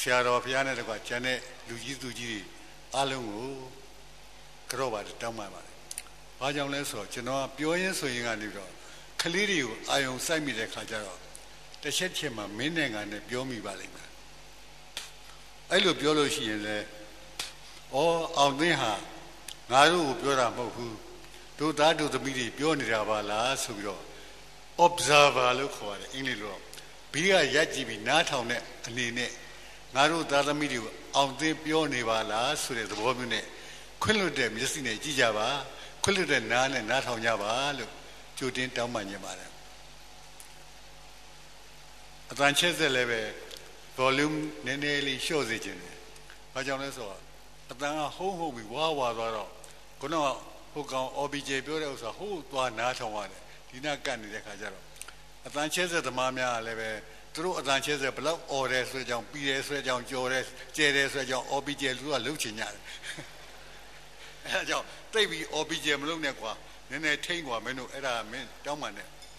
Seattle Piana the Chane, Luigi, Alungu, Crova, the Tamama. Pajam Leso, Genoa, Pioyan Swing and Nido, Kaliru, Ion Sami de Kajaro, the Shetchema, Minang and the Biomi Balinga. I look biology in the all of Neha, Naru, Biora Mohu, do that to the media, Bionira, La Sugro, observe, look for it, in the room. Bia Yajibi, Naton, and Nene, Naru, the other media, of the Bioniva, La Sure, the woman, Quillu dem, just in a Jijava, Quillu de Nan and Naton Yava, Judin Tamanyamara. Advances the leve. Volume nearly shows it in it. Pajamas or Atanga ho be wawa. Kono who can OBJ bureaus a whole one not one. Dina can the Kajaro. Advances at the Mamma leve through advances a block or rest with John P.S. John Jores, J.S. John OBJ to a Lucian. They be OBJ Mlunequa, then they take one menu at a min, Domane.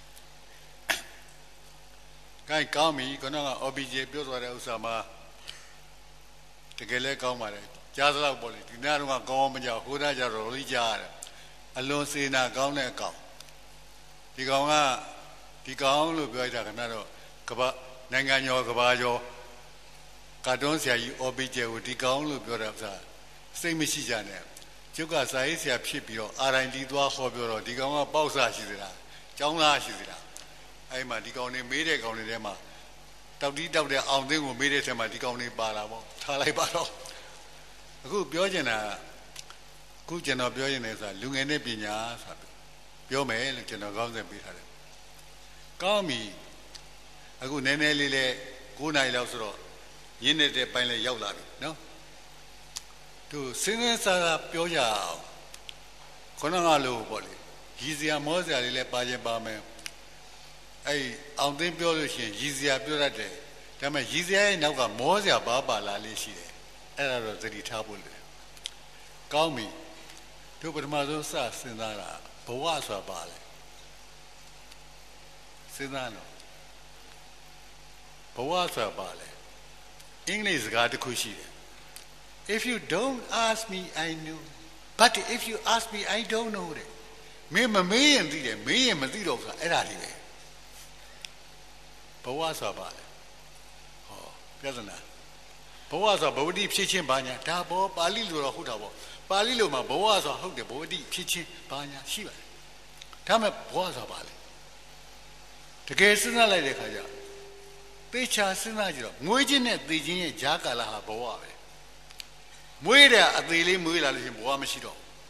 Kai Kami, Konanga, OBJ, Bioswara Usama, the Gale Kamare, Jazla Boli, Dinaruma Gomja, Hudaja, Rolija, Alone Sina Gauna Cow. The Gonga, the Gaun look like another Kaba, Nanganyo Gabajo, Cadonsia, OBJ, with the Gaun look good of that. Same Michijane. Juga Saisia Pipio, R&D Dua Hobio, the Gonga Bausa Shizira, Jongla Shizira. I'm a Digoni made a Gonidema. Tawdi down there, on them who made it a Digoni Balabo, Talibaro. A good Biogena, good general Biogenesa, Lungene Pina, Biome, General Gonzan Bihar. Call me a good Nene Lile, good night, Lausro, Yene de Pine Yaulabi, no? To singers are Pioja, Konangalu Boli, Gizia Mosa Lile Pajabame. I on the biology, Gizia Burade. Tama Gizia now got Mosia Baba La Lishi. Error the tabule. Call me. To put Mazosa Sinara, Powasa Bale. Sinano. Powasa Bale. English got the Kushi. If you don't ask me, I know. But if you ask me, I don't know it. Me and Madido, Eradi. Powasa Bale. Oh, doesn't that? Powasa Bodi Pitchin Banya, Tabo, Balilo Hutabo, Balilo, my Boasa, how the body pitching Banya, Shiva. Tama Powasa Bale. The case is not like the Kaja. Picha Sinajo, Mujin, the Gene Jacala Boave. Muida at the Limuila in Boamasido.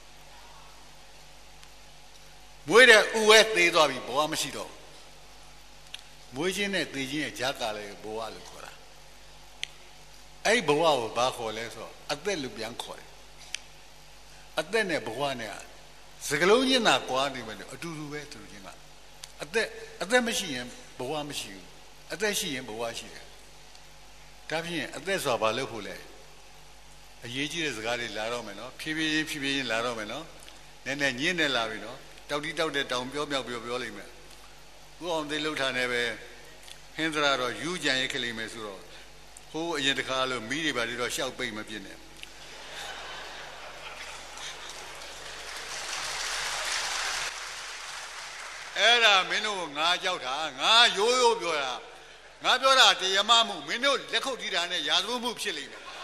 Muida Uet the Dobby Boamasido. Mujin at the Gene Jacale Boa Lucora. A Boa Bajo Leso, at the Lubianco. At the Nebuania, Segalonian Aquadi went to do it to Gina. At the machine, Boa machine, at the she and Boashi. Tavian, at the Zabalehule. A yeji is got it Laromeno, PB Laromeno, then a Yene Lavino, Tauti Tauti down Biolima. Who on the Lutan ever Hendra or Ujan Ekelimesuro, who in the Carlo media by the shall pay my dinner. Era Minu, Najauta, Yo Biora, Nabora, the Yamamu, Minu, Leco Didane, Yazumu Chili.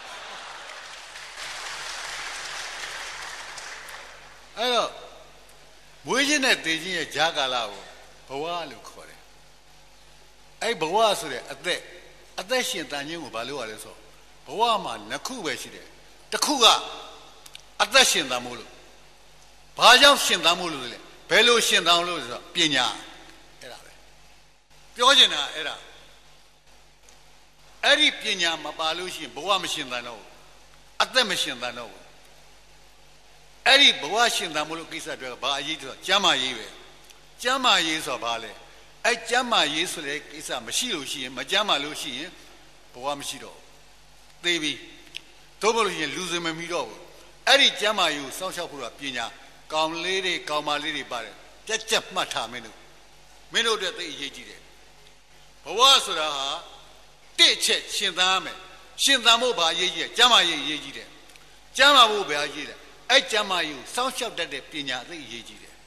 Hello, Wujin at the Jagalao, Boa Lucore. A Boas at the Shintanyu Balua so. Boama, Naku Weshide, the Kuga, at the Shindamulu. Pajam Shindamulu, Pelu Shindamulu, Pina. Piojina era. Eri Pina Mabalushi, Boa machine than at the machine than Eri Boashin Namulukisa Baji, Jama Yive. Jama Yis of Bale. A Jama Yis is a Mashilushi, Majama Lushi, Boamshido. Baby, Toboli and Luzum and Mido. Eri Jama you, Sanshapura Pina, Come lady, come my lady Barre. Just jump Mata Menu. Menu that the Yejide. Boasura, Teach Shindame, ရှင်သန်ဖို့ဘာအရေးကြီးလဲကျမ်းမာရေးအရေးကြီးတယ်ကျမ်းမာဖို့ဘာအရေးလဲအဲ့ကျမ်းမာရေးကိုစောင့်ရှောက်တတ်တဲ့ပညာအသိအရေးကြီးတယ်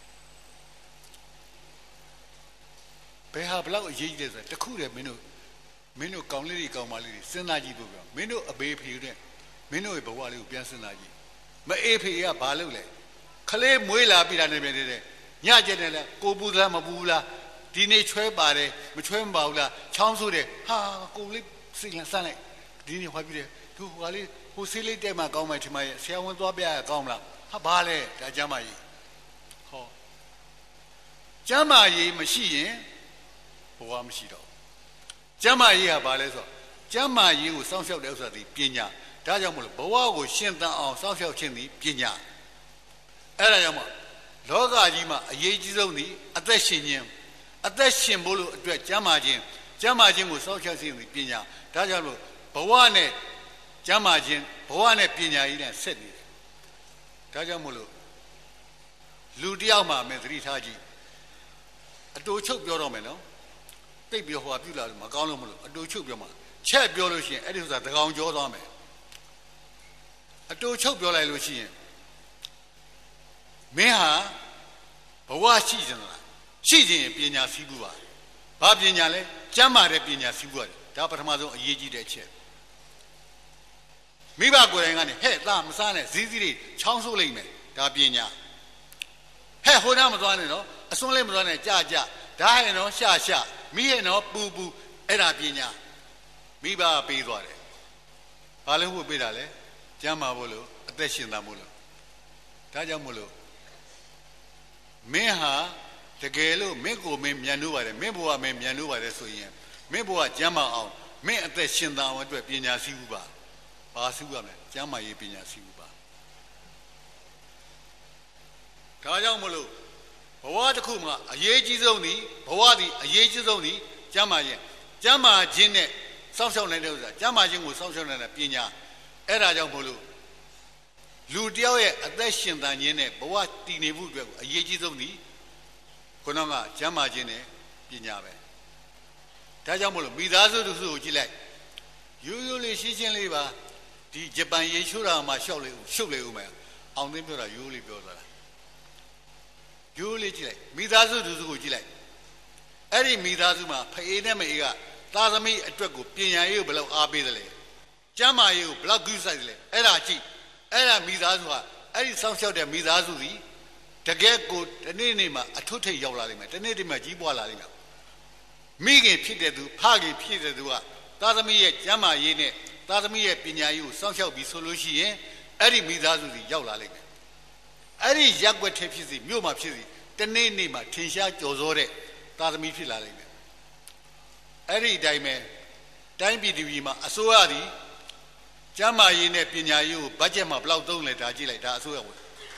ဘယ်ဟာဘလောက်အရေးကြီးလဲဆိုတော့တခုတည်းမင်းတို့ကောင်းလေးတွေကောင်းမလေးတွေစဉ်းစားကြည့်ဖို့ပြောမင်းတို့အဘေးဖေတဲ့မင်းတို့ရဲ့ဘဝလေးကိုပြန်စဉ်းစားကြည့်မအေးဖေကဘာလုပ်လဲခလေးမွေးလာပြီးတာနေပြန်တဲ့ညကျက်တယ်လဲကိုပူလားမပူလားဒီနေ့ချွဲပါတယ်မချွဲမပါဘူးလားချောင်းဆိုးတယ်ဟာကိုလေးစိတ်လန့်ဆန်းလိုက်ဒီနေ့ဟောပြီးတယ်သူဟိုကလေးဟိုဆေးလေးတက်မှကောင်းမှထင်မှရဲ့ဆရာဝန်သွားပြရကောင်းမလားဟာဘာလဲဒါကျမ်းမာရေးဟောကျမ်းမာရေးမရှိရင်ဘဝမရှိတော့ကျမ်းမာရေးကဘာလဲဆိုတော့ကျမ်းမာရေးကိုစောင့်ရှောက်တဲ့ဥစ္စာဒီပညာဒါကြောင့်မလို့ဘဝကိုရှင်းသန်အောင်စောင့်ရှောက်ခြင်းဒီပညာအဲ့ဒါကြောင့်မို့လောကကြီးမှာအရေးကြီးဆုံးဒီအသက်ရှင်ခြင်းအသက်ရှင်ဖို့လို့အတွက်ကျမ်းမာခြင်းကိုစောင့်ရှောက်ခြင်းဒီပညာဒါကြောင့်လို့ဘဝနဲ့ကျမ်းမာခြင်းဘဝနဲ့ပညာကြီးနဲ့ဆက်နေတယ်ဒါကြောင့်မို့လို့လူတယောက်မှမင်းသတိထားကြည့်အတူချုပ်ပြောတော့မယ်နော်တိတ်ပြောဟောပြုလာလို့မကောင်းလို့မလို့အတူချုပ်ပြောမှချက်ပြောလို့ရှိရင်အဲ့ဒီဥစ္စာတကောင်ကြောသွားမယ်အတူချုပ်ပြောလိုက်လို့ရှိရင်မင်းဟာဘဝရှိကြလားရှိခြင်းပညာစီးပူပါဘာပညာလဲကျမ်းမာတဲ့ပညာစီးပူရတယ်ဒါပထမဆုံးအရေးကြီးတဲ့အချက်မိဘကိုယ်တိုင်ကနေဟဲ့သားမစားနဲ့ဇီးတွေချောင်းဆိုးလိုက်မယ်ဒါပညာဟဲ့ဟိုနားမသွားနဲ့နော်အစွန်းလေးမသွားနဲ့ကြဒါဟဲ့နော်ရှာမိဟဲ့နော်ပူအဲ့ဒါပညာမိဘပေးသွားတယ်ဘာလို့ဖို့ပေးတာလဲကျမ်းမာဖို့လို့အသက်ရှင်သန်ဖို့လို့ဒါကြောင့်မို့လို့မင်းဟာတကယ်လို့မင်းကိုမင်းမြန်လို့ပါတယ်မင်းဘဝမင်းမြန်လို့ပါတယ်ဆိုရင်မင်းဘဝကျမ်းမာအောင်မင်းအသက်ရှင်သန်အောင်အတွက်ပညာစီးဘူးပါဘာစီးရမလဲကျမ်းမာရေးပညာစီးဘူးပါဒါကြောင့်မလို့ဘဝတစ်ခုမှာအရေးကြီးဆုံးသည်ဘဝသည်အရေးကြီးဆုံးသည်ကျမ်းမာခြင်းနဲ့စောင့်ရှောက်နိုင်တဲ့ဥစ္စာကျမ်းမာခြင်းကိုစောင့်ရှောက်နိုင်တဲ့ပညာအဲ့ဒါကြောင့်မို့လို့လူတယောက်ရဲ့အသက်ရှင်သန်ခြင်းနဲ့ဘဝတည်နေမှုအတွက်ကိုအရေးကြီးဆုံးသည်ခုနကကျမ်းမာခြင်းနဲ့ပညာပဲဒါကြောင့်မို့လို့မိသားစုတစ်စုကိုကြည့်လိုက်ရိုးလေးရှင်းရှင်းလေးပါဒီဂျပန်ရေချိုးတာမှရှုပ်လေဦးမယ်အောင်သိပြောတာရိုးလေးပြောသွားတာရိုးလေးကြည့်လိုက်မိသားစုတစ်စုကိုကြည့်လိုက်အဲ့ဒီမိသားစုမှာဖအေးနဲ့မအေးကသားသမီးအတွက်ကိုပညာရေးကိုဘယ်လောက်အားပေးသလဲကျမ်းမာရေးကိုဘယ်လောက်ဂရုစိုက်သလဲအဲ့ဒါကြည့်အဲ့ဒါမိသားစုကအဲ့ဒီစောင့်ရှောက်တဲ့မိသားစုကြီးတကယ်ကိုဒီနေ့မှာအထွတ်ထိပ်ရောက်လာလိမ့်မယ်ဒီနေ့ဒီမှာကြီးပွားလာလိမ့်မယ်မိခင်ဖြစ်တဲ့သူဖခင်ဖြစ်တဲ့သူကသားသမီးရဲ့ကျမ်းမာရေးနဲ့သားသမီးရဲ့ပညာရေးကိုစောင့်ရှောက်ပြီးဆိုလို့ရှိရင်အဲ့ဒီမိသားစုကြီးရောက်လာလိမ့်မယ်အဲ့ဒီရက်ွက်ထဲဖြစ်စီမြို့မှာဖြစ်စီဒီနေ့မှာထင်ရှားကြော်စောတဲ့သားသမီးဖြစ်လာလိမ့်မယ်အဲ့ဒီအတိုင်းပဲတိုင်းပြည်ဒီမှာအစိုးရသည်ကျမ်းမာရေးနဲ့ပညာရေးကိုဘတ်ဂျက်မှာဘယ်လောက်သုံးလဲဒါကြည့်လိုက်ဒါအစိုးရကို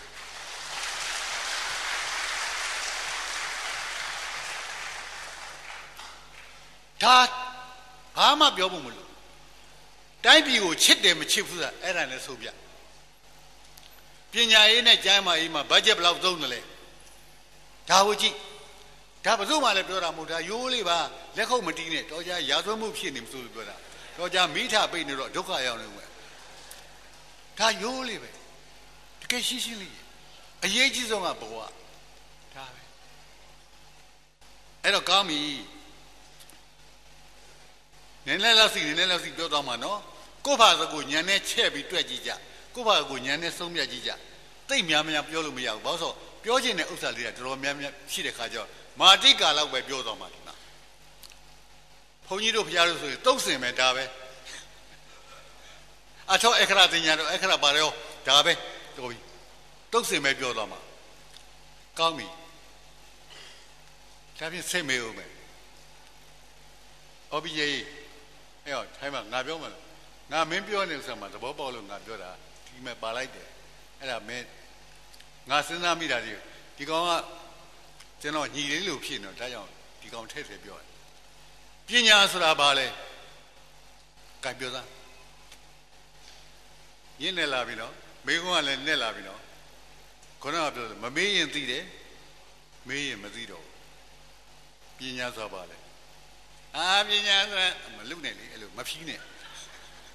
ဒါဘာမှပြောဖို့မလိုတိုင်းပြည်ကိုချစ်တယ်မချစ်ဘူးဆိုတာအဲ့ဒါနဲ့ဆိုပြပညာရေးနဲ့ကျမ်းမာရေးမှာဘတ်ဂျက်ဘယ်လောက်သုံးတယ်လဲဒါကိုကြည့်ဒါဘယ်သူမှလည်းပြောတာမဟုတ်ဒါရိုးလေးပါလက်ခုပ်မတီးနဲ့တော်ကြရာသွဲမှုဖြစ်နေမစိုးလို့ပြောတာတော်ကြမိထပိတ်နေတော့ဒုက္ခရောက်နေဝင်ဒါရိုးလေးပဲတကယ်ရှင်းရှင်းလေးအရေးကြီးဆုံးကဘဝဒါပဲအဲ့တော့ကောင်းပြီနည်းနည်းလောက်စီပြောသွားမှာနော်ကိုယ့်ဘာသာကိုညံနဲ့ချက်ပြီးတွက်ကြည့်ကြကိုယ့်ဘာသာကိုညံနဲ့ဆုံးဖြတ်ကြည့်ကြသိများပြောလို့မရဘူးဘာလို့ဆိုပြောချင်တဲ့ဥစ္စာလေးကတော်တော်များရှိတဲ့ခါကျတော့မာတိကာလောက်ပဲပြောသွားမှာဒီမှာဘုန်းကြီးတို့ဖျားလို့ဆိုရင်တုတ်စင်ပဲဒါပဲအထောအခရာတင်ညာတော့အခရာပါရောဒါပဲတော်ပြီတုတ်စင်ပဲပြောသွားမှာကောင်းပြီဒါဖြင့်စိတ်မေးဦးမယ်အော်ဘီယေအဲ့တော့ထိုင်းမှာငါပြောမှာငါမင်းပြောနေဥစ္စာမှာသဘောပေါက်လို့ငါပြောတာဒီမဲ့ပါလိုက်တယ်အဲ့ဒါမင်းငါစဉ်းစားမိတာဒီကောင်ကကျွန်တော်ညီလေးလို့ဖြစ်နေတော့ဒါကြောင့်ဒီကောင်ထည့်ပြောတယ်ပညာဆိုတာဘာလဲကြိုက်ပြောသားညင်းနေလာပြီနော်မိကုန်းကလည်းနဲ့လာပြီနော်ခေါင်းကပြောတယ်မမေးရင်သိတယ်မေးရင်မသိတော့ပညာဆိုတာဘာလဲပညာဆိုတာမလုံနဲ့လေအဲ့လိုမဖြီးနဲ့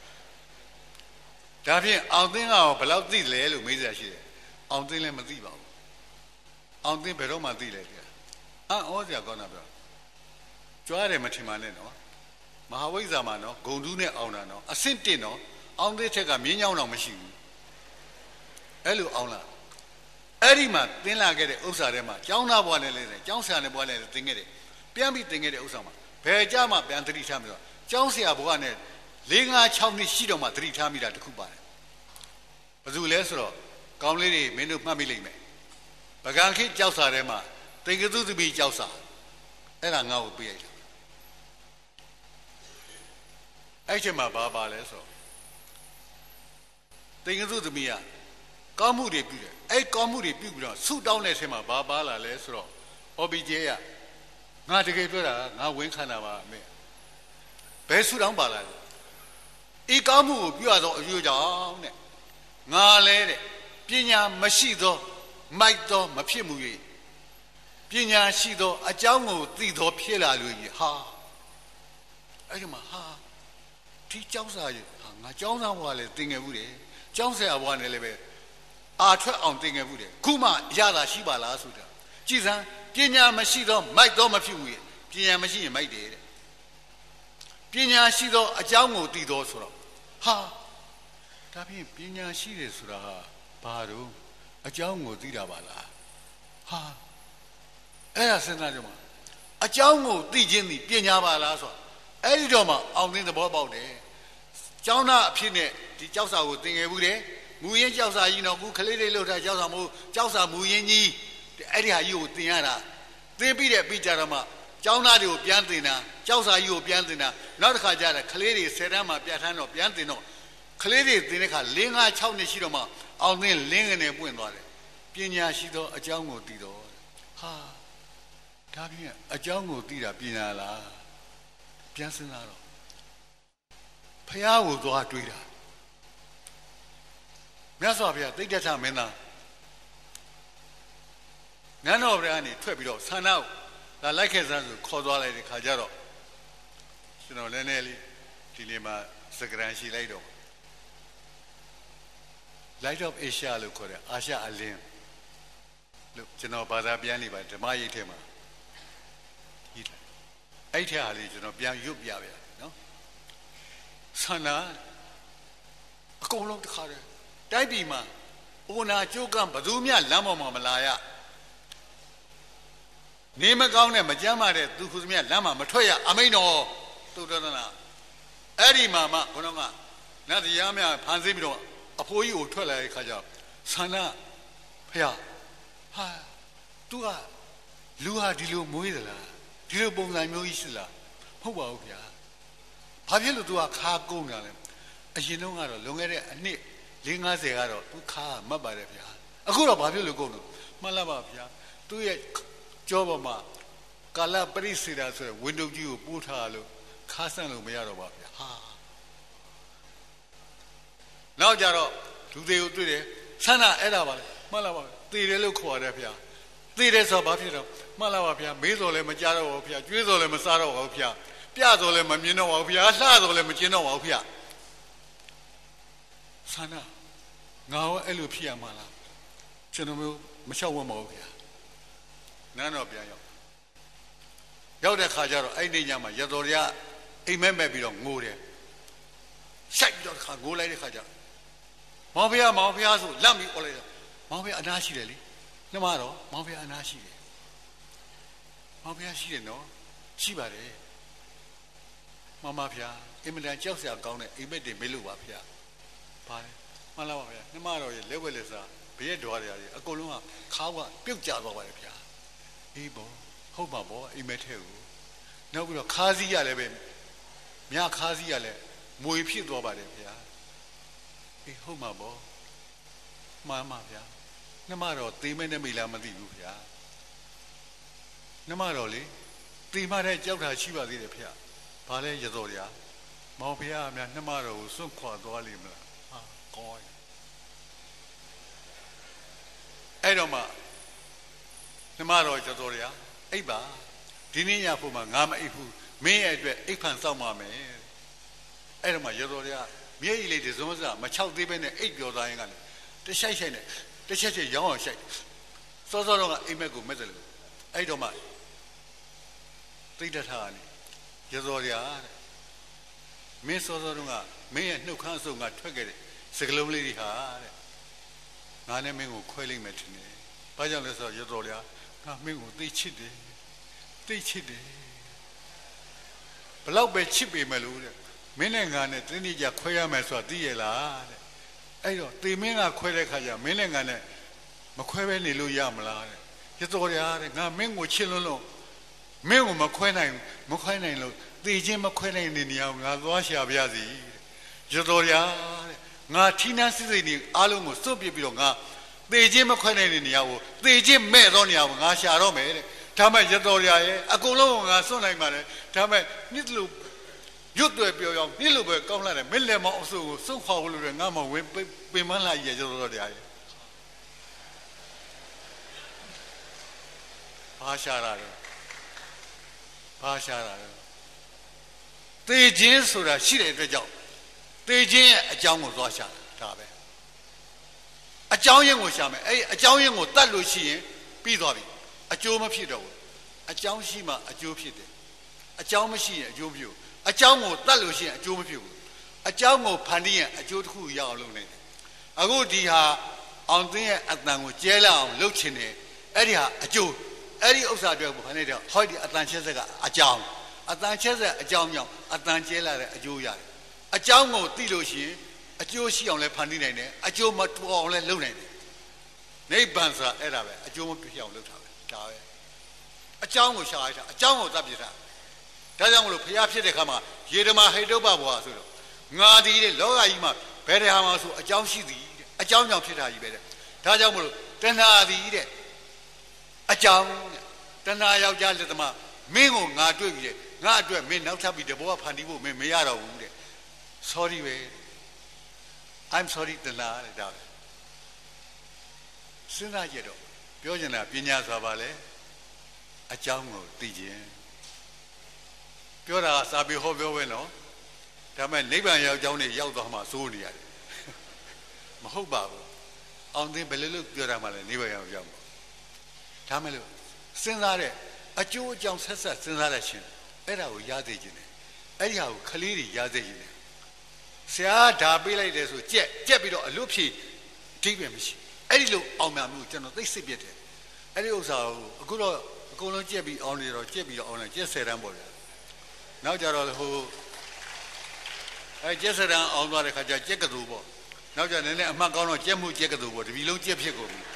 ဒါဖြင့်အောင်သိန်းကဘယ်လောက်သိလဲလို့မေးစရာရှိတယ်အောင်သိန်းလည်းမသိပါဘူးအောင်သိန်းဘယ်တော့မှသိလဲကြာဩစရာကောင်းတာပြောကြွားတယ်မထင်ပါနဲ့နော်မဟာဝိဇ္ဇာမှာနော်ဂုံတူးနဲ့အောင်တာနော်အဆင့်1နော်အောင်သိန်းထက်ကမြင်းညောင်းတော့မရှိဘူးအဲ့လိုအောင်လားအဲ့ဒီမှာသင်လာခဲ့တဲ့ဥစ္စာထဲမှာကျောင်းသားဘွားနဲ့လဲတယ်ကျောင်းဆရာနဲ့ဘွားနဲ့သင်ခဲ့တယ်ပြန်ပြီးသင်ခဲ့တဲ့ဥစ္စာမှာဘယ်ကြမှာပြန်သတိထားပြီးတော့ကျောင်းဆရာဘွားနဲ့4-5-6နှစ်ရှိတော့မှသတိထားမိတာတခုပါတယ်ဘယ်သူလဲဆိုတော့ကောင်းလေးတွေမင်းတို့မှတ်မိလိမ့်မယ်ပကံခိကျောက်စာထဲမှာသင်္ကသုသမီးကျောက်စာအဲ့ဒါငါ့ကိုပြလိုက်တာအဲ့ချိန်မှာဘာပါလဲဆိုတော့သင်္ကသုသမီးကကောင်းမှုတွေပြုတယ်အဲ့ကောင်းမှုတွေပြုပြီးတော့ဆုတောင်းတဲ့အချိန်မှာဘာပါလာလဲဆိုတော့ OBJ ကငါတကယ်ပြောတာငါဝင်ခံတာပါအမေဘယ်ဆုတောင်းပါလာလဲဤကောင်းမှုကိုပြုရသောအကျိုးကြောင့်တဲ့ငါလဲတဲ့ပညာမရှိသောမိုက်သောမဖြစ်မှု၍ပညာရှိသောအကြောင်းကိုသိသောဖြစ်လာလို့ဟာအဲ့ဒီမှာဟာဒီကျောင်းစာရငါကျောင်းသားဘွားလည်းသင်ငယ်ဘူးတယ်ကျောင်းဆရာဘွားနဲ့လည်းပဲအာထွက်အောင်သင်ငယ်ဘူးတယ်ခုမှရတာရှိပါလားဆိုတာကြည်စမ်းပညာမရှိသောမိုက်သောမဖြစ်ဘူးပညာမရှိရင်မိုက်တယ်တဲ့ပညာရှိသောအကြောင်းကိုသိသောဆိုတော့ဟာဒါဖြင့်ပညာရှိတယ်ဆိုတာဟာဘာလို့အကြောင်းကိုသိတာပါလားဟာအဲ့ဒါစဉ်းစားကြမှာအကြောင်းကိုသိခြင်းသည်ပညာပါလားဆိုတော့အဲ့ဒီတော့မှအောင်သိသဘောပေါက်တယ်ကျောင်းသားအဖြစ်နဲ့ဒီကျောက်စာကိုသင်ငယ်ဘူးတယ်မူရင်းကျောက်စာကြီးတော့ခုခလေးလေးလှုပ်ထားကျောက်စာမဟုတ်ကျောက်စာမူရင်းကြီးအဲ့ဒီဟာကြီးကိုသင်ရတာသင်ပြီးတဲ့ပြီးကြတော့မှကျောင်းသားတွေကိုပြန်သင်တာကျောက်စာကြီးကိုပြန်သင်တာနောက်တစ်ခါကျတော့ခလေးတွေ10တန်းမှာပြဋ္ဌာန်းတော့ပြန်သင်တော့ခလေးတွေသင်တဲ့ခါ4-5-6နှစ်ရှိတော့မှအောင်သင်လင်းငနေပွင့်သွားတယ်ပညာရှိသောအကြောင်းကိုသိတော့ဟာဒါဖြင့်အကြောင်းကိုသိတာပညာလားပြန်စဉ်းစားတော့ဖះကိုသွားတွေးတာမြတ်စွာဘုရားသိတ္တထမင်းသားနန်းတော်ဘုရားကနေထွက်ပြီးတော့ဆန္ဒကိုလာလိုက်ခဲ့စမ်းဆိုခေါ်သွားလိုက်တဲ့ခါကျတော့ကျွန်တော်လည်းနည်းလေးဒီနေ့မှစကရန်ရှိလိုက်တော့ Light of Asia လို့ခေါ်တယ်အာရှအလင်းလို့ကျွန်တော်ဘာသာပြန်နေပါဓမ္မရိပ်ထဲမှာဒီအဲ့ထက်ဟာလေးကျွန်တော်ပြန်ရွတ်ပြဗျာနော်ဆန္ဒအကုန်လုံးတစ်ခါတည်းတိုက်ပြည်မှာအိုနာကျုပ်ကဘသူမှလမ်းပေါ်မှာမလာရနေမကောင်းနဲ့မကြမ်းပါတဲ့သူခုစမြလမ်းမှာမထွက်ရအမိန်တော်သုတ္တနာအဲ့ဒီမှာမှခေါင်းကနတ်တရားများဖန်ဆင်းပြီးတော့အဖိုးကြီးကိုထွက်လာတဲ့ခါကျဆန္ဒဖះဟာသူကလူဟာဒီလိုမွေးသလားဒီလိုပုံစံမျိုးကြီးရှိလားမဟုတ်ပါဘူးဗျာဘာဖြစ်လို့သူကခါကုန်တာလဲအရင်တော့ကတော့လွန်ခဲ့တဲ့အနှစ်50ကတော့သူခါမတ်ပါတယ်ဗျာအခုတော့ဘာဖြစ်လို့ကုန်လို့မှန်လားပါဗျာသူရဲ့ကြောပေါ်မှာကာလပရိစေတာဆိုတဲ့ဝင်းတုပ်ကြီးကိုပို့ထားလို့ခါဆန့်လို့မရတော့ပါဗျာဟာနောက်ကြတော့လူတွေကိုတွေ့တယ်ဆန္ဒအဲ့ဒါပါလေမှန်လားပါသေတယ်လို့ခေါ်ရတယ်ဗျာသေတယ်ဆိုတော့ဘာဖြစ်တော့မှန်လားပါဗျာမေးတော်လည်းမကြတော့ပါဘူးဗျာကျွေးတော်လည်းမစားတော့ပါဘူးဗျာပြတော်လည်းမမြင်တော့ပါဘူးဗျာလှတော်လည်းမကျင်တော့ပါဘူးဗျာဆန္ဒငါရောအဲ့လိုဖြစ်ရမှာလားကျွန်တော်မျိုးမလျှောက်ဝတ်မဟုတ်ဗျာနန်းတော်ပြန်ရောက်တဲ့ခါကျတော့အဲ့ဒီညမှာရတော်ရအိမ်မက်မဲ့ပြီးတော့ငိုတယ်ရှိုက်ပြီးတော့ခါငိုလိုက်တဲ့ခါကျမောင်ဖះဆိုလက်ပြီးអော်လိုက်တော့မောင်ဖះအနာရှိတယ်လေနှမတော့မောင်ဖះအနာရှိတယ်မောင်ဖះရှိတယ်နော်ရှိပါတယ်မမဖះအင်မတန်ကြောက်စရာကောင်းတဲ့အိမ်မက်တွေမေးလို့ပါဖះပါလေမှန်လားပါဖះနှမတော့ရဲ့လက်ဝဲလက်စားဘရက်ဓွားတွေအကုန်လုံးကခါးကပြုတ်ကျသွားပါတယ်ဖះအေးပေါ့ဟုတ်ပါပေါ့အိမ်မက်ထဲကိုနောက်ပြီးတော့ခါးစည်းရလည်းပဲမြခါးစည်းရလည်းမွေဖြစ်သွားပါတယ်ဖះအေးဟုတ်မှာပေါ့မှန်ပါဗျာနှမတော့သေမဲနဲ့မိလားမသိဘူးဗျာနှမတော့လေသေမတဲ့ကြောက်တာရှိပါသေးတယ်ဗျာဘာလဲရတော်ဗျာမောင်ဖះအများနှမတော်ကိုစွန့်ခွာသွားလိမ့်မလားဟာကောင်းအဲ့တော့မှနှမတော်ရတော်ဗျာအိပ်ပါဒီနေ့ညဖို့မှာငါမအိပ်ဘူးမင်းရဲ့အတွက်အိပ်ဖန်စောင့်ပါမယ်အဲ့တော့မှရတော်ဗျာမြေကြီးလေးဒီစုံစမ်းမ6သေးပဲနဲ့အိပ်ပျော်သွားရင်ကလည်းတရှိုက်နဲ့တစ်ချက်ရောင်းအောင်ရှိုက်စောစောတော့ကအိမ်မက်ကိုမက်တယ်လို့အဲ့တော့မှသိတတ်တာလေရသော်ရတဲ့မင်းစောစောတော့ကမင်းရဲ့နှုတ်ခမ်းအစုံကထွက်ခဲ့တဲ့စကလုံးလေးတွေဟာတဲ့ငါနဲ့မင်းကိုခွဲလိုက်မယ်ထင်တယ်ဘာကြောင့်လဲဆိုတော့ရသော်ရငါမင်းကိုသိချစ်တယ်သိချစ်တယ်ဘလောက်ပဲချစ်ပေမဲ့လို့တဲ့မင်းနဲ့ငါနဲ့တင်းတိကြခွဲရမယ်ဆိုတာသိရလားတဲ့အဲ့တော့တေမင်းကခွဲတဲ့ခါကျမင်းနဲ့ငါနဲ့မခွဲပဲနေလို့ရမလားတဲ့ရတော်ရတဲ့ငါမင်းကိုချစ်လို့မင်းကိုမခွဲနိုင်လို့တေချင်းမခွဲနိုင်တဲ့နေရာကိုငါသွားရှာပြရစီရတော်ရတဲ့ငါထီးနှန်းစစ်စိတ်နေအားလုံးကိုစွန့်ပစ်ပြီးတော့ငါတေချင်းမခွဲနိုင်တဲ့နေရာကိုတေချင်းမဲ့သောနေရာကိုငါရှာတော့မယ်တဲ့ဒါမှရတော်ရရဲ့အကုန်လုံးကိုငါစွန့်နိုင်ပါတယ်ဒါမှနှစ်လူရွတ်တွေ့ပြောင်းနေ့လိုပဲကောင်းလာတယ်မင်းလည်းမအောင်ဆိုကိုစုံခေါ်လို့လည်းငါမဝင်ပင်မလာရကြတော့တရားရဲ့ဘာရှာတာလဲဘာရှာတာလဲသေခြင်းဆိုတာရှိတဲ့အတွက်ကြောင့်သေခြင်းရဲ့အကြောင်းကိုသွားရှာတာဒါပဲအကြောင်းရင်းကိုရှာမယ်အဲ့အကြောင်းရင်းကိုတတ်လို့ရှိရင်ပြီးသွားပြီအကျိုးမဖြစ်တော့ဘူးအကြောင်းရှိမှအကျိုးဖြစ်တယ်အကြောင်းမရှိရင်အကျိုးမဖြစ်ဘူးအကြောင်းကိုတတ်လို့ရှိရင်အကျိုးမဖြစ်ဘူးအကြောင်းကိုဖန်တီးရင်အကျိုးတစ်ခုရအောင်လုပ်နေတယ်အခုဒီဟာအောင်သိရဲ့အတန်ကိုကျဲလာအောင်လုပ်ချင်တယ်အဲ့ဒီဟာအကျိုးအဲ့ဒီဥစ္စာတွေဘာနဲ့တော့ဟောဒီအတန်ချက်ဆက်ကအကြောင်းအတန်ချက်ဆက်အကြောင်းကြောင့်အတန်ကျဲလာတဲ့အကျိုးရတယ်အကြောင်းကိုသိလို့ရှိရင်အကျိုးရှိအောင်လည်းဖန်တီးနိုင်တယ်အကျိုးမတူအောင်လည်းလုပ်နိုင်တယ်နိဗ္ဗာန်ဆိုတာအဲ့ဒါပဲအကျိုးမပြည့်အောင်လုပ်တာပဲဒါပဲအကြောင်းကိုရှာလိုက်တာအကြောင်းကိုသတ်ပြတာဒါကြောင့်မလို့ဖျားဖြစ်တဲ့ခါမှာယေဓမဟိတုပ္ပဘောဆိုတော့ငါဒီတဲ့လောကကြီးမှာဘယ်တဲ့ဟာမှာဆိုအကြောင်းရှိသည်တဲ့အကြောင်းကြောင့်ဖြစ်တာကြီးပဲတဲ့ဒါကြောင့်မလို့တဏှာသည်တဲ့အကြောင်းတဲ့တဏှာယောက်ျားလက်သမားမင်းကိုငါတွေ့ပြီတဲ့ငါအတွက်မင်းနောက်ထပ်ပြီးတဘောကဖန်တီးဖို့မင်းမရတော့ဘူးတဲ့ sorry ပဲ I'm sorry တဏှာတဲ့ဒါပဲစဉ်းစားကြတော့ပြောချင်တာပညာစွာပါလေအကြောင်းကိုသိခြင်းပြောတာစာပေဟောပြောပဲနော်ဒါပေမဲ့နိဗ္ဗာန်ရောက်ကြောင်းနေရောက်သွားမှစိုးနေရတယ်မဟုတ်ပါဘူးအောင်သိဘယ်လိုလုပ်ပြောတာမှလဲနိဗ္ဗာန်ရောက်ကြောင်းဒါမဲ့လို့စဉ်းစားတဲ့အကျိုးအကြောင်းဆက်ဆက်စဉ်းစားတဲ့ရှင်အဲ့ဒါကိုရသိခြင်းတယ်အဲ့ဒီဟာကိုခလေးတွေရသိခြင်းတယ်ဆရာဓာပေးလိုက်တယ်ဆိုကြက်ပြီးတော့အလွတ်ဖြည့်အဓိပ္ပာယ်မရှိအဲ့ဒီလိုအောင်မြင်မှုကျွန်တော်သိစိတ်ပြတ်တယ်အဲ့ဒီဥစ္စာကိုအခုတော့အကုန်လုံးကြက်ပြီးအောင်နေတော့ကြက်ပြီးတော့အောင်နေကြက်10တန်းပေါ့ဗျာနောက်ကြတော့ဟိုကျက်စရန်အောင်သွားတဲ့ခါကျကြက်ကတူပေါ့နောက်ကြနည်းနည်းအမှတ်ကောင်းတော့ကြက်မှုကြက်ကတူပေါ့တပီလုံးကြက်ဖြစ်ကုန်ပြီ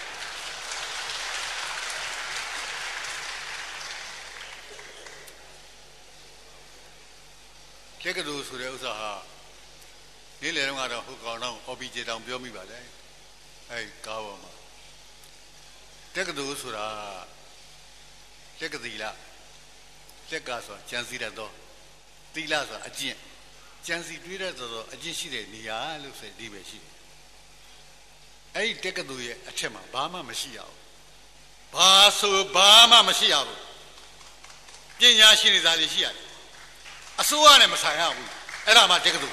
ကြက်ကတူဆိုတဲ့ဥစ္စာဟာနေ့လယ်တုန်းကတော့ဟိုကောင်တော့ OBJ တောင်ပြောမိပါလေအဲကားပေါ်မှာကြက်ကတူဆိုတာကြက်ကတိလားကြက်ကဆိုတာကြံစည်တတ်သောတိလဆိုတာအကျင့်ကြံစီတွေးတဲ့ဆိုအကျင့်ရှိတဲ့နေရာလို့ဆိုဒီပဲရှိတယ်အဲ့ဒီတက္ကသိုလ်ရဲ့အထက်မှာဘာမှမရှိရဘူးဘာဆိုဘာမှမရှိရဘူးပညာရှိနေသားလေးရှိရတယ်အစိုးရနဲ့မဆိုင်ရဘူးအဲ့ဒါမှတက္ကသိုလ်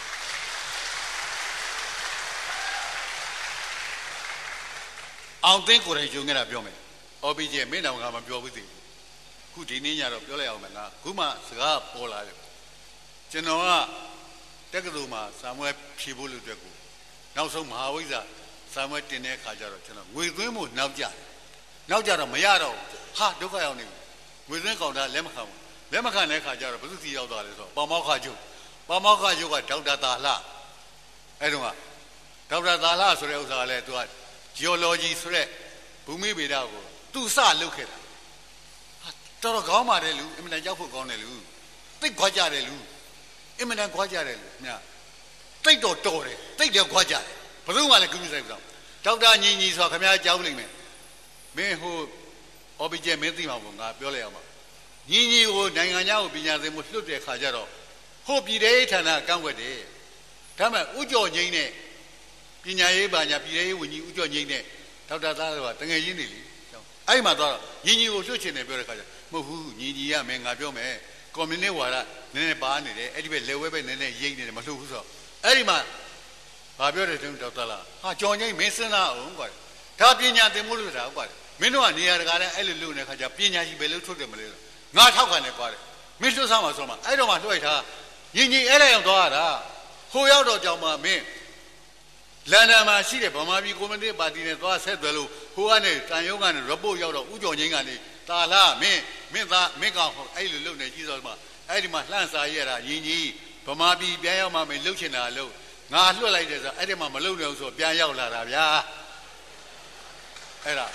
အောင်သိကိုယ်တိုင်ဂျုံခဲ့တာပြောမယ် OBJ မင်းတော်ကမပြောဘူးသေးဘူးခုဒီနေ့ညတော့ပြောလိုက်အောင်မလားခုမှစကားပေါ်လာတယ်ကျွန်တော်ကတက္ကသိုလ်မှာစာမွေးဖြေဖို့လို့အတွက်ကိုနောက်ဆုံးမဟာဝိဇ္ဇာစာမွေးတင်တဲ့အခါကျတော့ကျွန်တော်ငွေသွင်းဖို့နောက်ကြတော့မရတော့ဟာဒုက္ခရောက်နေပြီငွေသွင်းကောင်တာလက်မခံဘူးလက်မခံတဲ့အခါကျတော့ဘယ်သူစီရောက်သွားလဲဆိုတော့ပေါမောက္ခချုပ်ကဒေါက်တာသာလှအဲ့တုန်းကဒေါက်တာသာလှဆိုတဲ့ဥစ္စာကလည်းသူက geology ဆိုတဲ့ဘူမိဗေဒကိုသူစလုပ်ခဲ့တာတော်တော်ကောင်းပါတယ်လူအင်မတန်ကြောက်ဖို့ကောင်းတယ်လူသိခွာကြတယ်လူအင်မတန်ခွာကြတယ်လူညာတိတ်တော်တယ်တိတ်တယ်ခွာကြတယ်ဘယ်သူမှလည်းကူးမဆိုင်ဘူးဒေါက်တာညီညီဆိုတာခင်ဗျားကြောက်လိမ့်မယ်မင်းဟို OBJ မင်းသိမှာပေါ့ငါပြောလိုက်အောင်ပါညီညီကိုနိုင်ငံခြားကိုပညာသင်မှုလွတ်တဲ့ခါကျတော့ဟိုပြည်ထောင်ဌာနကန့်ွက်တယ်ဒါမှဥကြော်ငိမ့်နဲ့ပညာရေးပါညာပြည်ထောင်ရေးဝန်ကြီးဥကြော်ငိမ့်နဲ့ဒေါက်တာသားကတငယ်ချင်းနေလေအဲ့မှာတော့ညီညီကိုလွတ်ချင်တယ်ပြောတဲ့ခါကျမဟုတ်ဘူးညီညီရမယ်ငါပြောမယ်ကွန်မြူနစ်ဝါဒနည်းနည်းပါနေတယ်အဲ့ဒီပဲလက်ဝဲပဲနည်းနည်းရိမ့်နေတယ်မလှုပ်ဘူးဆိုတော့အဲ့ဒီမှာဘာပြောတယ်တုန်းဒေါက်တာလားဟာကြော်ငိမ့်မင်းစင်းသားအောင်ကွာဒါပညာသင်ဖို့လို့တာကွာမင်းတို့ကနေရာတကာနဲ့အဲ့လိုလုပ်နေတဲ့ခါကျပညာရှိပဲလို့ထုတ်တယ်မလဲငါထောက်ခံတယ်ကွာမင်းတို့စားမှာဆိုမှအဲ့တော့မှလွှဲထားညီညီအဲ့ဒါရောက်သွားတာဟိုရောက်တော့ကြောင်မှမင်းလန်ဒန်မှာရှိတဲ့ဗမာပြည်ကွန်မြူနတီပါတီနဲ့သွားဆက်သွယ်လို့ဟိုကနေတန်ရုံးကနေ report ရောက်တော့ဥကြော်ငိမ့်ကနေတာလားမင်းသားမင်းကောင်အဲ့လိုလုပ်နေကြီးဆိုမှအဲ့ဒီမှာလှန့်စားရတာညီညီဗမာပြည်ပြန်ရောက်မှမင်းလှုပ်ချင်တာလှုပ်ငါလွှတ်လိုက်တယ်ဆိုအဲ့ဒီမှာမလှုပ်နိုင်ဘူးဆိုပြန်ရောက်လာတာဗျာအဲ့ဒါ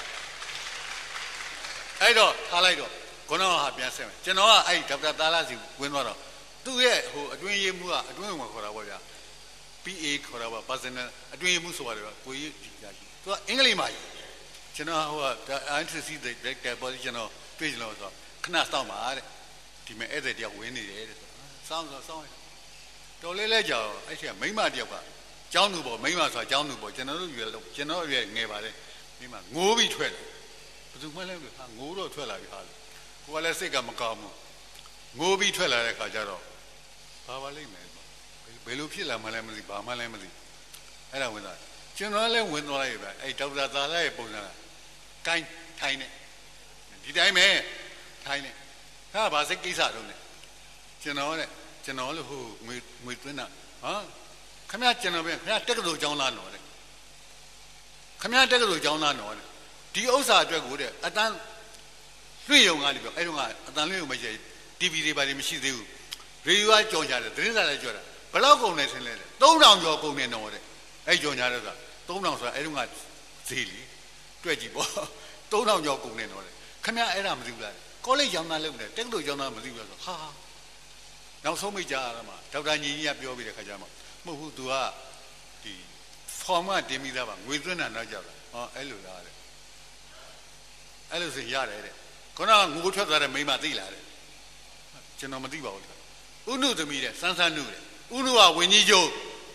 အဲ့တော့ထားလိုက်တော့ခေါင်းဟာပြန်ဆက်မယ်ကျွန်တော်ကအဲ့ဒေါက်တာသားလားစီဝင်သွားတော့သူ့ရဲ့ဟိုအတွင်းရေးမှုကအတွင်းဝင်ခေါ်တာပေါ့ဗျာ PA ခေါ်တာပါ personal အတွင်းရေးမှုဆိုပါတယ်ကိုကြီးဒီကြာကြီးသူကအင်္ဂလိပ်မှာကျွန်တော်ဟိုက INTC တဲ့ ပေါ်ကျွန်တော်တွေ့ကြလို့ဆိုခဏစောင့်ပါတဲ့ဒီမဲ့ဧည့်သည်တယောက်ဝင်နေတယ်တဲ့စောင့်တော်လေးလဲကြောင်အဲ့ဒီကမိမတယောက်ကကျောင်းသူပေါ့မိမဆိုတာကျောင်းသူပေါ့ကျွန်တော်တို့ရွယ်လို့ကျွန်တော်ရွယ်ငယ်ပါတယ်မိမငိုးပြီးထွက်တယ်ဘယ်သူမှလည်းဟာငိုးတော့ထွက်လာပြီဟာလို့ကိုကလည်းစိတ်ကမကောင်းဘူးငိုးပြီးထွက်လာတဲ့ခါကျတော့ဘာပါလိမ့်မယ်ဘယ်လိုဖြစ်လာမှလည်းမသိဘာမှလည်းမသိအဲ့ဒါဝင်သွားကျွန်တော်လည်းဝင်သွားလိုက်ပဲအဲ့ဒေါက်တာသာလာရဲ့ပုံစံကကိုင်းထိုင်းနေဒီတိုင်းပဲထိုင်းနေဟာဘာစိတ်ကိစ္စတော့လဲကျွန်တော်လို့ဟိုငွေသွင်းတာဟာခမရကျွန်တော်ပဲခမရတက္ကသိုလ်ကျောင်းသားတော်တဲ့ခမရတက္ကသိုလ်ကျောင်းသားတော်တဲ့ဒီဥစ္စာအတွက်ကိုတဲ့အတန်းလွှင့်ရုံကလည်းပြောအဲ့တော့ကအတန်းလွှင့်ရုံမရှိ TV တွေဘာတွေမရှိသေးဘူးရေဒီယိုကကြော်ကြတယ်သတင်းစာလည်းကြော်တာဘယ်လောက်ကုန်နေဆင်းလဲ3000ကျော်ကုန်နေတော့တဲ့အဲ့ကြော်ညာတော့3000ဆိုတာအဲ့တော့ကဈေးလीတွေ့ကြည့်ပေါ့3000ကျော်ကုန်နေတော့တဲ့ခမရအဲ့ဒါမသိဘူးလားကောလိပ်ကျောင်းသားလုပ်တယ်တက္ကသိုလ်ကျောင်းသားမသိဘူးလားဆိုဟာနောက်ဆုံးမိကြရမှာဒေါက်တာညီကြီးကပြောပြီးတဲ့ခါကျမှမဟုတ်ဘူး तू ကဒီ form ကတင်ပြီးသားပါငွေသွင်းတာနောက်ကြတာဟောအဲ့လိုလားတဲ့အဲ့လိုဆိုရတယ်တဲ့ခုနကငိုထွက်သွားတဲ့မိမသိလားတဲ့ကျွန်တော်မသိပါဘူးဥနုသမီးတဲ့စန်းစန်းနုတဲ့ဥနုကဝင်းကြီးကျုပ်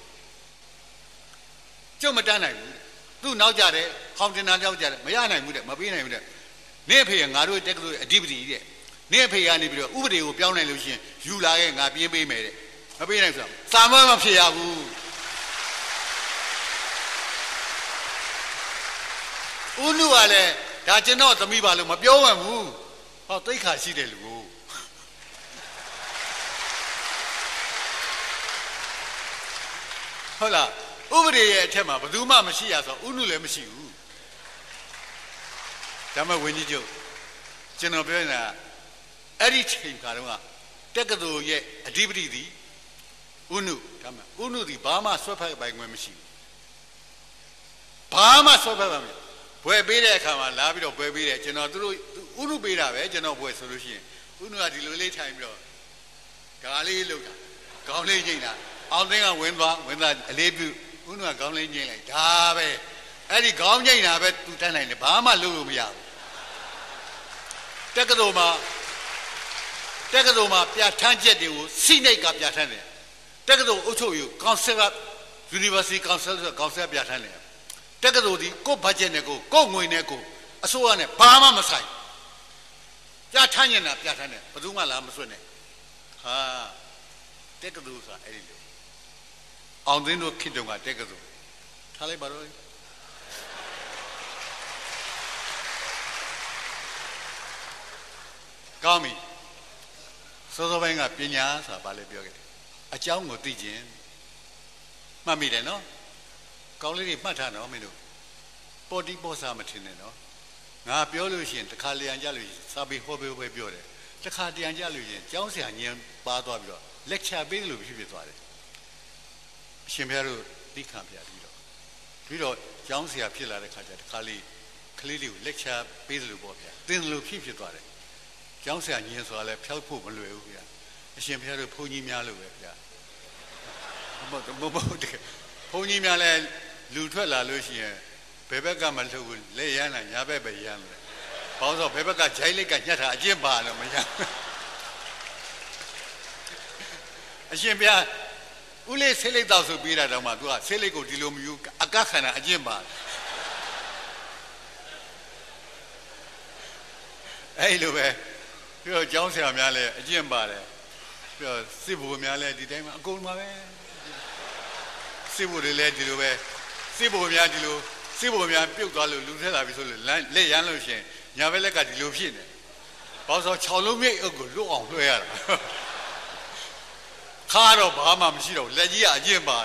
ကျုပ်မတန်းနိုင်ဘူးသူ့နောက်ကြတယ်ခေါင်းတင်တာနောက်ကြတယ်မရနိုင်ဘူးတဲ့မပေးနိုင်ဘူးတဲ့နေ့ဖေကငါတို့တက္ကသိုလ်အဓိပတိတဲ့နေ့ဖေကနေပြီးတော့ဥပဒေကိုပြောင်းနိုင်လို့ရှိရင်ယူလာခဲ့ငါပြင်းပေးမယ်တဲ့မပေးနိုင်ဆိုတာစာမမဖြစ်ရဘူးဥနုကလည်းဒါကျွန်တော်သမီးပါလို့မပြောဝင်ဘူးဟောတိတ်ခါရှိတယ်လူကိုဟုတ်လားဥပဒေရဲ့အထက်မှာဘယ်သူမှမရှိရဆိုဥနုလည်းမရှိဘူးဒါမှဝင်းကြီးကျုပ်ကျွန်တော်ပြောနေတာအဲ့ဒီချိန်ခါတော့တက္ကသိုလ်ရဲ့အဓိပတိသည်ဥနုဒါမှဥနုသည်ဘာမှဆွဲဖက်ပိုင်ခွင့်မရှိဘူးဘာမှဆွဲဖက်ပိုင်မရှိဘွယ်ပေးတဲ့အခါမှာလာပြီးတော့ဘွယ်ပေးတယ်ကျွန်တော်သူတို့ဥနုပေးတာပဲကျွန်တော်ဘွယ်ဆိုလို့ရှိရင်ဥနုကဒီလိုလေးထိုင်ပြီးတော့ဒါလေးလောက်တာခေါင်းလေးညိနေတာအောင်သိန်းကဝင်သွားအလေးပြုဥနုကခေါင်းလေးညိလိုက်ဒါပဲအဲ့ဒီခေါင်းညိနေတာပဲသူတန်းနိုင်တယ်ဘာမှလုပ်လို့မရဘူးတက္ကသိုလ်မှာပြဋ္ဌာန်းချက်တွေကိုစိနှိတ်ကပြဋ္ဌာန်းတယ်တက္ကသိုလ်အုပ်ချုပ်ရေးကောင်ဆယ်က University Council ဆိုကောင်ဆယ်ပြဋ္ဌာန်းတယ်တက္ကသိုလ်ဒီကိုယ့်ဘတ်ဂျက်နဲ့ကိုယ့်ငွေနဲ့ကိုအစိုးရနဲ့ဘာမှမဆိုင်ပြဋ္ဌာန်းနေတာပြဋ္ဌာန်းတယ်ဘယ်သူမှလာမဆွတ်နဲ့ဟာတက္ကသိုလ်ဆိုတာအဲ့ဒီလိုအောင်သိန်းတို့ခေတ္တကတက္ကသိုလ်ထားလိုက်ပါတော့ကောင်းပြီစောစောပိုင်းကပညာဆိုတာဘာလဲပြောခဲ့တယ်အကြောင်းကိုသိခြင်းမှတ်မိတယ်နော်ကောင်းလေးတွေမှတ်ထားနော်မင်းတို့ပေါ်တီပေါ်စာမထင်နဲ့နော်ငါပြောလို့ရှိရင်တစ်ခါလျံကြလို့စာပေဟောပဲပြောတယ်တစ်ခါတျံကြလို့ရှိရင်ကျောင်းဆရာညင်ပါသွားပြီးတော့ lecture ပေးလို့ဖြစ်သွားတယ်အရှင်ဘုရားတို့သိခံပြပြီးတော့ကျောင်းဆရာဖြစ်လာတဲ့ခါကျတစ်ခါလေးကလေးလေးကို lecture ပေးတယ်လို့ပေါ့ဗျာသင်တယ်လို့ဖြစ်သွားတယ်ကျောင်းဆရာညင်ဆိုတာလည်းဖျောက်ဖို့မလွယ်ဘူးဗျာအရှင်ဘုရားတို့ဘုန်းကြီးများလို့ပဲဗျာမဟုတ်တကယ်ဘုန်းကြီးများလည်းလူထွက်လာလို့ရှိရင်ဘယ်ဘက်ကမလှုပ်ဘူးလက်ရမ်းလာညာဘက်ပဲရမ်းတယ်ဘာလို့ဆိုဘယ်ဘက်ကဂျိုင်းလက်ကညှက်တာအကျင့်ပါလို့မရအရှင်ဘုရားဥလေးဆေးလိတ်တော့ဆိုပြီးတာတော့မှ तू ကဆေးလိတ်ကိုဒီလိုမယူအကခန္ဓာအကျင့်ပါအဲ့လိုပဲပြီးတော့ကျောင်းဆရာများလည်းအကျင့်ပါတယ်ပြီးတော့စစ်ဘိုလ်များလည်းဒီတိုင်းမှာအကုန်ပါပဲစစ်ဖို့တွေလည်းဒီလိုပဲစစ်ဖို့များဒီလိုစစ်ဖို့များပြုတ်သွားလို့လူထက်လာပြီဆိုလို့လက်ရမ်းလို့ရှင်ညာဘက်လက်ကဒီလိုဖြစ်နေဘာလို့6လုံးမြိတ်အုပ်ကိုလွတ်အောင်လွှဲရတာခါတော့ဘာမှမရှိတော့လက်ကြီးကအကျင့်ပါ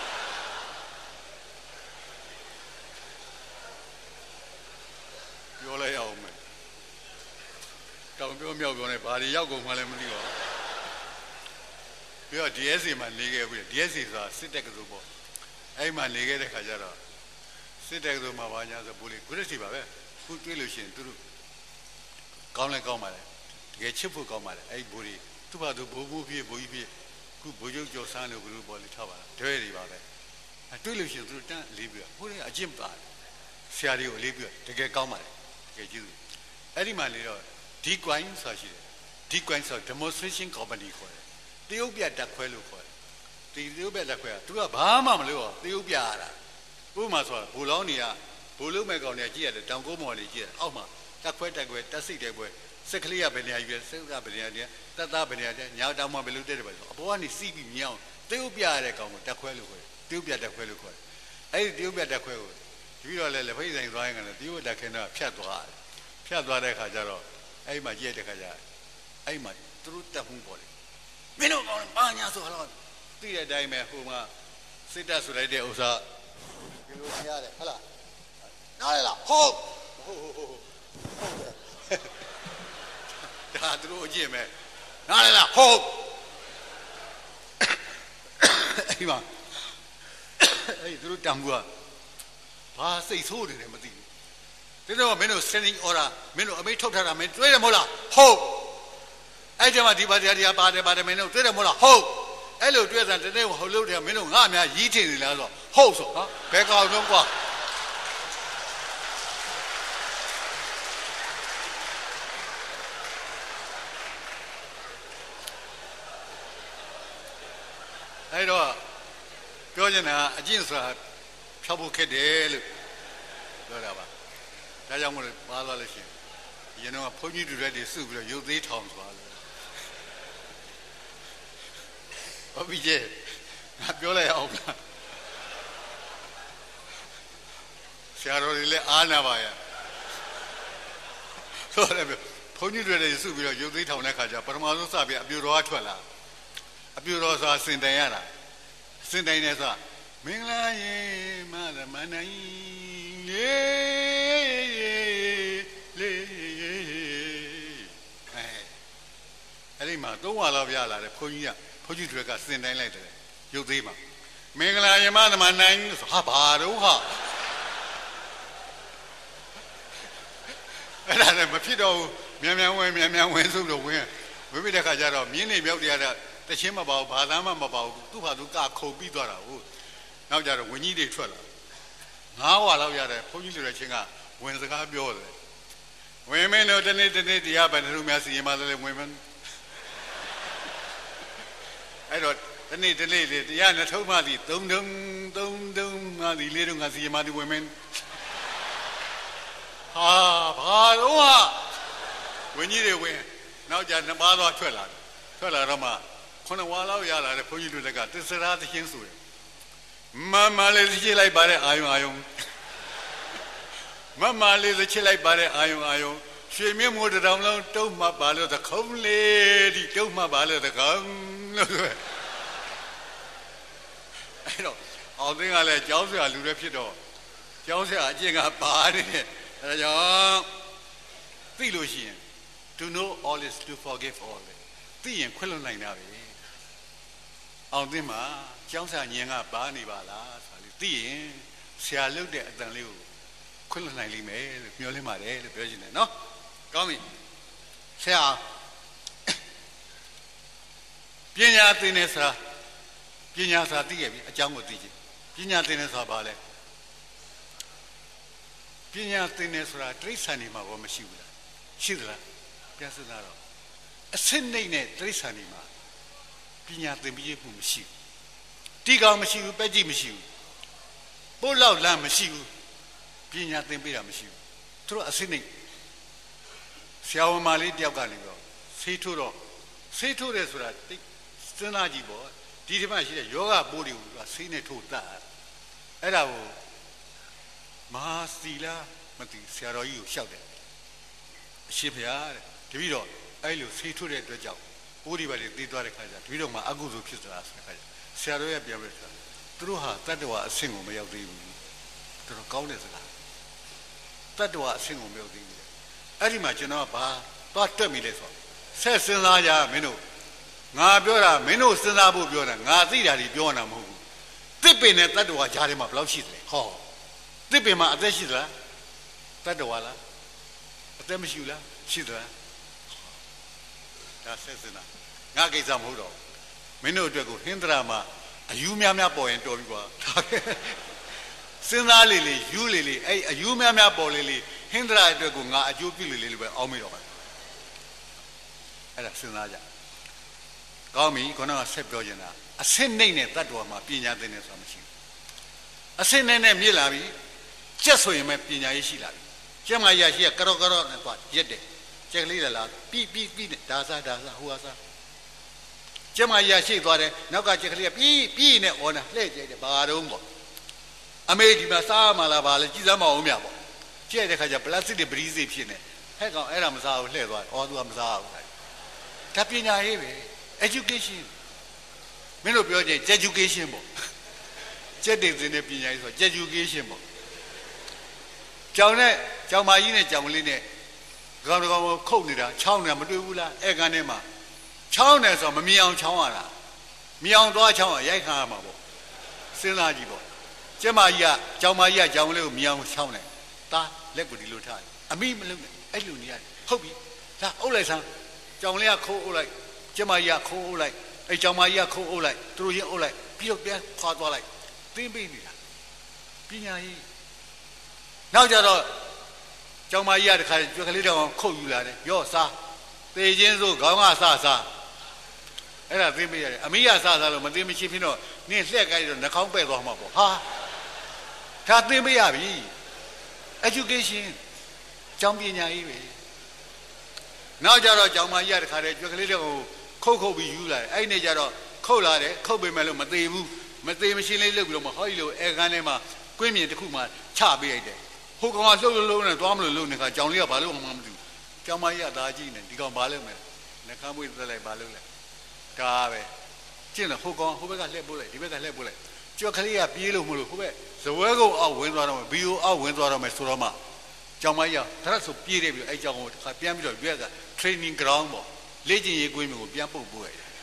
ပြောလိုက်အောင်မယ်တောင်ပြောမြောက်ပြောနေဘာတွေရောက်ကုန်မှလည်းမသိပါဘူးပြီးတော့ DSC မှာနေခဲ့ပြီ DSC ဆိုတာစစ်တက်ကစိုးပေါ့အဲ့မှာနေခဲ့တဲ့ခါကျတော့စစ်တက်ကစိုးမှာဘာညာဆိုဘူလီဂရစ်စီပါပဲခုတွေးလို့ရှိရင်သူတို့ကောင်းလဲကောင်းပါလေတကယ်ချစ်ဖို့ကောင်းပါလေအဲ့ဘူလီသူ့ဘာသူဘိုးဘိုးဖြစ်ဘိုးကြီးဖြစ်ခုဘိုးချုပ်ကျော်ဆန်းလို့ဘလို့ပေါ်လေထားပါလားတွဲတွေပါပဲတွေးလို့ရှိရင်သူတို့တန်းလေးပြီးဟိုတဲ့အကျင့်ပါဆရာတွေကိုလေးပြီးတကယ်ကောင်းပါလေတကယ်ကျေးဇူးအဲ့ဒီမှာလေတော့ D-Coin ဆိုတာရှိတယ် D-Coin ဆို demonstration company ခေါ်တယ်တရုတ်ပြတက်ခွဲလို့ခေါ်တယ်ဒီတရုတ်ပြတက်ခွဲကသူကဘာမှမလုပ်တော့တရုတ်ပြရတာဥပမာဆိုတာဘိုးလောင်းတွေကဘိုးလုံးမဲ့ကောင်တွေကကြည့်ရတယ်တောင်ကုန်းမော်တွေကြည့်ရတယ်အောက်မှာတက်ခွဲတက်စိတ်တဲ့ခွဲစက်ကလေးကဘယ်နေရာယူလဲစက်ကဘယ်နေရာလဲတက်သားဘယ်နေရာလဲညာတောင်မှဘယ်လိုတက်တယ်ပဲဆိုအပေါ်ကနေစီးပြီးမြောင်းတရုတ်ပြရတဲ့ကောင်ကိုတက်ခွဲလို့ခေါ်တယ်တရုတ်ပြတက်ခွဲလို့ခေါ်တယ်အဲ့ဒီတရုတ်ပြတက်ခွဲကိုပြီးတော့လဲလက်ဖိတ်ဆိုင်သွားရင်ကလည်းတရုတ်တက်ခင်းတော့ဖြတ်သွားတယ်ဖြတ်သွားတဲ့ခါကျတော့အဲ့မှာကြည့်တဲ့ခါကျအဲ့မှာသူတို့တက်မှုပေါ်တယ်မင်းတို့ကောင်ဘာညာဆိုတော့သိတဲ့အတိုင်းပဲဟိုမှာစစ်တပ်ဆိုလိုက်တဲ့ဥစ္စာဒီလိုနေရတယ်ဟုတ်လားနားရလားဟုတ်ဒါသူတို့အကျင့်ပဲနားရလားဟုတ်အဲ့မှာအဲ့သူတို့တံမှုကဘာစိတ်ဆိုးတယ်မသိဘူးဒါတော့မင်းတို့ standing order မင်းတို့အမိန့်ထုတ်ထားတာမင်းတွေ့တယ်မဟုတ်လားဟုတ်အဲ့ကျမှဒီပါတရားပါတယ်မင်းတို့တွေ့တယ်မဟုတ်လားဟုတ်အဲ့လိုတွေ့တဲ့တနေ့ဟုတ်လို့တယ်မင်းတို့ငါအများရီးထင်နေလားဆိုဟုတ်ဆိုဟာဘယ်ကောင်တော့ကွာအဲ့တော့ပြောချင်တာအကျင့်ဆိုတာဖြောက်ဖို့ခက်တယ်လို့ပြောတာပါဒါကြောင့်မလို့ပါလာလို့ရှိရင်ရင်တော့ဘုန်းကြီးတို့တွေစုပြီးတော့ရုပ်သေးထောင်သွားလို့ဘာဖြစ်လဲငါပြောလိုက်အောင်လားဆရာတော်တွေလည်းအားနာပါရဲ့ဆိုတော့ဘုန်းကြီးတွေစုပြီးတော့ရုပ်သေးထောင်တဲ့ခါကျပထမဆုံးစပြီးအပြူတော်ထွက်လာအပြူတော်ဆိုတာစင်တိုင်ရတာစင်တိုင်နေဆိုတာမင်္ဂလာရေမသမနိုင်လေအဲ့ဒီမှာ3ဝါလောက်ပြလာတယ်ဘုန်းကြီးတွေကစင်တိုင်းလိုက်တယ်ရုပ်သေးမှာမင်္ဂလာယမသမနိုင်ဆိုဟာဘာတော့ဟာအဲ့ဒါလည်းမဖြစ်တော့ဘူးမြန်ဝင်ဆိုလို့ဝင်ပြီးတဲ့ခါကျတော့မြင်းနေမြောက်တရားတချင်းမပါဘူးဘာသာမှမပါဘူးသူ့ဘာသူကခုန်ပြီးသွားတာဟုတ်နောက်ကြတော့ဝင်းကြီးတွေထွက်လာ9ဝါလောက်ရတယ်ဘုန်းကြီးတွေချင်းကဝင်စကားပြောတယ်ဝင်မင်းတို့တနေ့တရားဘယ်လိုများစီရင်ပါလဲဝင်မင်းအဲ့တော့တနေ့လေးတရားနဲ့ထုံးမှသည်3ငါသည်4တုံးငါစီရင်ပါသည်ဝင်မင်းဟာဘာတော့ဟာဝင်းကြီးတွေဝင်နောက်ကြ2ပါးသွားထွက်လာတော့မှ9ဝါလောက်ရလာတဲ့ဘုန်းကြီးတွေကသစ္စာသချင်းဆိုတယ်မလေးချစ်လိုက်ပါတဲ့အာယုံမလေးချစ်လိုက်ပါတဲ့အာယုံရွှေမြင့်မိုးတောင်လုံးတုံးမှပါလို့သခုံးလေးဒီတုံးမှပါလို့သခုံးလို့ဆိုအဲ့တော့အောင်သိန်းကလည်းကျောင်းဆရာလူတွေဖြစ်တော့ကျောင်းဆရာအကျင့်ကပါနေတယ်အဲဒါကြောင့်သိလို့ရှိရင် to know all is to forgive all သိရင်ခွင့်လွှတ်နိုင်တာပဲအောင်သိန်းမှာကျောင်းဆရာညင်ကပါနေပါလားဆိုတာလေသိရင်ဆရာလုပ်တဲ့အတန်လေးကိုခွင့်လွှတ်နိုင်လိမ့်မယ်လို့ပြောလင်းပါတယ်လို့ပြောချင်တယ်နော်ကောင်းပြီဆရာပညာသင်နေဆိုတာပညာဆိုတာသိခဲ့ပြီအကြောင်းကိုသိချင်းပညာသင်နေဆိုတာဘာလဲပညာသင်နေဆိုတာတိရစ္ဆာန်တွေမှာဘာမရှိဘူးလားရှိသလားပြန်စဉ်းစားတော့အစစ်နှိမ့်နဲ့တိရစ္ဆာန်တွေမှာပညာသင်ပြီးမှုမရှိဘူးတီကောင်မရှိဘူးပဲ့ကြည့်မရှိဘူးပို့လောက်လမ်းမရှိဘူးပညာသင်ပေးတာမရှိဘူးသူတို့အစစ်နှိမ့်ဆရာဝန်မလေးတယောက်ကနေတော့ဆေးထိုးတယ်ဆိုတာစဉ်းစားကြည့်ပေါ့ဒီဒီမှရှိတဲ့ယောဂပိုးတွေကိုဆေးနဲ့ထိုးတတ်အဲ့ဒါကိုမဟာစီလာမသိဆရာတော်ကြီးကိုလျှောက်တယ်အရှင်ဘုရားတဲ့တပည့်တော်အဲ့လိုဆေးထိုးတဲ့အတွက်ကြောင့်ပိုးတွေပါလေသိသွားတဲ့ခါကျတပည့်တော်မှာအကုသိုလ်ဖြစ်သွားတာဆိုတဲ့ခါကျဆရာတော်ရဲ့ပြောပြတာသူတို့ဟာတတ္တဝါအဆင့်ကိုမရောက်သေးဘူးတော်တော်ကောင်းတဲ့စကားတတ္တဝါအဆင့်ကိုမရောက်သေးဘူးအဲ့ဒီမှာကျွန်တော်ကဘာသွားတွက်မိလဲဆိုဆက်စဉ်းစားကြမင်းတို့ငါပြောတာမင်းတို့စဉ်းစားဖို့ပြောတာငါသိတာတွေပြောနေတာမဟုတ်ဘူးတစ်ပင်နဲ့တတ္တဝါကြားထဲမှာဘယ်လောက်ရှိသလဲဟောတစ်ပင်မှာအသက်ရှိသလားတတ္တဝါလားအသက်မရှိဘူးလားရှိသလားဒါဆက်စဉ်းစားငါကိစ္စမဟုတ်တော့မင်းတို့အတွက်ကိုဟင်္ဒရာမှာအယူများများပေါ်ရင်တော်ပြီကွာဒါပဲစဉ်းစားလေလေယူလေလေအဲ့အယူများများပေါ်လေလေဟင်္ဒရာအတွက်ကိုငါအကျိုးပြုလေလေလို့ပဲအောင်းမိတော့မယ်အဲ့ဒါစဉ်းစားကြကောင်းပြီခေါင်းကဆက်ပြောချင်တာအဆင့်နှိမ့်နဲ့တတ်တော်မှာပညာသင်တယ်ဆိုတာမရှိဘူးအဆင့်နှိမ့်နဲ့မြင့်လာပြီကျက်ဆိုရင်ပဲပညာရေးရှိလာပြီကျက်မရရှိကကြော့ကြော့နဲ့သွားရက်တယ်ကျက်ကလေးလားပြီးနဲ့ဒါစားဟိုဟာစားကျက်မရရှိသွားတယ်နောက်ကကျက်ကလေးကပြီးနဲ့အော်နာလှည့်ကျဲတယ်ဘာတော့ပေါ့အမေဒီမှာစားမှလားဘာလဲကြည်စမ်းမအောင်မြပေါ့ကျဲတဲ့ခါကျပလတ်စတစ်တွေပရိစေဖြစ်နေဟဲ့ကောင်အဲ့ဒါမစားဘူးလှည့်သွားတယ်အော်သူကမစားဘူးဒါပညာရေးပဲ education မင်းတို့ပြောကြ education ပေါ့ကျက်တဲ့စင်းနဲ့ပညာရေးဆို education ပေါ့ကြောင်မကြီးနဲ့ကြောင်လေးနဲ့ကောင်ခုတ်နေတာချောင်းနေတာမတွေ့ဘူးလားအဲ့ကန်ထဲမှာချောင်းတယ်ဆိုမမြင်အောင်ချောင်းရတာမြင်အောင်သွားချောင်းရရိုက်ခါရမှာပေါ့စဉ်းစားကြည့်ပေါ့ကျက်မကြီးကကြောင်မကြီးကကြောင်လေးကိုမြင်အောင်ချောင်းတယ်ဒါလက်ကိုဒီလိုထားတယ်အမိမလုပ်နဲ့အဲ့လိုနေရတယ်ဟုတ်ပြီဒါအုပ်လိုက်စမ်းကြောင်လေးကခိုးအုပ်လိုက်ကျမကြီးကခိုးအုပ်လိုက်အဲ့ကြောင်မကြီးကခိုးအုပ်လိုက်သူတို့ချင်းအုပ်လိုက်ပြီးတော့ပြန်ခွာသွားလိုက်သင်ပေးနေတာပညာရေးနောက်ကြတော့ကြောင်မကြီးကတခါကြွက်ကလေးတောင်ခုတ်ယူလာတယ်ရော့စားသေချင်းဆိုခေါင်းကစားအဲ့ဒါသင်ပေးရတယ်အမိကစားလို့မသိမရှိဖြစ်တော့နင်းလှက်ကြိုက်တော့နှာခေါင်းပဲ့သွားမှာပေါ့ဟာဒါသင်ပေးရပြီ education ကျောင်းပညာရေးပဲနောက်ကြတော့ကြောင်မကြီးကတခါတည်းကြွက်ကလေးတောင်ခုတ်ပြီးယူလာတယ်အဲ့ဒီနေ့ကျတော့ခုတ်လာတယ်ခုတ်ပေမဲ့လို့မသေးဘူးမသေးမရှင်းလေးလုပ်ပြီးတော့မဟောဒီလိုအဲကန်းထဲမှာကွင်းမြင်တစ်ခုမှချပေးလိုက်တယ်ဟိုကောင်ကလှုပ်လှုပ်နဲ့သွားမလို့နေခါကြောင်လေးကဘာလို့မှမသိဘူးကြောင်မကြီးကသားကြီးနေဒီကောင်ဘာလုပ်မလဲနှခမ်းမွေးသက်လိုက်ဘာလုပ်လဲဒါပဲကျင့်တယ်ဟိုကောင်ဟိုဘက်ကလှည့်ပို့လိုက်ဒီဘက်ကလှည့်ပို့လိုက်ကြွက်ကလေးကပြေးလို့မလို့ဟိုဘက်ဇဝဲကုန်းအောက်ဝင်သွားတော့မယ်ဘီယိုအောက်ဝင်သွားတော့မယ်ဆိုတော့မှကြောင်မကြီးကဒါဆိုပြေးတယ်ပြီးအဲ့ကြောင်ကိုတစ်ခါပြန်ပြီးတော့ရွက်က training ground ပေါ့လေ့ကျင့်ရေးကွင်းမျိုးကိုပြန်ပုတ်ပို့ရတယ်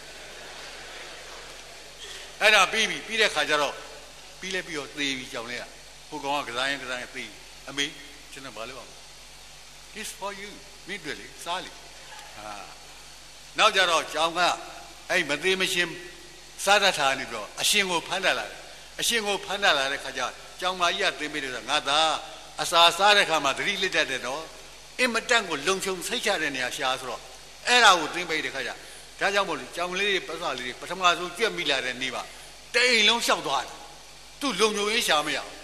အဲ့ဒါပြီးတဲ့ခါကျတော့ပြီးလဲပြီးတော့သေပြီကြောင်လေးကဟိုကောင်ကကစားရင်သေအမေကျွန်တော်ဘာလုပ်အောင် This for you မိတွေ့လေစားလေနောက်ကြတော့ကြောင်ကအဲ့မသေးမရှင်းစားတတ်တာနေပြီးတော့အရှင်ကိုဖမ်းတတ်လာတယ်အရှင်ကိုဖမ်းတတ်လာတဲ့ခါကျကြောင်မကြီးကသိပေးတယ်ဆိုငါသာအစာစားတဲ့ခါမှာသတိလစ်တတ်တယ်တော့အင်မတန်ကိုလုံခြုံစိတ်ချတဲ့နေရာရှားဆိုတော့အဲ့ဒါကိုသိပေးတဲ့ခါကျဒါကြောင့်မို့လို့ကြောင်လေးတွေပတ်စာလေးတွေပထမဆုံးကြွက်မိလာတဲ့နေ့ပါတိမ်လုံးလျှောက်သွားတယ်သူ့လုံခြုံရေးရှာမရဘူး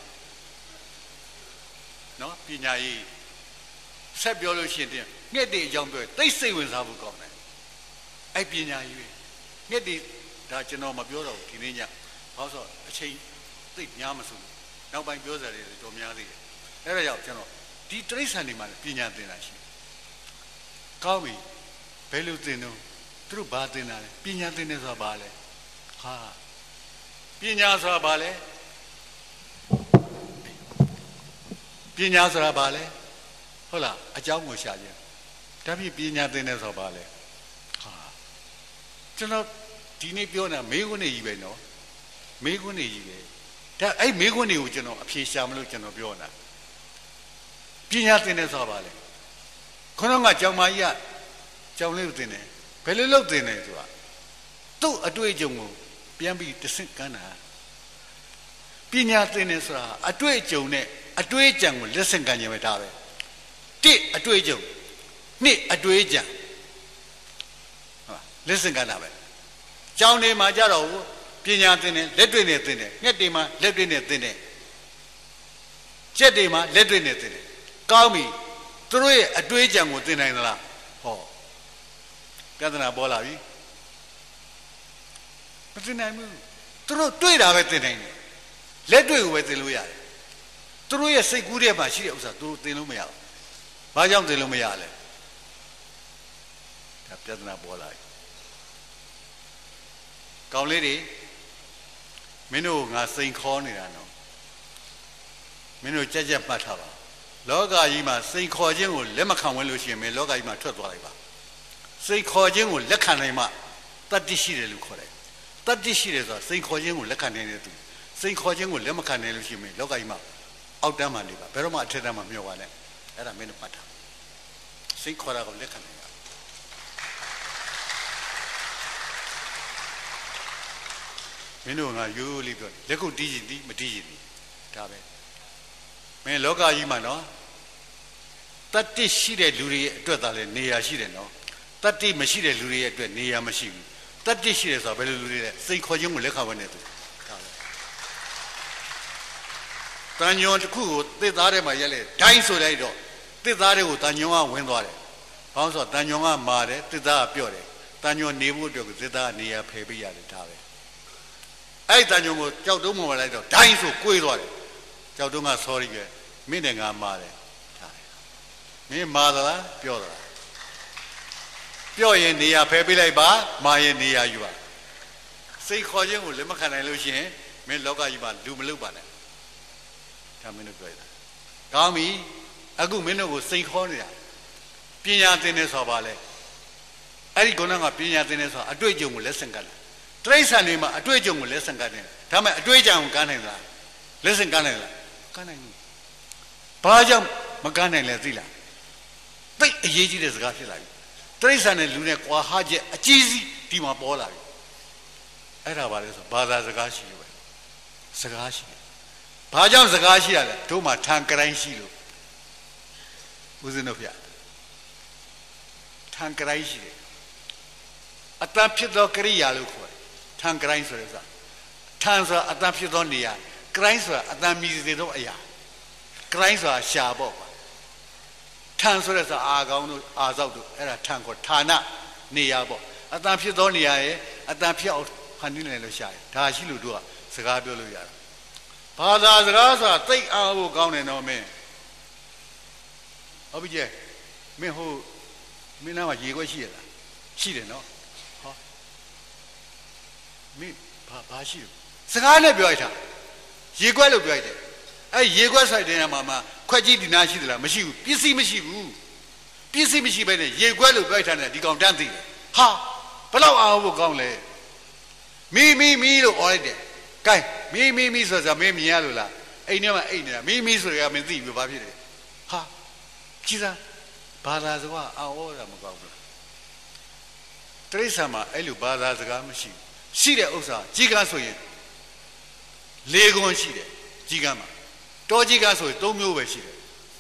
နော်ပညာရေးဆက်ပြောလို့ရှိရင်ငှက်တွေအကြောင်းပြောသိစိတ်ဝင်စားဖို့ကောင်းတယ်အဲ့ပညာရေးငှက်တွေဒါကျွန်တော်မပြောတော့ဘူးဒီနေ့ညဘာလို့ဆိုအချိန်သိများမစိုးနောက်ပိုင်းပြောစရာတွေတော်များသေးတယ်အဲ့ဒါကြောင့်ကျွန်တော်ဒီတိရစ္ဆာန်တွေမှာပညာသင်တာရှိကောင်းပြီဘယ်လိုသင်တော့သူတို့ဘာသင်တာလဲပညာသင်တယ်ဆိုတာဘာလဲဟာပညာဆိုတာဘာလဲပညာဆိုတာဘာလဲဟုတ်လားအကြောင်းကိုရှာခြင်းဒါဖြင့်ပညာသင်တယ်ဆိုတာဘာလဲဟာကျွန်တော်ဒီနေ့ပြောနေတာမေးခွန်းတွေကြီးပဲနော်မေးခွန်းတွေကြီးပဲဒါအဲ့မေးခွန်းတွေကိုကျွန်တော်အဖြေရှာမလို့ကျွန်တော်ပြောနေတာပညာသင်တယ်ဆိုတာဘာလဲခေါင်းကကြောင်မကြီးကကြောင်လေးကိုသင်တယ်ဘယ်လိုလုပ်သင်တယ်ဆိုတာသူ့အတွေ့အကြုံကိုပြန်ပြီးတစ်ဆင့်ကမ်းတာပညာသင်တယ်ဆိုတာအတွေ့အကြုံနဲ့အတွေ့အကြံကိုလက်ဆင့်ကမ်းခြင်းပဲဒါပဲတစ်အတွေ့အကြုံနှစ်အတွေ့အကြံဟုတ်လက်ဆင့်ကမ်းတာပဲကျောင်းတွေမှာကြတော့ပညာသင်တယ်လက်တွေ့နဲ့သင်တယ်ငှက်တွေမှာလက်တွေ့နဲ့သင်တယ်ကျက်တွေမှာလက်တွေ့နဲ့သင်တယ်ကောင်းပြီသူတို့ရဲ့အတွေ့အကြံကိုသင်နိုင်သလားဟောပြဿနာပေါ်လာပြီမသိနိုင်ဘူးသူတို့တွေ့တာပဲသိနိုင်တယ်လက်တွေ့ကိုပဲသိလို့ရတယ်သူတို့ရဲ့စိတ်ကူးထဲမှာရှိတဲ့ဥစ္စာသူတို့သိလို့မရဘူးဘာကြောင့်သိလို့မရလဲဒါပြဿနာပေါ်လာပြီကောင်းလေးတွေမင်းတို့ငါစိန်ခေါ်နေတာနော်မင်းတို့ကြက်ကြက်မှတ်ထားပါလောကကြီးမှာစိန်ခေါ်ခြင်းကိုလက်မခံဝင်လို့ရှိရင်မင်းလောကကြီးမှာထွက်သွားလိုက်ပါစိန်ခေါ်ခြင်းကိုလက်ခံနိုင်မှတတ္တိရှိတယ်လို့ခေါ်တယ်တတ္တိရှိတယ်ဆိုတာစိန်ခေါ်ခြင်းကိုလက်ခံနိုင်တဲ့သူစိန်ခေါ်ခြင်းကိုလက်မခံနိုင်လို့ရှိရင်လောကကြီးမှာအောက်တန်းမှနေပါဘယ်တော့မှအထက်တန်းမှမျောပါနဲ့အဲ့ဒါမင်းတို့မှတ်ထားစိန်ခေါ်တာကိုလက်ခံနိုင်ပါမင်းတို့ငါရိုးရိုးလေးပြောလက်ကုပ်တီးကြည့်သည်မတီးကြည့်သည်ဒါပဲမင်းလောကကြီးမှာနော်တတ္တိရှိတဲ့လူတွေရဲ့အတွက်သာလဲနေရာရှိတယ်နော်တတ္တိမရှိတဲ့လူတွေရဲ့အတွက်နေရာမရှိဘူးတတ္တိရှိတယ်ဆိုတာဘယ်လိုလူတွေလဲစိတ်ခေါ်ခြင်းကိုလက်ခံဝင်နေသူဒါပဲတန်ညွန်တစ်ခုကိုသစ်သားထဲမှာရက်လေဒိုင်းဆိုလိုက်တော့သစ်သားတွေကိုတန်ညွန်ကဝင်သွားတယ်ဘာလို့ဆိုတော့တန်ညွန်ကမာတယ်သစ်သားကပြော့တယ်တန်ညွန်နေဖို့အတွက်ကိုသစ်သားကနေရာဖယ်ပေးရတယ်ဒါပဲအဲ့တန်ညွန်ကိုကြောက်တုံးမှလိုက်တော့ဒိုင်းဆိုကိုွေးသွားတယ်ကြောက်တုံးက sorry ကမင်းနဲ့ငါမာတယ်ဒါပဲမင်းမာသလားပြောသလားပြော့ရင်နေရာဖယ်ပေးလိုက်ပါမာရင်နေရာယူပါစိတ်ခေါ်ခြင်းကိုလက်မခံနိုင်လို့ရှိရင်မင်းလောကကြီးမှာလူမလုပ်ပါနဲ့ဒါမင်းတို့ပြောရတာကောင်းပြီအခုမင်းတို့ကိုစိတ်ခေါ်နေတာပညာသင်နေဆိုပါလေအဲ့ဒီကုဏကပညာသင်နေဆိုအတွေ့အကြုံကိုလက်ဆင့်ကပ်လာတိရစ္ဆာန်တွေမှာအတွေ့အကြုံကိုလက်ဆင့်ကပ်တယ်ဒါမှအတွေ့အကြုံကိုကမ်းနိုင်လားလက်ဆင့်ကမ်းနိုင်လားကမ်းနိုင်ဘူးဘာကြောင့်မကမ်းနိုင်လဲသိလားသိအရေးကြီးတဲ့စကားဖြစ်လာပြီတိရစ္ဆာန်နဲ့လူနဲ့ကွာဟချက်အကြီးစီးဒီမှာပေါ်လာပြီအဲ့ဒါပါလဲဆိုဘာသာစကားရှိလို့ပဲစကားရှိတယ်ဘာကြောင့်စကားရှိရလဲတို့မှာထံကရိုင်းရှိလို့ဦးဇင်းတို့ဖျက်ထံကရိုင်းရှိတယ်အတန်ဖြစ်သောကရိယာလို့ခေါ်တယ်ထံကရိုင်းဆိုတဲ့စားထံဆိုတာအတန်ဖြစ်သောနေရာကရိုင်းဆိုတာအတန်မြည်စေသောအရာကရိုင်းဆိုတာရှာပေါ့ထံဆိုတဲ့စားအာကောင်းတို့အာဇောက်တို့အဲ့ဒါထံခေါ်ဌာနနေရာပေါ့အတန်ဖြစ်သောနေရာရဲ့အတန်ဖြစ်အောင်ဖန်တီးနိုင်လို့ရှာတယ်ဒါရှိလို့တို့ကစကားပြောလို့ရတယ်ဘာသာစကားဆိုတာသိအားဖို့ကောင်းတယ်နော်မင်းဟုတ်ပြီကျမင်းဟိုမင်းနားမှာရေခွက်ရှိရလားရှိတယ်နော်ဟောမင်းဘာရှိလို့စကားနဲ့ပြောရတာရေခွက်လို့ပြောရတယ်အဲ့ရေခွက်ဆိုင်တဲ့မှာခွက်ကြီးဒီနာရှိသလားမရှိဘူးပစ္စည်းမရှိဘူးပစ္စည်းမရှိဘဲနဲ့ရေခွက်လို့ပြောရတာနဲ့ဒီကောင်တန်းသိတယ်ဟာဘယ်လောက်အားဖို့ကောင်းလဲမီလို့អော်လိုက်တယ်ကဲမီဆိုတာမင်းမြင်ရလို့လားအိမ်ထဲမှာအိတ်နေတာမီဆိုရမင်းသိပြီဘာဖြစ်လဲဟာကြည်စားဘာသာစကားအော်တာမကောင်းဘူးတိရစ္ဆာန်မှာအဲ့လိုဘာသာစကားမရှိဘူးရှိတဲ့ဥစ္စာကြီးကန်းဆိုရင်၄ခွန်းရှိတယ်ကြီးကန်းမှာတောကြီးကန်းဆိုရင်၃မျိုးပဲရှိတယ်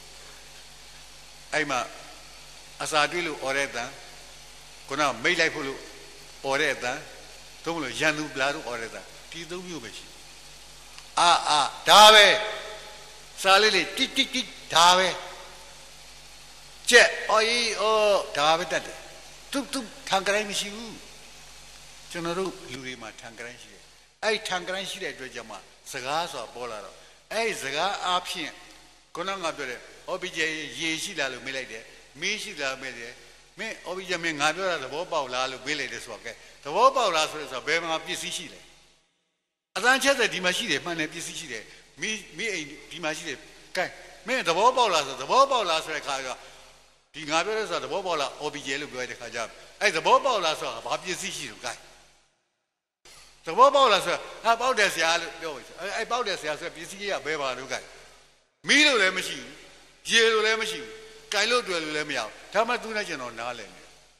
အဲ့မှာအစာတွေးလို့អော်တဲ့အတန်ခုနမိတ်လိုက်ဖို့လို့អော်တဲ့အတန်သို့မဟုတ်ရန်သူပလာတို့អော်တဲ့အတန်ဒီ၃မျိုးပဲရှိဒါပဲစာလေးတိဒါပဲကြက်ဒါပဲတတ်တယ်သူထံကရိုင်းမရှိဘူးကျွန်တော်တို့လူတွေမှာထံကရိုင်းရှိတယ်အဲ့ထံကရိုင်းရှိတဲ့အတွက်ကြောင့်မှစကားဆိုတာပေါ်လာတော့အဲ့စကားအားဖြင့်ခုနကပြောတဲ့ OBJ ရေရှိလားလို့မေးလိုက်တယ်မင်းရှိလားမေးတယ်မင်း OBJ မင်းငါပြောတာသဘောပေါက်လားလို့မေးလိုက်တယ်ဆိုတော့ကဲသဘောပေါက်လားဆိုတော့ဘယ်မှာပစ္စည်းရှိလဲအတန်းချက်တဲ့ဒီမှာရှိတယ်မှန်တယ်ပစ္စည်းရှိတယ်မင်းအိမ်ဒီမှာရှိတယ်ကဲမင်းသဘောပေါက်လားဆိုသဘောပေါက်လားဆိုတဲ့ခါကျဒီငါပြောတဲ့ဆိုသဘောပေါက်လား OBJ လို့ပြောတဲ့ခါကျအဲ့သဘောပေါက်လားဆိုတာဘာပစ္စည်းရှိလို့ကဲသဘောပေါက်လားဆိုတာဟာပေါက်တယ်ဆရာလို့ပြောပြီအဲ့ပေါက်တယ်ဆရာဆိုပစ္စည်းကြီးကဘယ်ပါလို့ကဲမီးလို့လည်းမရှိဘူးရေလို့လည်းမရှိဘူးကင်လို့တွေ့လို့လည်းမရဘူးဒါမှသူနဲ့ကျွန်တော်နားလည်နေ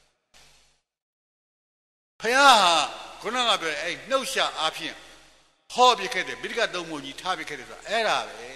ဖခင်ဟာခုနကပြောတဲ့အဲ့နှုတ်ရှာအားဖြင့်ဟောပြခဲ့တယ်ပိဋကသုံးပုံကြီးထားပြခဲ့တယ်ဆိုတာအဲ့ဒါပဲ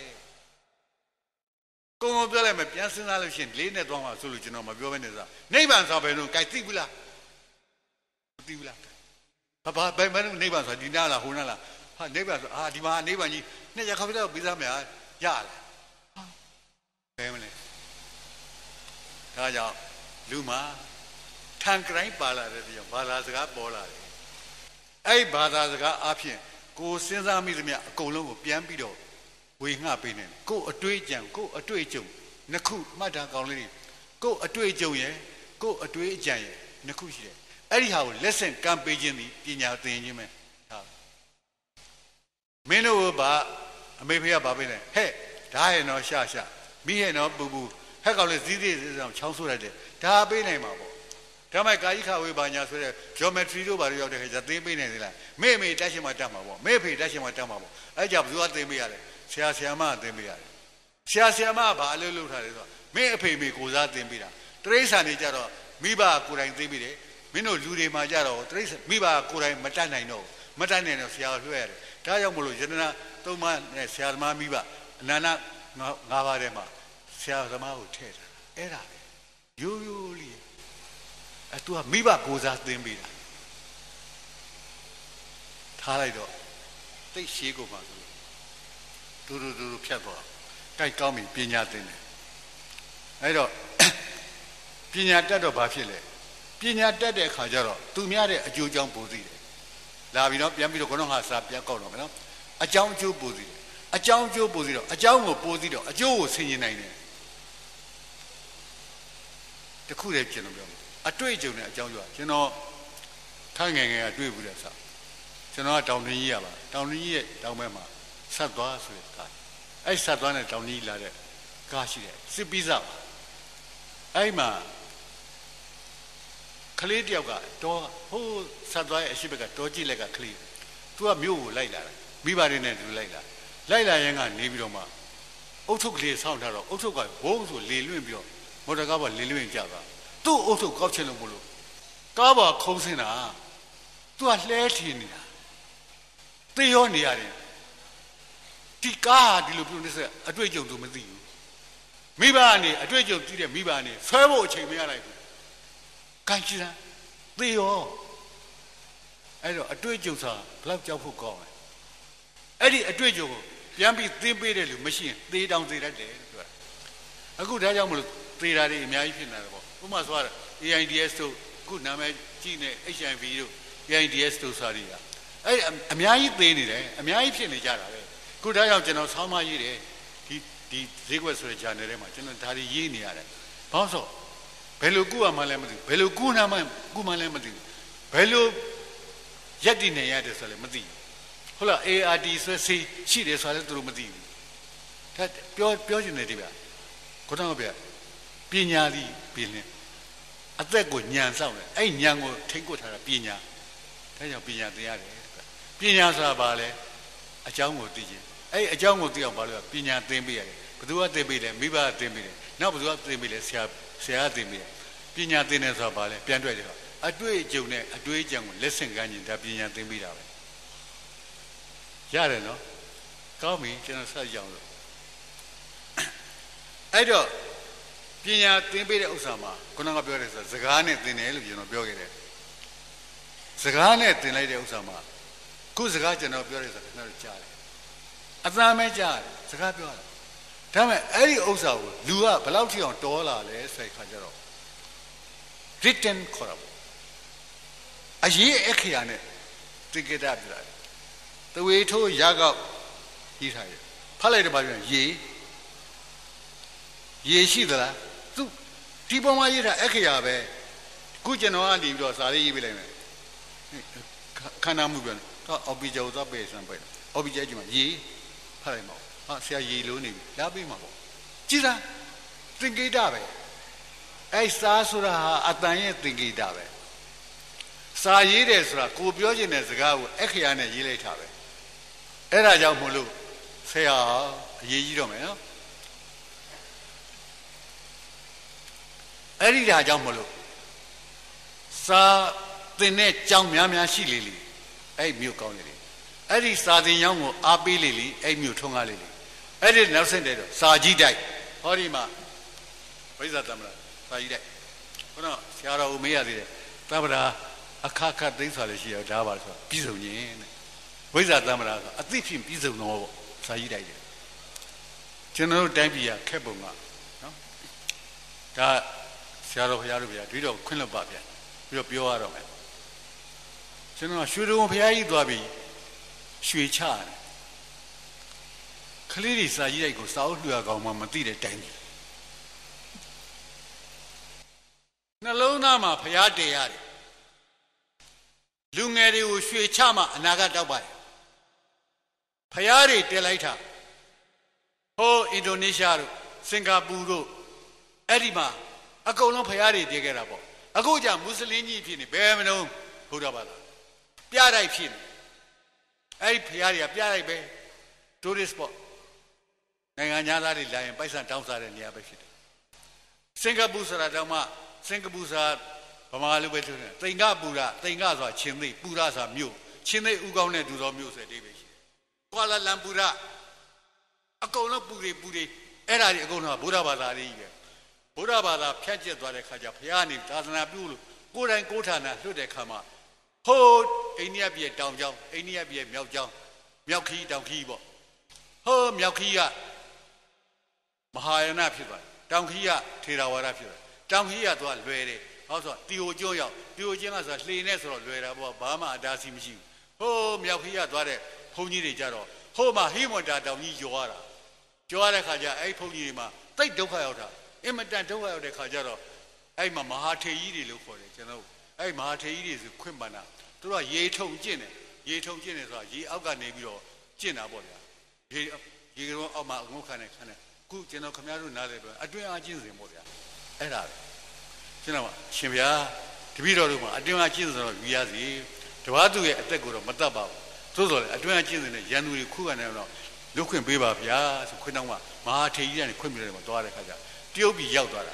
ကိုယ်ပြောလိုက်မယ်ပြန်စဉ်းစားလို့ရှိရင်လေးနဲ့သွားမှာဆိုလို့ကျွန်တော်မပြောဘဲနဲ့စားနိဗ္ဗာန်ဆိုဘယ်လိုကြိုက်သိဘူးလားမသိဘူးလားဘာဘယ်မှနိဗ္ဗာန်ဆိုဒီနားလားဟိုနားလားဟာနိဗ္ဗာန်ဆိုဒီမှာနိဗ္ဗာန်ကြီးနှစ်ရက်ခါပြတော့ပြီးသားမလားရလားဘယ်မလဲဒါကြောင့်လူမှာထံကရိုင်းပါလာတဲ့တရားဘာသာစကားပေါ်လာတယ်အဲ့ဘာသာစကားအဖြစ်ကိုစဉ်းစားမိသမျှအကုန်လုံးကိုပြန်ပြီးတော့ဝေငှပေးနေတယ်ကိုအတွေ့အကြံကိုအတွေ့အကြုံနှစ်ခုမှတ်တာကောင်းလေးကိုအတွေ့အကြုံရဲ့ကိုအတွေ့အကြံရဲ့နှစ်ခုရှိတယ်အဲ့ဒီဟာကိုလက်ဆင့်ကမ်းပေးခြင်းသည်ပညာသင်ခြင်းပဲဟာမင်းတို့ဘာအမေဖေကဘာပေးလဲဟဲ့ဓာတ်ရဲ့နော်ရှာမိရဲ့နော်ပူဟဲ့ကောင်လေးစည်းစည်းဆောင်ချောင်းဆိုးလိုက်တယ်ဒါပေးနိုင်မှာပေါ့ဒါမှကာယိခဝေဘာညာဆိုတဲ့ geometry တို့ဘာလို့ရောက်တဲ့ခါကျသင်ပေးနိုင်သေးလားမေတက်ရှင်မှတတ်မှာပေါ့မေဖေတက်ရှင်မှတတ်မှာပေါ့အဲ့ကြဘယ်သူကသင်ပေးရလဲဆရာမကသင်ပေးရတယ်ဆရာမကဘာအလုပ်လုပ်ထားလဲဆိုတော့မင်းအဖေမေကိုစားသင်ပေးတာတရိษံနေကြတော့မိဘကိုယ်တိုင်သိပြီးတယ်မင်းတို့လူတွေမှာကြတော့တရိษံမိဘကိုယ်တိုင်မတတ်နိုင်တော့မတတ်နိုင်တော့ဆရာလွှဲရတယ်ဒါကြောင့်မလို့ယတနာသုံးပါးနဲ့ဆရာသမားမိဘအနန္တ၅ပါးထဲမှာဆရာသမားကိုထည့်တာအဲ့ဒါပဲရိုးရိုးလေးသူကမိဘကိုစားသင်ပေးတာထားလိုက်တော့သိရှိကိုပါဆိုတူဖြတ်သွားတိုက်ကောင်းပြီပညာသင်တယ်အဲ့တော့ပညာတက်တော့ဘာဖြစ်လဲပညာတက်တဲ့အခါကျတော့သူများတဲ့အကျိုးအကြောင်းပိုသိတယ်လာပြီနော်ပြန်ပြီးတော့ခေါင်းကစာပြန်ကောက်တော့မယ်နော်အကြောင်းအကျိုးပိုသိတယ်အကြောင်းအကျိုးပိုသိတော့အကြောင်းကိုပိုသိတော့အကျိုးကိုဆင်ခြင်နိုင်တယ်တခုတည်းကျွန်တော်ပြောအတွေ့အကြုံနဲ့အကြောင်းပြောကျွန်တော်ထိုင်ငယ်ငယ်ကတွေ့ဘူးတဲ့စာကျွန်တော်ကတောင်တွင်းကြီးရပါတောင်တွင်းကြီးရဲ့တောင်ဘက်မှာဆက်သွားဆိုတဲ့ကားအဲ့ဆက်သွားတဲ့တောင်ကြီးလာတဲ့ကားရှိတယ်စစ်ပီးစားအဲ့မှာကလေးတယောက်ကတော့ဟိုးဆက်သွားရဲ့အရှိဘက်ကတော်ကြည့်လိုက်ကကလေးသူကမြို့ကိုလိုက်လာတယ်မိဘတွေနဲ့သူလိုက်လာရင်ကနေပြီးတော့မှအုတ်ထုပ်ကလေးဆောင်းထားတော့အုတ်ထုပ်ကဘုံဆိုလေလွင့်ပြီးတော့မော်တော်ကားပေါ်လေလွင့်ကြပါသူ့အုတ်ထုပ်ကောက်ချင်လို့မလို့ကားပေါ်ခုံးစင်းတာသူကလှဲထင်နေတာသေရောနေရတယ်ဒီကားဒီလိုပြုနေစအတွေ့အကြုံသူမသိဘူးမိဘကနေအတွေ့အကြုံသိတဲ့မိဘကနေဆွဲဖို့အချိန်မရလိုက်ဘူးကန်ချင်သေရောအဲ့တော့အတွေ့အကြုံစာဘယ်လောက်ကြောက်ဖို့ကောင်းလဲအဲ့ဒီအတွေ့အကြုံကိုပြန်ပြီးသင်ပေးတယ်လို့မရှိရင်သေတောင်သေတတ်တယ်ပြောတာအခုဒါကြောင့်မလို့သေတာတွေအများကြီးဖြစ်နေတယ်ပေါ့ဥပမာဆိုရ AIDS တို့ခုနာမည်ကြီးနေ HIV တို့ AIDS တို့စာတွေကအဲ့အများကြီးသေနေတယ်အများကြီးဖြစ်နေကြတာပဲခုဒါကြောင့်ကျွန်တော်ဆောင်းမရေးတယ်ဒီဈေးကွက်ဆိုတဲ့ channel ထဲမှာကျွန်တော်ဒါတွေရေးနေရတယ်ဘာလို့ဆိုဘယ်လိုကုရမှလည်းမသိဘူးဘယ်လိုကုနာမှကုမှလည်းမသိဘူးဘယ်လိုရက်တည်နေရတယ်ဆိုလည်းမသိဘူးဟုတ်လား ARD ဆိုစီရှိတယ်ဆိုလည်းသူတို့မသိဘူးဒါပြောချင်တယ်ဒီဗျာခုနကဗျာပညာသည်ပြင်နေအသက်ကိုညံဆောင်တယ်အဲ့ညံကိုထိတ်ကွထားတာပညာဒါကြောင့်ပညာသင်ရတယ်ပညာဆိုတာဘာလဲအကြောင်းကိုသိခြင်းအဲ့အကြောင်းကိုသိအောင်ဘာလို့ပညာသင်ပေးရတယ်ဘယ်သူကသင်ပေးလဲမိဘကသင်ပေးတယ်နောက်ဘယ်သူကသင်ပေးလဲဆရာကသင်ပေးတယ်ပညာသင်တယ်ဆိုတာဘာလဲပြန်တွေ့တယ်အတွေ့အကြုံနဲ့အတွေ့အကြံကိုလက်ဆင့်ကမ်းခြင်းဒါပညာသင်ပေးတာပဲရတယ်နော်ကောင်းပြီကျွန်တော်ဆက်ကြအောင်လို့အဲ့တော့ပညာသင်ပေးတဲ့ဥစ္စာမှာခုနကပြောတယ်ဆိုစကားနဲ့သင်တယ်လို့ကျွန်တော်ပြောခဲ့တယ်စကားနဲ့သင်လိုက်တဲ့ဥစ္စာမှာခုစကားကျွန်တော်ပြောတယ်ဆိုတော့ကျွန်တော်ကြားတယ်အသံပဲကြားတယ်စကားပြောတာဒါပေမဲ့အဲ့ဒီဥစ္စာကိုလူကဘယ်လောက်ထိအောင်တော်လာလဲဆိုတဲ့ခါကျတော့ written ခေါ်တာပေါ့အရေးအခရာနဲ့တိကိတပြတာတဝေထိုးရကောက်ရေးထားတယ်ဖတ်လိုက်တော့ပြောရေရှိသလားသူဒီပုံမှာရေးထားအခရာပဲခုကျွန်တော်ကနေပြီးတော့စာလေးရေးပေးလိုက်မယ်ခန္ဓာမှုပြန်တော့အော်ပီကျော်တော့ပဲစမ်းပဲအော်ပီကျော်ကြီးမှာရေဖတ်လိုက်မှာဟာဆရာရေလုံးနေပြီလာပေးမှာပေါ့ကြည်စားသင်္ကေတပဲအဲ့စားဆိုတာဟာအတန်ရဲ့သင်္ကေတပဲစာရေးတယ်ဆိုတာကိုပြောချင်တဲ့စကားကိုအခရာနဲ့ရေးလိုက်တာပဲအဲ့ဒါကြောင့်မို့လို့ဆရာအရေးကြီးတော့မယ်နော်အဲ့ဒီဒါကြောင့်မလို့စာသင်တဲ့ကြောင်းများရှိလေလေအဲ့မြို့ကောင်းလေလေအဲ့ဒီစာသင်ကျောင်းကိုအားပေးလေလေအဲ့မြို့ထုံးကားလေလေအဲ့ဒီနောက်ဆက်တဲ့တော့စာကြီးတိုက်ဟောဒီမှာဝိဇ္ဇာတမလားစာကြီးတိုက်ခုနဆရာတော်ဦးမေးရသေးတယ်တပ္ပရာအခါခတ်သိမ်းစာလေးရှိရဒါပါဆိုပြည်စုံခြင်းတဲ့ဝိဇ္ဇာတမလားဆိုအသိဖြင့်ပြည်စုံတော့ပေါ့စာကြီးတိုက်တယ်ကျွန်တော်တို့တိုင်းပြည်ကခက်ပုံကနော်ဒါဆရာတော်ဘုရားတို့ဗျာဒီတော့ခွင့်လွတ်ပါဗျာပြီးတော့ပြောရတော့မယ်ကျွန်တော်ရွှေတုံဘုရားကြီးသွားပြီးရွှေချတယ်ခလေးတွေစာကြီးလိုက်ကိုစာအုပ်လှူရကောင်မှမသိတဲ့တိုင်ကြီးနှလုံးသားမှာဘုရားတည်ရတယ်လူငယ်တွေကိုရွှေချမှအနာဂတ်တောက်ပါတယ်ဘုရားတွေတည်လိုက်တာဟိုအင်ဒိုနီးရှားတို့စင်ကာပူတို့အဲ့ဒီမှာအကုန်လုံးဘုရားတွေတည်ခဲ့တာပေါ့အခုကျမွတ်စလင်ကြီးဖြစ်နေဘယ်မလို့ဘုရားဘာသာပြတိုက်ဖြစ်နေအဲ့ဒီဘုရားတွေကပြတိုက်ပဲ tourist spot နိုင်ငံသားတွေလာရင်ပိုက်ဆံတောင်းစားတဲ့နေရာပဲဖြစ်တယ်စင်ကာပူဆိုတာတောင်မှစင်ကာပူဆိုတာဗမာလူပဲဆိုတယ်တိန်ကပူရတိန်ကဆိုတာချင်းသိပူရဆိုတာမြို့ချင်းသိဥကောင်းတဲ့ဒူတော်မြို့ဆိုတဲ့ပဲရှိတယ်ကွာလာလမ်ပူရအကုန်လုံးပူတွေအဲ့ဒါတွေအကုန်လုံးဗုဒ္ဓဘာသာတွေကြီးပဲဗုဒ္ဓဘာသာဖြတ်ကျက်သွားတဲ့ခါကျဘုရားနေသာသနာပြုလို့ကိုယ်တိုင်ကိုယ်ဌာနလွတ်တဲ့ခါမှာဟိုးအိန္ဒိယပြည်တောင်ကျောင်းအိန္ဒိယပြည်မြောက်ကျောင်းမြောက်ခီးတောင်ခီးပေါ့ဟိုးမြောက်ခီးကမဟာယာနဖြစ်သွားတယ်တောင်ခီးကထေရဝါဒဖြစ်သွားတယ်တောင်ခီးကသူကလွယ်တယ်ဟောဆိုတီယိုကျွန်းရောက်တီယိုကျွန်းကဆိုလှေနဲ့ဆိုတော့လွယ်တာပေါ့ဘာမှအတားဆီးမရှိဘူးဟိုးမြောက်ခီးကသွားတဲ့ဘုန်းကြီးတွေကြတော့ဟိုးမှာဟိမွန်တာတောင်ကြီးကျော်ရတာကျော်ရတဲ့ခါကျအဲ့ဘုန်းကြီးတွေမှာတိတ်ဒုက္ခရောက်တာအင်မတန်ဒုက္ခရောက်တဲ့ခါကျတော့အဲ့မှာမဟာထေကြီးတွေလို့ခေါ်တယ်ကျွန်တော်အဲ့မဟာထေကြီးတွေဆိုခွင့်ပန်တာသူတို့ကရေထုံကျင့်တယ်ဆိုတာရေအောက်ကနေပြီးတော့ကျင့်တာပေါ့ဗျာရေကတော့အောက်မှာငုတ်ခမ်းနေခုကျွန်တော်ခင်ဗျားတို့နားလဲပြောအတွင်းအားကျင့်စဉ်ပေါ့ဗျာအဲ့ဒါပဲကျွန်တော်ရှင်ဗျာတပည့်တော်တို့မှာအတွင်းအားကျင့်စဉ်တော့ယူရစီတပားသူရဲ့အသက်ကိုတော့မတတ်ပါဘူးသို့တော်လည်းအတွင်းအားကျင့်စဉ်နဲ့ရန်သူတွေခုခံနေတော့လွတ်ခွင့်ပေးပါဗျာဆိုခွင့်တော့မှမဟာထေကြီးကနေခွင့်ပြုတယ်မှာသွားတဲ့ခါကျတရုတ်ပြည်ရောက်သွားတာ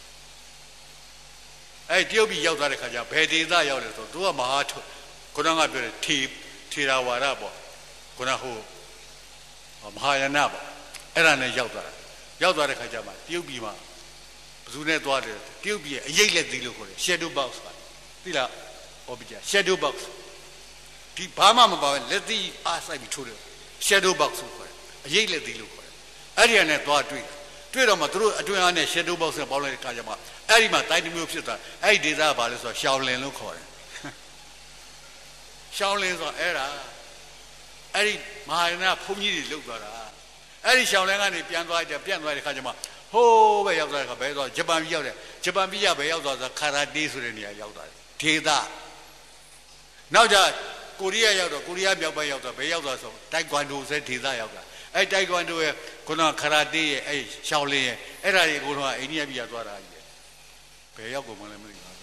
အဲ့တရုတ်ပြည်ရောက်သွားတဲ့ခါကျဘယ်ဒေသရောက်လဲဆိုသူကမဟာခုနကပြောတဲ့ထေရဝါဒပေါ့ခုနဟိုမဟာယာနပေါ့အဲ့ဒါနဲ့ရောက်သွားတဲ့ခါကျမှတရုတ်ပြည်မှာဘယ်သူနဲ့သွားတယ်တရုတ်ပြည်ရဲ့အရေးလက်သီးလို့ခေါ်တယ် shadow box ပါသိလားဟောပြကြ shadow box ဒီဘာမှမပါဘူးလက်သီးအားဆိုင်ပြီးထိုးတယ် shadow box လို့ခေါ်တယ်အရေးလက်သီးလို့ခေါ်တယ်အဲ့ဒီကနေသွားတွေ့တော့မှသူတို့အတွင်းအားနဲ့ shadow box နဲ့ပေါင်းလိုက်တဲ့ခါကျမှအဲ့ဒီမှာတိုင်းတစ်မျိုးဖြစ်သွားအဲ့ဒီဒေသကဘာလဲဆိုတော့ရှောင်းလင်လို့ခေါ်တယ်ရှောင်းလင်းဆိုအဲ့ဒါအဲ့ဒီမဟာယာနဘုန်းကြီးတွေလုတ်သွားတာအဲ့ဒီရှောင်းလင်းကနေပြန်သွားတဲ့ခါကျမှဟိုးပဲရောက်သွားတဲ့ခါဘယ်သွားဂျပန်ပြည်ရောက်တယ်ဂျပန်ပြည်ကဘယ်ရောက်သွားဆိုခါရာတေးဆိုတဲ့နေရာရောက်သွားတယ်ဒေသနောက်ကျကိုရီးယားရောက်တော့ကိုရီးယားမြောက်ပိုင်းရောက်တော့ဘယ်ရောက်သွားဆိုတိုက်ကွမ်ဒိုဆိုတဲ့ဒေသရောက်တာအဲ့တိုက်ကွမ်ဒိုရဲ့ခုနခါရာတေးရဲ့အဲ့ရှောင်းလင်းရဲ့အဲ့ဒါတွေကတော့အိန္ဒိယပြည်ကသွားတာကြီးဘယ်ရောက်ကုန်မှလည်းမသိဘူး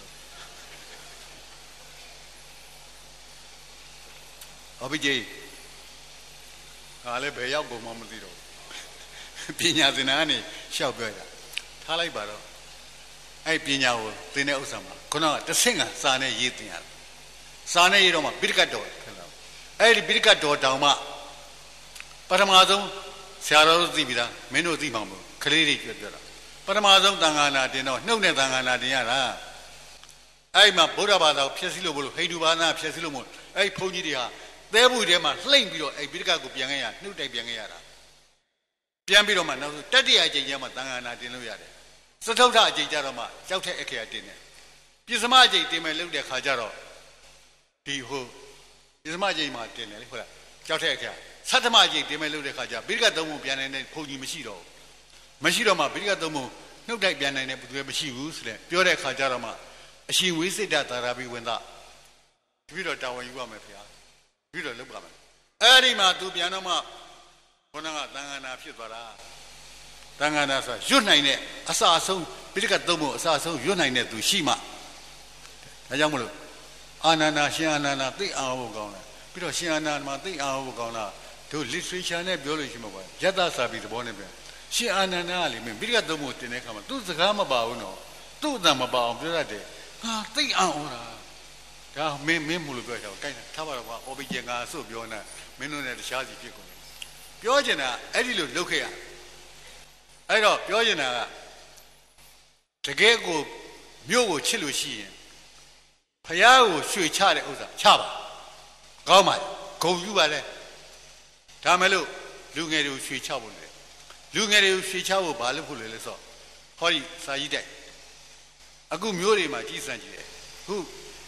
အဘိကြီးဟာလည်းဘယ်ရောက်ကုန်မှမသိတော့ပညာသင်တာကနေရှောက်ပြောရထားလိုက်ပါတော့အဲ့ပညာကိုသင်တဲ့ဥစ္စာမှာခုနကတစ်ဆင့်ကစာနဲ့ရေးသင်ရတယ်စာနဲ့ရေးတော့မှပိဋကတ်တော်ဖြစ်လာအဲ့ဒီပိဋကတ်တော်တောင်မှပထမဆုံးဆရာတော်သိပြီလားမင်းတို့သိမှာမဟုတ်ခလေးတွေပြောတာပထမဆုံးသံဃာနာတင်တော့နှုတ်နဲ့သံဃာနာတင်ရတာအဲ့မှာဗုဒ္ဓဘာသာကိုဖျက်ဆီးလို့မလို့ဟိန္ဒူဘာသာဖျက်ဆီးလို့မလို့အဲ့ဘုန်းကြီးတွေဟာသဲဘူးထဲမှာလှိမ့်ပြီးတော့အဲ့ပိဋကတ်ကိုပြန်ခဲ့ရနှုတ်တိုက်ပြန်ခဲ့ရတာပြန်ပြီးတော့မှနောက်တတိယအကြိမ်ကျမှသံဃာနာတင်လို့ရတယ်စတုထအကြိမ်ကျတော့မှကြောက်တဲ့အခရာတင်တယ်ပြစ္စမအကြိမ်တင်မယ်လုပ်တဲ့ခါကျတော့ဒီဟိုပြစ္စမအကြိမ်မှာတင်တယ်လေဟုတ်လားကြောက်တဲ့အခရာသတ္တမအကြိမ်တင်မယ်လုပ်တဲ့ခါကျပိဋကတ်သုံးပုံပြန်နိုင်တဲ့ဘုန်းကြီးမရှိတော့မှပိဋကတ်သုံးပုံနှုတ်တိုက်ပြန်နိုင်တဲ့ဘုရားမရှိဘူးဆိုတဲ့ပြောတဲ့ခါကျတော့မှအရှင်ဝိစိတ္တသာရဘိဝန္တပြီးတော့တာဝန်ယူရမယ်ဗျာပြီးတော့လုပ်ပါမယ်အဲ့ဒီမှာသူပြန်တော့မှဘုန်းတော်ကသံဃာနာဖြစ်သွားတာသံဃာနာဆိုရွတ်နိုင်တဲ့အစအဆုံးပိဋကတ်သုံးပုံအစအဆုံးရွတ်နိုင်တဲ့သူရှိမှဒါကြောင့်မလို့အာနန္ဒာရှင်အာနန္ဒာသိအောင်ဖို့ကောင်းတယ်ပြီးတော့ရှင်အာနန္ဒာမှာသိအောင်ဖို့ကောင်းတာတို့ literature နဲ့ပြောလို့ရှိမှာပါယတ္တစာပေသဘောနဲ့ပြန်ရှင်အာနန္ဒာကလေမင်းပိဋကတ်သုံးပုံတင်တဲ့အခါမှာသူ့စကားမပါဘူးနော်သူ့အတန်မပါအောင်ပြောရတယ်ဟာသိအောင်ဟောတာဒါမင်းမလို့ပြောကြတော့ကိုင်းထားပါတော့ကွာအော်ဘီဂျင်ကအဆုတ်ပြောနေမင်းတို့နဲ့တခြားစီဖြစ်ကုန်တယ်ပြောချင်တာအဲ့ဒီလိုလုပ်ခဲ့ရအဲ့တော့ပြောချင်တာကတကယ်ကိုမြို့ကိုချစ်လို့ရှိရင်ဖယားကိုရွှေချတဲ့ဥစ္စာချပါကောင်းပါဂုံယူပါလေဒါမဲ့လို့လူငယ်တွေကိုရွှေချဖို့လေလူငယ်တွေကိုရွှေချဖို့ဘာလို့ဖို့လဲဆိုဟောဒီစာကြီးတိုက်အခုမျိုးတွေမှာကြီးစံကြည့်တယ်အခု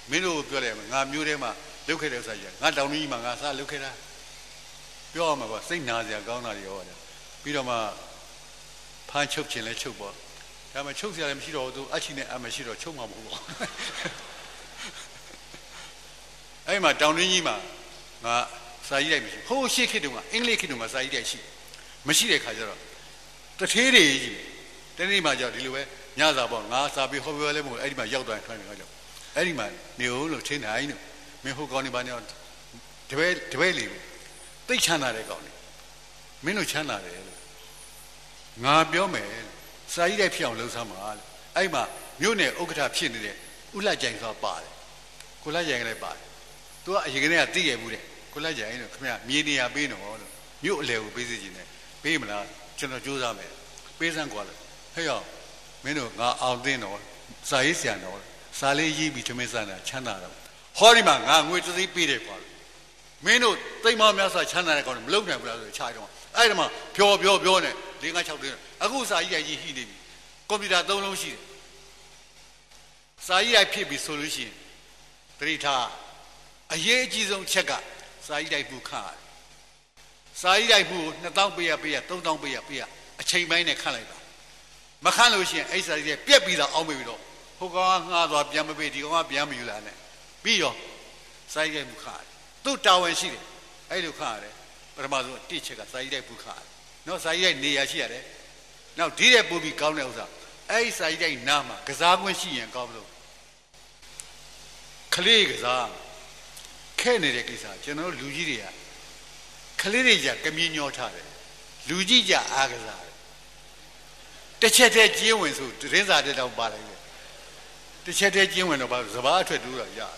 မင်းတို့ပြောတယ်ငါမျိုးထဲမှာလုတ်ခဲ့တဲ့ဥစ္စာကြီးငါတောင်ကြီးမှာငါစားလုတ်ခဲ့တာပြောရမှာကွာစိတ်နာစရာကောင်းတာတွေရောတယ်ပြီးတော့မှဖမ်းချုပ်ခြင်းလဲချုပ်ပေါ့ဒါမှချုပ်စရာလည်းမရှိတော့ဘူးအချီနဲ့အမရှိတော့ချုပ်မှာမဟုတ်ဘူးအဲ့မှာတောင်ကြီးမှာငါစာရေးလိုက်မရှိဟိုးရှေ့ခေတ်တုန်းကအင်္ဂလိပ်ခေတ်တုန်းကစာရေးလိုက်ရှိမရှိတဲ့ခါကျတော့တထေးတွေကြီးတနေ့မှကြောက်ဒီလိုပဲညစာပေါ့ငါစာပြီးဟောပြောလဲမဟုတ်အဲ့ဒီမှာရောက်သွားထိုင်နေကြတော့အဲ့ဒီမှာနေဦးလို့ထင်းနိုင်လို့မင်းဟိုကောင်းနေပါနဲ့တပည့်လေးသိချမ်းသာတဲ့ကောင်းနေမင်းတို့ချမ်းသာတယ်လို့ငါပြောမယ်စာရေးလိုက်ဖြစ်အောင်လှုပ်ရှားမှာလို့အဲ့မှာမြို့နယ်ဥက္ကဋ္ဌဖြစ်နေတဲ့ဥလှကြိုင်ဆိုတာပါတယ်ကိုလှကြိုင်ကလည်းပါတယ်သူကအရင်ကတည်းကသိခဲ့ဘူးတဲ့ကိုလှကြိုင်လို့ခင်ဗျမြေနေရာပေးတော့လို့မြို့အလယ်ကိုပေးစီခြင်းနဲ့ပေးမလားကျွန်တော်ကြိုးစားမယ်ပေးစမ်းကွာလို့ဟဲ့ရောက်မင်းတို့ငါအောင်သိတော့စာရေးဆရာတော်စာလေးရေးပြီးထမင်းစားတာချမ်းသာတော့ဟောဒီမှာငါငွေတစ်သိန်းပေးတယ်ကွာမင်းတို့သိမ့်မများစွာချမ်းသာတဲ့ကောင်မလုံနိုင်ဘူးလားဆိုချာတော့အဲ့ဒီမှာပြောနဲ့၄၅၆သိန်းအခုစာရေးကြီးဟိနေပြီကွန်ပျူတာ၃လုံးရှိတယ်စာရေးရိုက်ဖြစ်ပြီဆိုလို့ရှိရင်တတိထားအရေးအကြီးဆုံးချက်ကစာရေးရိုက်မှုခန့်ရတယ်စာရေးရိုက်မှု2000ပေးရ3000ပေးရအချိန်ပိုင်းနဲ့ခန့်လိုက်တာမခန့်လို့ရှိရင်အဲ့စာရေးရိုက်ပြက်ပြီးတော့အောင်းပြီးတော့ဟိုကောင်ကငှားသွားပြန်မပေးဒီကောင်ကပြန်မယူလာနဲ့ပြီးရောစာရေးရိုက်မှုခန့်ရတယ်သူ့တာဝန်ရှိတယ်အဲ့လိုခန့်ရတယ်ပထမဆုံးတစ်ချက်ကစာရေးရိုက်မှုခန့်ရတယ်နောက်စာရေးရိုက်နေရာရှိရတယ်နောက်ဒီတဲ့ပို့ပြီးကောင်းတဲ့ဥစ္စာအဲ့စာရေးရိုက်နားမှာကစားခွင့်ရှိရင်ကောင်းလို့ကလေးကစားခဲနေတဲ့ကိစ္စကျွန်တော်လူကြီးတွေကကလေးတွေကြကမြင်းညောထားတယ်လူကြီးကြအားကစားတယ်တစ်ချက်တည်းကျင်းဝင်ဆိုတင်းစာတက်တော့ပါလိုက်တယ်တစ်ချက်တည်းကျင်းဝင်တော့ပါစဘာအထွက်တူးတော့ရတယ်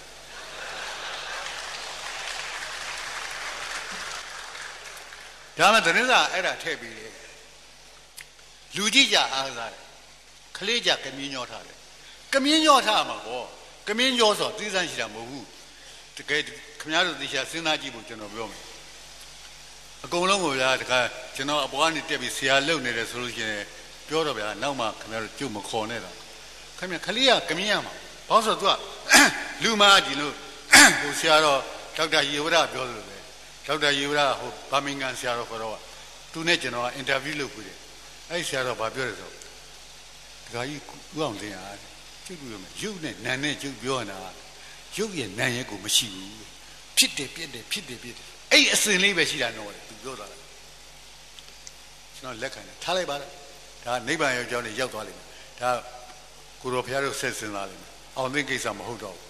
ဒါမှတင်းစာအဲ့ဒါထည့်ပြီးတယ်လူကြီးကြအားကစားတယ်ကလေးကြကမြင်းညောထားတယ်ကမြင်းညောထားမှာပေါ့ကမင်းညောဆိုသိစမ်းရှိတာမဟုတ်ဘူးတကယ်ခင်ဗျားတို့သိချာစဉ်းစားကြည့်ဖို့ကျွန်တော်ပြောမယ်အကုန်လုံးကိုဗျာတခါကျွန်တော်အပေါ်ကနေတက်ပြီးဆရာလုံနေတယ်ဆိုလို့ရှိရင်ပြောတော့ဗျာနောက်မှခင်ဗျားတို့ကြုတ်မခေါ်နဲ့တော့ခင်ဗျာခလေးကကမင်းရမှာဘာလို့ဆိုတော့ तू ကလူမာကြီးလို့ဟိုဆရာတော်ဒေါက်တာယေဝရပြောလို့ပဲဒေါက်တာယေဝရဟိုဘာမင်ကန်ဆရာတော်ခေါ်တော့သူနဲ့ကျွန်တော်ကအင်တာဗျူးလုပ်ပြီးတယ်အဲ့ဆရာတော်ဘာပြောလဲဆိုဒကာကြီးဥအောင်တင်အားကျုပ်ပြောမယ်ရုပ်နဲ့နာနဲ့ကျုပ်ပြောနေတာရုပ်ရဲ့နာရဲ့ကိုမရှိဘူးဖြစ်တယ်ပြက်တယ်ဖြစ်တယ်အဲ့အစင်လေးပဲရှိတာတော့သူပြောတာကျွန်တော်လက်ခံတယ်ထားလိုက်ပါလားဒါနိဗ္ဗာန်ရောက်ကြောင်းနဲ့ရောက်သွားလိမ့်မယ်ဒါကိုတော်ဘုရားတို့ဆက်စင်လာလိမ့်မယ်အောင်သိကိစ္စမဟုတ်တော့ဘူး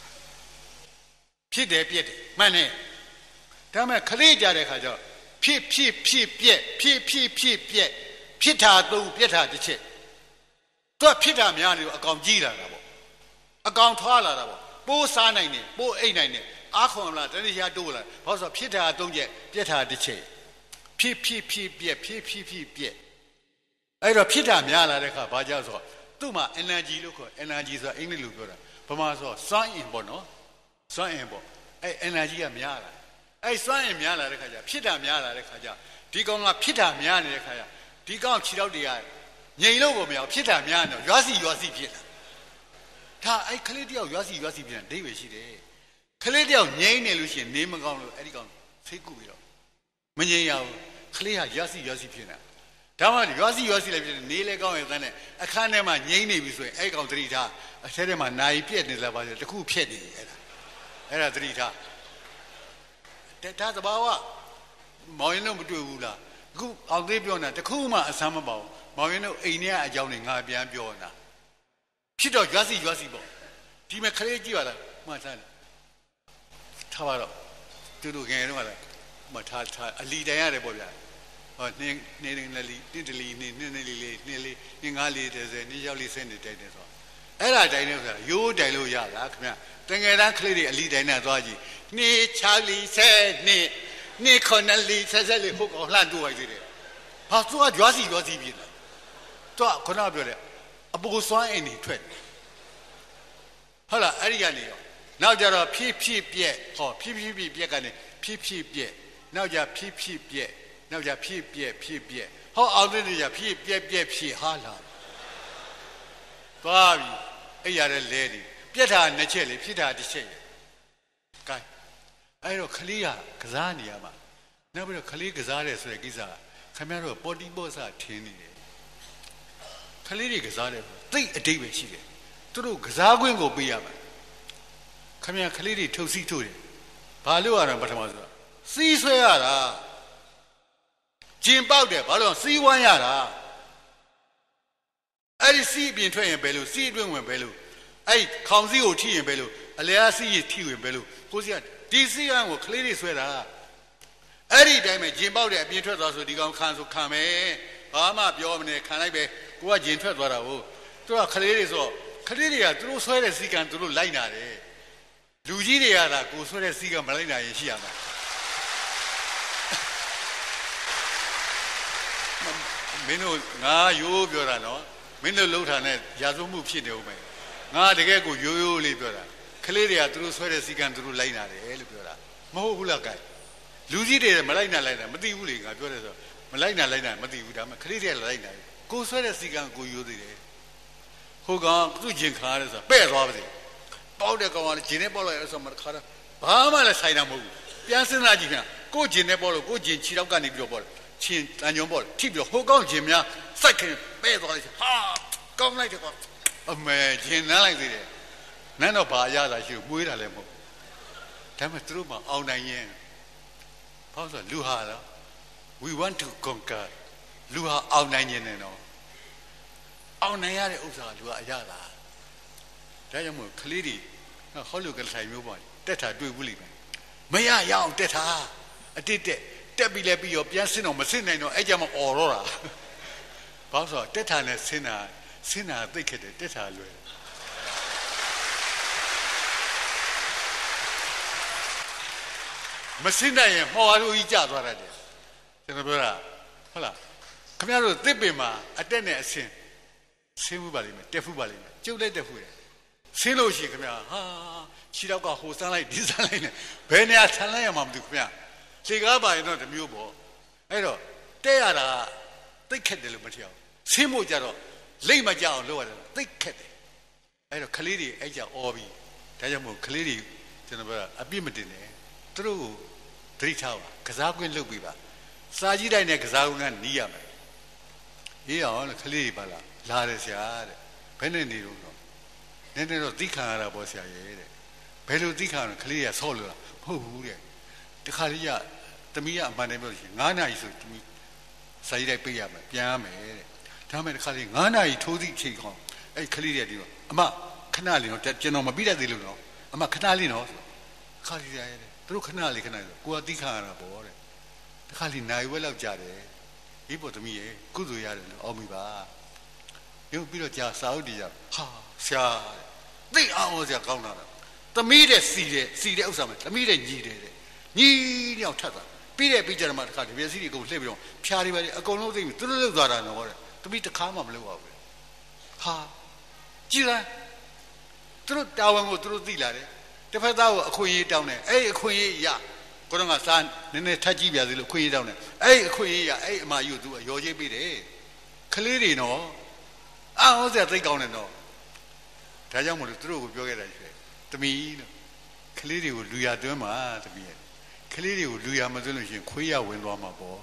ဖြစ်တယ်ပြက်တယ်မှန်တယ်ဒါမှခလေးကြတဲ့ခါကျတော့ဖြစ်ပြက်ဖြစ်တာသုံးပြက်တာတစ်ချက်သူကဖြစ်တာများနေတော့အကောင်ကြီးလာတာပေါ့အကောင်ထွားလာတာပေါ့ပိုးစားနိုင်တယ်ပိုးအိတ်နိုင်တယ်အားခွန်လာတဏှာတိုးလာဘာလို့ဆိုဖြစ်တာသုံးချက်ပြက်တာတစ်ချက်ဖြစ်ပြက်အဲ့တော့ဖြစ်တာများလာတဲ့ခါဘာကြောင့်ဆိုတော့သူ့မှာ energy လို့ခေါ် energy ဆိုတာအင်္ဂလိပ်လိုပြောတာဗမာဆိုစွမ်းအင်ပေါ့နော်စွမ်းအင်ပေါ့အဲ့ energy ကများလာအဲ့စွမ်းအင်များလာတဲ့ခါကျဖြစ်တာများလာတဲ့ခါကျဒီကောင်ကဖြစ်တာများနေတဲ့ခါကျဒီကောင်ခြေထောက်တွေကငြိမ်လို့ကိုမရဖြစ်တာများတော့ရွာစီဖြစ်လာဒါအဲ့ကလေးတယောက်ရွာစီဖြစ်တာဒိဗေရှိတယ်ကလေးတယောက်ငြိမ်နေလို့ရှိရင်နေမကောင်းလို့အဲ့ဒီကောင်ဖိတ်ကူပြီးတော့မငြိမ်ရဘူးကလေးဟာရွာစီဖြစ်နေတာဒါမှရွာစီလည်းဖြစ်နေလေကောင်းရင်တန်းနဲ့အခန်းထဲမှာငြိမ်နေပြီဆိုရင်အဲ့ကောင်သတိထားအထဲထဲမှာနိုင်ပြက်နေလားပါဆိုတခုဖြစ်နေအဲ့ဒါသတိထားဒါသဘာဝမောင်ရင်တော့မတွေ့ဘူးလားအခုအောင်သေးပြောနေတာတခုမှအဆမ်းမပါဘူးမောင်ရင်တို့အိမ်ထဲအကြောင်းတွေငါပြန်ပြောနေတာဖြစ်တော့ရွာစီပေါ့ဒီမဲ့ခလေးကြည့်ပါလားမှတ်ထားတယ်ထားပါတော့သူတို့ငယ်တော့လည်းမှတ်ထားအလီတိုင်ရတယ်ပေါ့ဗျာဟောနေလီတစ်တလီနေလေးငါးလေး30နေရောက်လေးစနေတိုက်တယ်ဆိုအဲ့ဒါတိုင်နေဆိုတာရိုးတိုင်လို့ရလားခင်ဗျတငယ်တန်းကလေးတွေအလီတိုင်နဲ့သွားကြည့်နေ6လီ10နေ9လီ10လေးဟုတ်ကောလှမ်းတူလိုက်သေးတယ်ဘာသူကရွာစီပြင်းတယ်သူကခုနပြောတယ်အပူစွမ်းအင်တွေထွက်ဟုတ်လားအဲ့ဒီကနေရောနောက်ကြတော့ဖြည့်ပြက်ဟောဖြည့်ပြက်ကနေဖြည့်ပြက်နောက်ကြဖြည့်ပြက်နောက်ကြဖြည့်ပြက်ဟောအောင်တဲ့ကြဖြည့်ပြက်ဟာလာသွားပြီအဲ့ရတဲ့လဲနေပြက်တာနှစ်ချက်လေဖြစ်တာတစ်ချက်လေကဲအဲ့တော့ခလေးကကစားနေရမှာနောက်ပြီးတော့ခလေးကစားတယ်ဆိုတဲ့ကိစ္စခင်ဗျားတို့ပေါ်တီပေါ်စထင်းနေတယ်ခလေးတွေကစားတယ်သိအတိတ်ပဲရှိတယ်သူတို့ကစားခွင့်ကိုပေးရမှာခင်ဗျားခလေးတွေထုတ်စီးထုတ်တယ်ဘာလို့ရတာပထမဆိုတာစီးဆွဲရတာကျင်ပေါက်တယ်ဘာလို့စီးဝမ်းရတာအဲ့ဒီစီးအပြင်ထွက်ရင်ဘယ်လိုစီးအတွင်းဝင်ဘယ်လိုအဲ့ခေါင်းစည်းကိုထိရင်ဘယ်လိုအလဲအစီးကြီးထိရင်ဘယ်လိုကိုစီကဒီစီးကန်းကိုခလေးတွေဆွဲတာအဲ့ဒီတိုင်းပဲကျင်ပေါက်တယ်အပြင်ထွက်သွားဆိုဒီကောင်ခံဆိုခံမယ်ဘာမှပြောမနေခံလိုက်ပဲကိုကကျင်ထွက်သွားတာဟုတ်သူကခလေးတွေဆိုခလေးတွေကသူတို့ဆွဲတဲ့စီးကန်းသူတို့လိုက်နာတယ်လူကြီးတွေကသာကိုဆွဲတဲ့စီးကန်းမလိုက်နာရင်ရှိရမှာမင်းတို့ငါရိုးပြောတာနော်မင်းတို့လှုပ်တာနဲ့ရာဇဝမှုဖြစ်နေဦးမယ်ငါတကယ်ကိုရိုးရိုးလေးပြောတာခလေးတွေကသူတို့ဆွဲတဲ့စီကံသူတို့လိုက်နာတယ်လို့ပြောတာမဟုတ်ဘူးလားကဲလူကြီးတွေမလိုက်နာလိုက်တာမသိဘူးလေငါပြောတယ်ဆိုမလိုက်နာလိုက်တာမသိဘူးဒါမှခလေးတွေကလိုက်နာတယ်ကိုဆွဲတဲ့စီကံကိုရိုးသေးတယ်ဟိုကောင်သူ့ကျင်ခါရဲဆိုပဲ့သွားပါစေပေါက်တဲ့ကောင်ကကျင်နဲ့ပေါက်လိုက်ဆိုမှခါတာဘာမှလည်းဆိုင်တာမဟုတ်ဘူးပြန်စဉ်းစားကြည့်ခင်ကိုကျင်နဲ့ပေါက်လို့ကိုကျင်ခြေတော့ကနေပြီးတော့ပေါက်ချင်းတန်ညုံပေါ့ထိပြီးတော့ဟိုကောင်းခြင်းများစိုက်ခင်ပဲ့သွားလိုက်ဟာကောင်းလိုက်တယ်ကွာအမေကျင်နှမ်းလိုက်သေးတယ်နန်းတော့ဘာရတာရှိမွေးတာလည်းမဟုတ်ဒါပေမဲ့သူတို့မှအောင်နိုင်ရင်ဘာလို့ဆိုလူဟာလား we want to conquer လူဟာအောင်နိုင်ခြင်းနဲ့တော့အောင်နိုင်ရတဲ့ဥစ္စာလူကအရသာဒါကြောင့်မို့ကလေးတွေဟောလို့ကထိုင်မျိုးပေါ့တက်တာတွေ့ဘူးလိမ့်မယ်မရရအောင်တက်တာအတိတ်တက်ပြီးလဲပြီးရောပြန်ဆင်းတော့မဆင်းနိုင်တော့အဲ့ကြမှာអော်တော့တာဘာလို့ဆိုတော့တက်တာနဲ့ဆင်းတာသိခဲ့တယ်တက်တာလွယ်မဆင်းနိုင်ရင်ဟောလို့ကြီးကြသွားတယ်ကျွန်တော်ပြောတာဟုတ်လားခင်ဗျားတို့တစ်ပင်မှာအတက်နဲ့အဆင်းမှုပါလိမ့်မယ်တက်ဖူးပါလိမ့်မယ်ကျုပ်လည်းတက်ဖူးတယ်ဆင်းလို့ရှိခင်ဗျာဟာခြေတော့ကဟိုစမ်းလိုက်ဒီစမ်းလိုက်နဲ့ဘယ်နေရာဆမ်းလိုက်ရမှာမသိဘူးခင်ဗျာလေကားပါရင်တော့တမျိုးပေါ့အဲ့တော့တဲ့ရတာသိခက်တယ်လို့မထင်အောင်ဆင်းဖို့ကြတော့လိမ့်မကြအောင်လုပ်ရတယ်သိခက်တယ်အဲ့တော့ကလေးတွေအဲ့ကြအော်ပြီးဒါကြောင့်မို့ကလေးတွေကျွန်တော်ပြောအပြစ်မတင်နဲ့သူတို့ကိုသတိထားပါကစားကွင်းလုပ်ပြီးပါစာကြည့်တိုင်းနဲ့ကစားကွင်းကနီးရမယ်အေးအောင်ကလေးတွေပါလားလာတယ်ဆရာတဲ့ဘယ်နဲ့နေတော့နည်းနည်းတော့သိခံရတာပေါ့ဆရာရဲ့တဲ့ဘယ်လိုသိခံရလဲကလေးကဆော့လို့လားမဟုတ်ဘူးတဲ့တခါလေးကသမီးကအမှန်တည်းပြောလို့ရှိရင်9 နာရီဆိုသမီးစာရေးလိုက်ပေးရမယ်ပြန်ရမယ်တဲ့ဒါမှမဟုတ်တခါလေး9 နာရီထိုးသည့်ချိန်ခေါင်းအဲ့ကလေးတွေဒီတော့အမခဏလေးတော့ကျွန်တော်မပြီးတတ်သေးလို့တော့အမခဏလေးတော့ခါလေးရရတယ်သူတို့ခဏလေးဆိုကိုကသိခံရတာပေါ့တဲ့တခါလေးနိုင်ဝဲလောက်ကြတယ်ဒီပေါ်သမီးရဲ့ကုသိုလ်ရတယ်လို့အော်မိပါရုပ်ပြီးတော့ကြာစာအုပ်တွေကြဟာဆရာသိအောင်ဆရာကောင်းတာသမီးတဲ့စီတဲ့ဥစ္စာမှာသမီးတဲ့ညီတယ်တဲ့ညီညောက်ထပ်တာပြီးကြတယ်မှာတခါဒီမျက်စိတွေကုန်လှည့်ပြီးတော့ဖြားတွေပဲအကုန်လုံးသိပြီသူတို့လောက်သွားတာတော့တဲ့သမီးတစ်ခါမှမလုပ်ပါဘူးဟာကြည်လားသူတို့တာဝန်ကိုသူတို့သိလာတယ်တစ်ဖက်သားကိုအခွင့်အရေးတောင်းတယ်အဲ့အခွင့်အရေးရကိုတော့ကစားနည်းနည်းထပ်ကြည့်ပြသေးလို့အခွင့်အရေးတောင်းတယ်အဲ့အခွင့်အရေးရအဲ့အမကြီးကိုသူရောချိတ်ပေးတယ်ကလေးတွေနော်အော်ဆရာသိကောင်းတယ်နော်ဒါကြောင့်မလို့သူတို့ကိုပြောခဲ့တာရှိတယ်သမီးလို့ကလေးတွေကိုလူရသွင်းမှာသမီးရဲ့ကလေးတွေကိုလူရမသွင်းလို့ရှိရင်ခွေးရဝင်သွားမှာပေါ့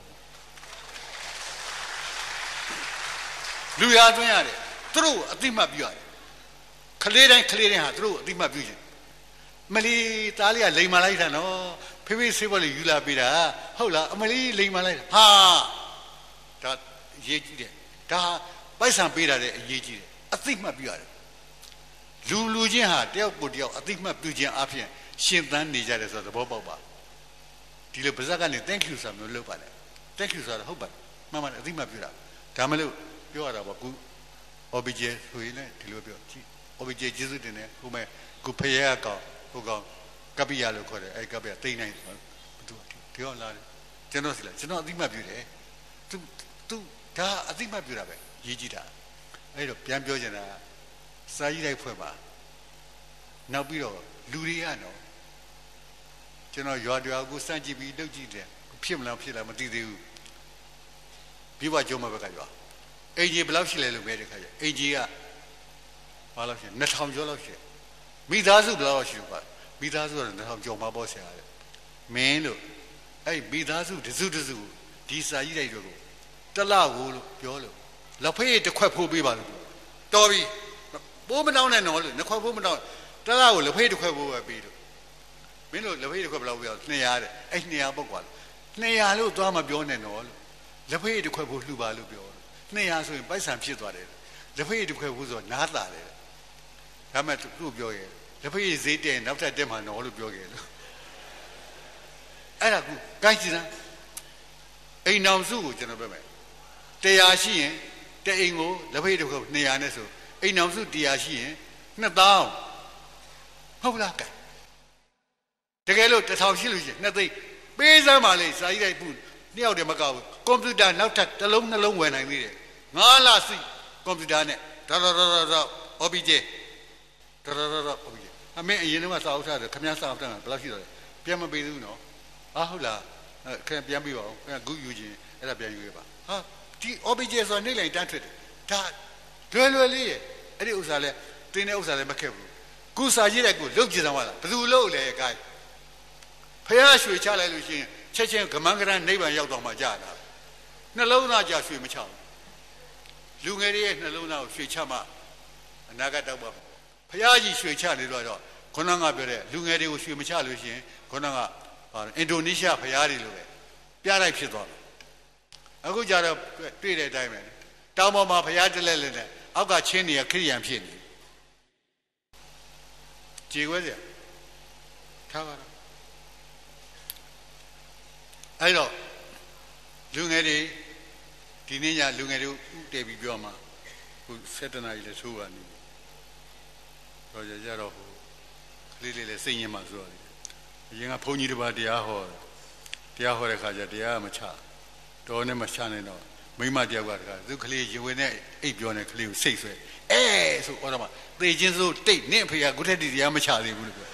လူရသွင်းရတယ်သူတို့အတိမတ်ပြုရတယ်ကလေးတိုင်းဟာသူတို့အတိမတ်ပြုခြင်းမလီသားလေးကလိန်မာလိုက်တာနော်ဖေဖေဆေးဘက်လေးယူလာပေးတာဟုတ်လားအမလီလိန်မာလိုက်တာဟာဒါအရေးကြီးတယ်ဒါပိုက်ဆံပေးတာတဲ့အရေးကြီးတယ်အတိမတ်ပြုရတယ်လူချင်းဟာတယောက်ကိုတယောက်အတိမတ်ပြုခြင်းအပြင်ရှင်သန်နေကြတယ်ဆိုတော့သဘောပေါက်ပါဒီလိုပါဇက်ကနေ thank you ဆိုမျိုးလုပ်ပါလေ thank you ဆိုတာဟုတ်ပါမှန်အတိမတ်ပြုတာဒါမလို့ပြောရတာပေါ့ခု OBJ ဆိုရင်လည်းဒီလိုပြောကြည့် OBJ ကျေးဇူးတင်တယ်ဟိုမဲ့ခုဖရဲကောင်ဟိုကောင်ကပ္ပိယလို့ခေါ်တယ်အဲ့ကပ္ပိယတိတ်နိုင်ဘသူဒီအောင်လာတယ်ကျွန်တော်စီလားကျွန်တော်အတိမတ်ပြုတယ်သူဒါအတိမတ်ပြုတာပဲရေးကြည့်တာအဲ့တော့ပြန်ပြောချင်တာစာရေးလိုက်ဖွဲ့ပါနောက်ပြီးတော့လူတွေကတော့ကျွန်တော်ရွာကိုစမ်းကြည့်ပြီးလုပ်ကြည့်တယ်ဖြစ်မလားမသိသေးဘူးပြဘကျုံးမှာပဲကရွာအင်ဂျီဘယ်လောက်ရှိလဲလို့ပဲတခါကျအင်ဂျီကဘာလို့ရှိလဲ2000ကျော်လောက်ရှိမိသားစုတော့ရှိပါမိသားစုကတော့တော့ကြော်မှာပေါ့ဆရာတဲ့မင်းလို့အဲ့မိသားစုတစုဒီစာကြီးလိုက်တော့တလကိုလို့ပြောလို့လက်ဖေးတစ်ခွက်ဖိုးပေးပါလို့တော်ပြီပိုးမတောင်းနဲ့နော်လို့နှစ်ခွက်ဖိုးမတောင်းတလကိုလက်ဖေးတစ်ခွက်ဖိုးပဲပေးလို့မင်းတို့လက်ဖေးတစ်ခွက်ဘယ်လောက်ပြော200တဲ့အဲ့200ပုတ်กว่า200လို့သွားမပြောနဲ့နော်လို့လက်ဖေးတစ်ခွက်ဖိုးလှူပါလို့ပြောလို့200ဆိုရင်ပိုက်ဆံဖြစ်သွားတယ်လက်ဖေးတစ်ခွက်ဖိုးဆိုနားတာတယ်ဒါမှသူ့ပြောရဲ့လက်ဖေးဈေးတဲ့နောက်ထပ်တက်မှာနော်လို့ပြောခဲ့လို့အဲ့ဒါကူကိုင်းစီစမ်းအိမ်အောင်စုကိုကျွန်တော်ပြောမယ်100ရှိရင်တအိမ်ကိုလက်ဖေးတစ်ခွက်200နဲ့ဆိုအိမ်အောင်စု100ရှိရင်2000ဟုတ်လားကဲတကယ်လို့1000ရှိလို့ရှိရင်2သိန်းပေးစမ်းပါလေစာကြီးလိုက်ဘူးနှစ်ယောက်တည်းမကောက်ဘူးကွန်ပျူတာနောက်ထပ်တစ်လုံးနှလုံးဝယ်နိုင်သေးတယ်9လစီကွန်ပျူတာနဲ့ဒါ OBJ ဒါ OBJ အမေအရင်ကစာအုပ်ထားတယ်ခမည်းစာအုပ်ထားတာဘယ်လောက်ရှိတော့လဲပြန်မပေးဘူးနော်ဟုတ်လားခင်ဗျပြန်ပြီးပါဦးခင်ဗျဂုယူခြင်းအဲ့ဒါပြန်ယူရပါဟာဒီ OBJ ဆိုတာနေလိုက်တန်းထွက်တယ်ဒါလွယ်လေးရဲ့အဲ့ဒီဥစ္စာလဲတင်းတဲ့ဥစ္စာလဲမခက်ဘူးကုစာရေးတဲ့ကုလုတ်ကြည့်စမ်းပါလားဘယ်သူလုတ်လဲခိုင်းဖះရွှေချလိုက်လို့ရှိရင်ချက်ချင်းကမန်းကရန်နိဗ္ဗာန်ရောက်တော့မှကြာတာနှလုံးသားကြာရွှေမချဘူးလူငယ်တွေရဲ့နှလုံးသားကိုရွှေချမှအနာဂတ်တော့ပါဖះကြီးရွှေချနေတော့ခုနကပြောတဲ့လူငယ်တွေကိုရွှေမချလို့ရှိရင်ခုနကအင်ဒိုနီးရှားဖះတွေလိုပဲပြလိုက်ဖြစ်သွားတယ်အခုကြတော့တွေ့တဲ့အတိုင်းပဲတောင်ပေါ်မှာဖះတလဲလဲနဲ့အောက်ကချင်းနေရခရိယံဖြစ်နေကြည်ခွဲစရာထားပါတော့အဲ့တော့လူငယ်တွေဒီနေ့ညလူငယ်တွေဥတည်ပြီးပြောမှာခု7 နာရီလည်းသိုးပါနေတော့ကြတော့ဟိုကလေးလေးလည်းစိတ်ညစ်မှဆိုတော့အရင်ကဘုန်းကြီးတစ်ပါးတရားဟောတဲ့ခါကျတရားမချတော်နဲ့မချနိုင်တော့မိမတယောက်ကတခါသူကလေးရေဝင်နဲ့အိပ်ပြောနေကလေးကိုစိတ်ဆွဲဆိုဟောတော့မှသေချင်းစိုးတိတ်နင့်ဖေကကုထက်တီတရားမချသေးဘူးလို့ပြော